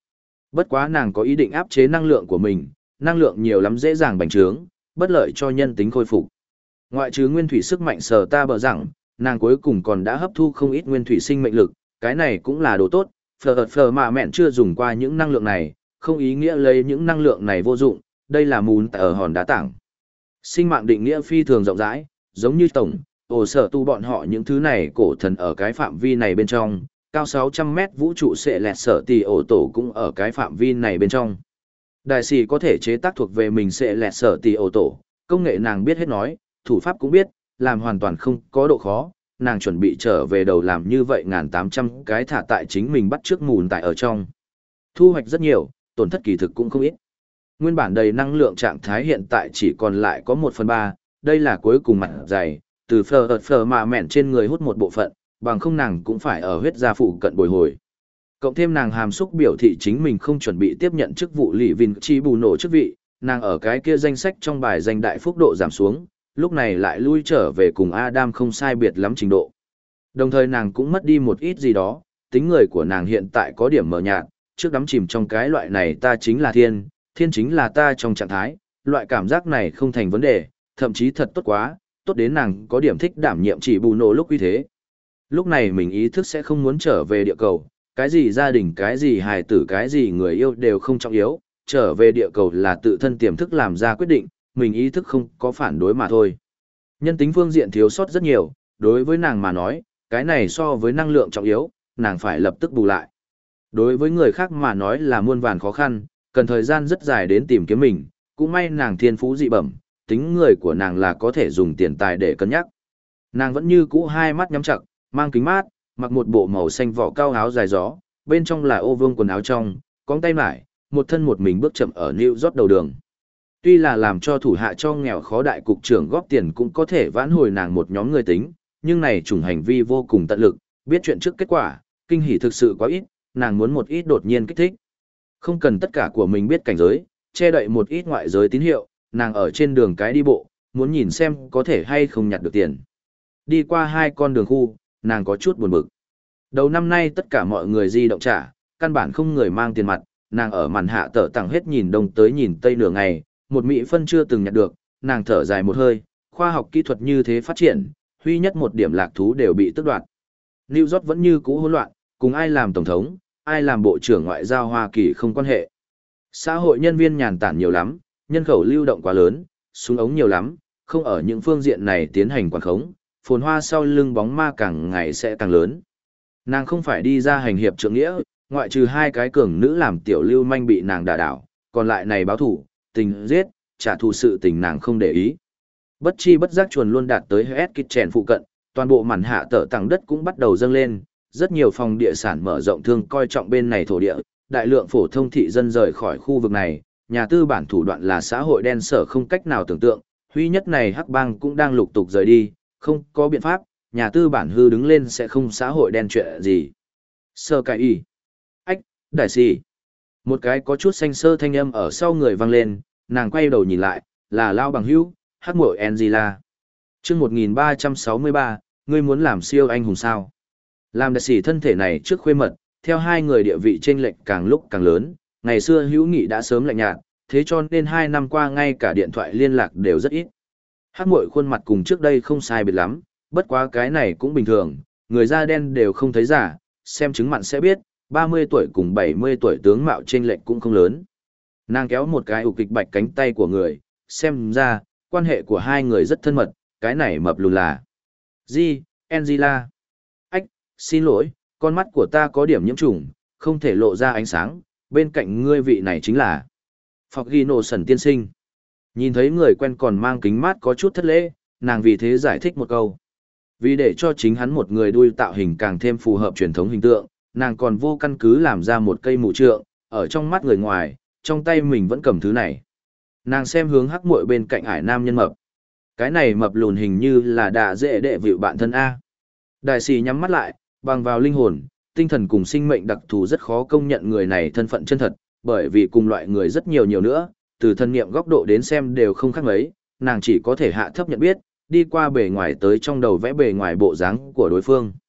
Bất quá nàng có ý định áp chế năng lượng của mình, năng lượng nhiều lắm dễ dàng bành trướng, bất lợi cho nhân tính khôi phục. Ngoại trừ nguyên thủy sức mạnh sở ta bờ rằng, nàng cuối cùng còn đã hấp thu không ít nguyên thủy sinh mệnh lực, cái này cũng là đồ tốt, phờ phờ mà mẹn chưa dùng qua những năng lượng này, không ý nghĩa lấy những năng lượng này vô dụng, đây là mùn ở hòn đá tảng. Sinh mạng định nghĩa phi thường rộng rãi, giống như tổng, ổ sở tu bọn họ những thứ này cổ thần ở cái phạm vi này bên trong, cao sáu trăm mét vũ trụ sẽ lẹt sở tỷ ổ tổ cũng ở cái phạm vi này bên trong. Đại sĩ có thể chế tác thuộc về mình sẽ lẹt sở tỷ ổ tổ, công nghệ nàng biết hết nói, thủ pháp cũng biết, làm hoàn toàn không có độ khó, nàng chuẩn bị trở về đầu làm như vậy ngàn tám trăm cái thả tại chính mình bắt trước mùn tại ở trong. Thu hoạch rất nhiều, tổn thất kỳ thực cũng không ít. Nguyên bản đầy năng lượng trạng thái hiện tại chỉ còn lại có một phần ba, đây là cuối cùng mặt dày, từ phờ ợt phờ mà mẹn trên người hút một bộ phận, bằng không nàng cũng phải ở huyết gia phụ cận bồi hồi. Cộng thêm nàng hàm xúc biểu thị chính mình không chuẩn bị tiếp nhận chức vụ lì vinh chi bù nổ chức vị, nàng ở cái kia danh sách trong bài danh đại phúc độ giảm xuống, lúc này lại lui trở về cùng Adam không sai biệt lắm trình độ. Đồng thời nàng cũng mất đi một ít gì đó, tính người của nàng hiện tại có điểm mờ nhạt, trước đắm chìm trong cái loại này ta chính là thiên, thiên chính là ta trong trạng thái, loại cảm giác này không thành vấn đề, thậm chí thật tốt quá, tốt đến nàng có điểm thích đảm nhiệm chỉ bù nổ lúc như thế. Lúc này mình ý thức sẽ không muốn trở về địa cầu, cái gì gia đình cái gì hài tử cái gì người yêu đều không trọng yếu, trở về địa cầu là tự thân tiềm thức làm ra quyết định, mình ý thức không có phản đối mà thôi. Nhân tính phương diện thiếu sót rất nhiều, đối với nàng mà nói, cái này so với năng lượng trọng yếu, nàng phải lập tức bù lại. Đối với người khác mà nói là muôn vàn khó khăn, cần thời gian rất dài đến tìm kiếm mình, cũng may nàng thiên phú dị bẩm, tính người của nàng là có thể dùng tiền tài để cân nhắc. Nàng vẫn như cũ hai mắt nhắm chặt, mang kính mát, mặc một bộ màu xanh vỏ cao áo dài gió, bên trong là ô vương quần áo trong, cóng tay mải, một thân một mình bước chậm ở New York đầu đường. Tuy là làm cho thủ hạ cho nghèo khó đại cục trưởng góp tiền cũng có thể vãn hồi nàng một nhóm người tính, nhưng này chủng hành vi vô cùng tận lực, biết chuyện trước kết quả, kinh hỉ thực sự quá ít, nàng muốn một ít đột nhiên kích thích. Không cần tất cả của mình biết cảnh giới, che đậy một ít ngoại giới tín hiệu, nàng ở trên đường cái đi bộ, muốn nhìn xem có thể hay không nhặt được tiền. Đi qua hai con đường khu, nàng có chút buồn bực. Đầu năm nay tất cả mọi người di động trả, căn bản không người mang tiền mặt, nàng ở màn hạ tở tặng hết nhìn đông tới nhìn tây nửa ngày, một mỹ phân chưa từng nhặt được, nàng thở dài một hơi, khoa học kỹ thuật như thế phát triển, huy nhất một điểm lạc thú đều bị tước đoạt. New York vẫn như cũ hỗn loạn, cùng ai làm tổng thống, ai làm bộ trưởng ngoại giao Hoa Kỳ không quan hệ. Xã hội nhân viên nhàn tản nhiều lắm, nhân khẩu lưu động quá lớn, súng ống nhiều lắm, không ở những phương diện này tiến hành quản khống, phồn hoa sau lưng bóng ma càng ngày sẽ càng lớn. Nàng không phải đi ra hành hiệp trượng nghĩa, ngoại trừ hai cái cường nữ làm tiểu lưu manh bị nàng đả đảo, còn lại này báo thủ, tình giết, trả thù sự tình nàng không để ý. Bất chi bất giác chuồn luôn đạt tới hết kịch chèn phụ cận, toàn bộ màn hạ tở tặng đất cũng bắt đầu dâng lên, rất nhiều phòng địa sản mở rộng thương coi trọng bên này thổ địa, đại lượng phổ thông thị dân rời khỏi khu vực này, nhà tư bản thủ đoạn là xã hội đen sở không cách nào tưởng tượng, huy nhất này hắc bang cũng đang lục tục rời đi, không có biện pháp, nhà tư bản hư đứng lên sẽ không xã hội đen chuyện gì. Sơ cải y. Ách, đại sĩ. Một cái có chút xanh sơ thanh âm ở sau người vang lên, nàng quay đầu nhìn lại, là Lao Bằng Hữu, hắc muội Angela. Chương một nghìn ba trăm sáu mươi ba, ngươi muốn làm siêu anh hùng sao? Làm đại sĩ thân thể này trước khuê mật, theo hai người địa vị chênh lệch càng lúc càng lớn, ngày xưa hữu nghị đã sớm lạnh nhạt, thế cho nên hai năm qua ngay cả điện thoại liên lạc đều rất ít. Hắc muội khuôn mặt cùng trước đây không sai biệt lắm, bất quá cái này cũng bình thường, người da đen đều không thấy giả, xem chứng mặn sẽ biết, ba mươi tuổi cùng bảy mươi tuổi tướng mạo chênh lệch cũng không lớn. Nàng kéo một cái ục kịch bạch cánh tay của người, xem ra, quan hệ của hai người rất thân mật, cái này mập lùn là. Di, Angela. Ách, xin lỗi, con mắt của ta có điểm nhiễm trùng, không thể lộ ra ánh sáng, bên cạnh ngươi vị này chính là Phọc Ghi Nổ Sẩn tiên sinh. Nhìn thấy người quen còn mang kính mát có chút thất lễ, nàng vì thế giải thích một câu. Vì để cho chính hắn một người đuôi tạo hình càng thêm phù hợp truyền thống hình tượng, nàng còn vô căn cứ làm ra một cây mũ trượng, ở trong mắt người ngoài, trong tay mình vẫn cầm thứ này. Nàng xem hướng hắc muội bên cạnh ải nam nhân mập. Cái này mập lùn hình như là đạ dễ đệ vịu bạn thân A. Đại sĩ nhắm mắt lại, bằng vào linh hồn, tinh thần cùng sinh mệnh đặc thù rất khó công nhận người này thân phận chân thật, bởi vì cùng loại người rất nhiều nhiều nữa, từ thân niệm góc độ đến xem đều không khác mấy, nàng chỉ có thể hạ thấp nhận biết, đi qua bề ngoài tới trong đầu vẽ bề ngoài bộ dáng của đối phương.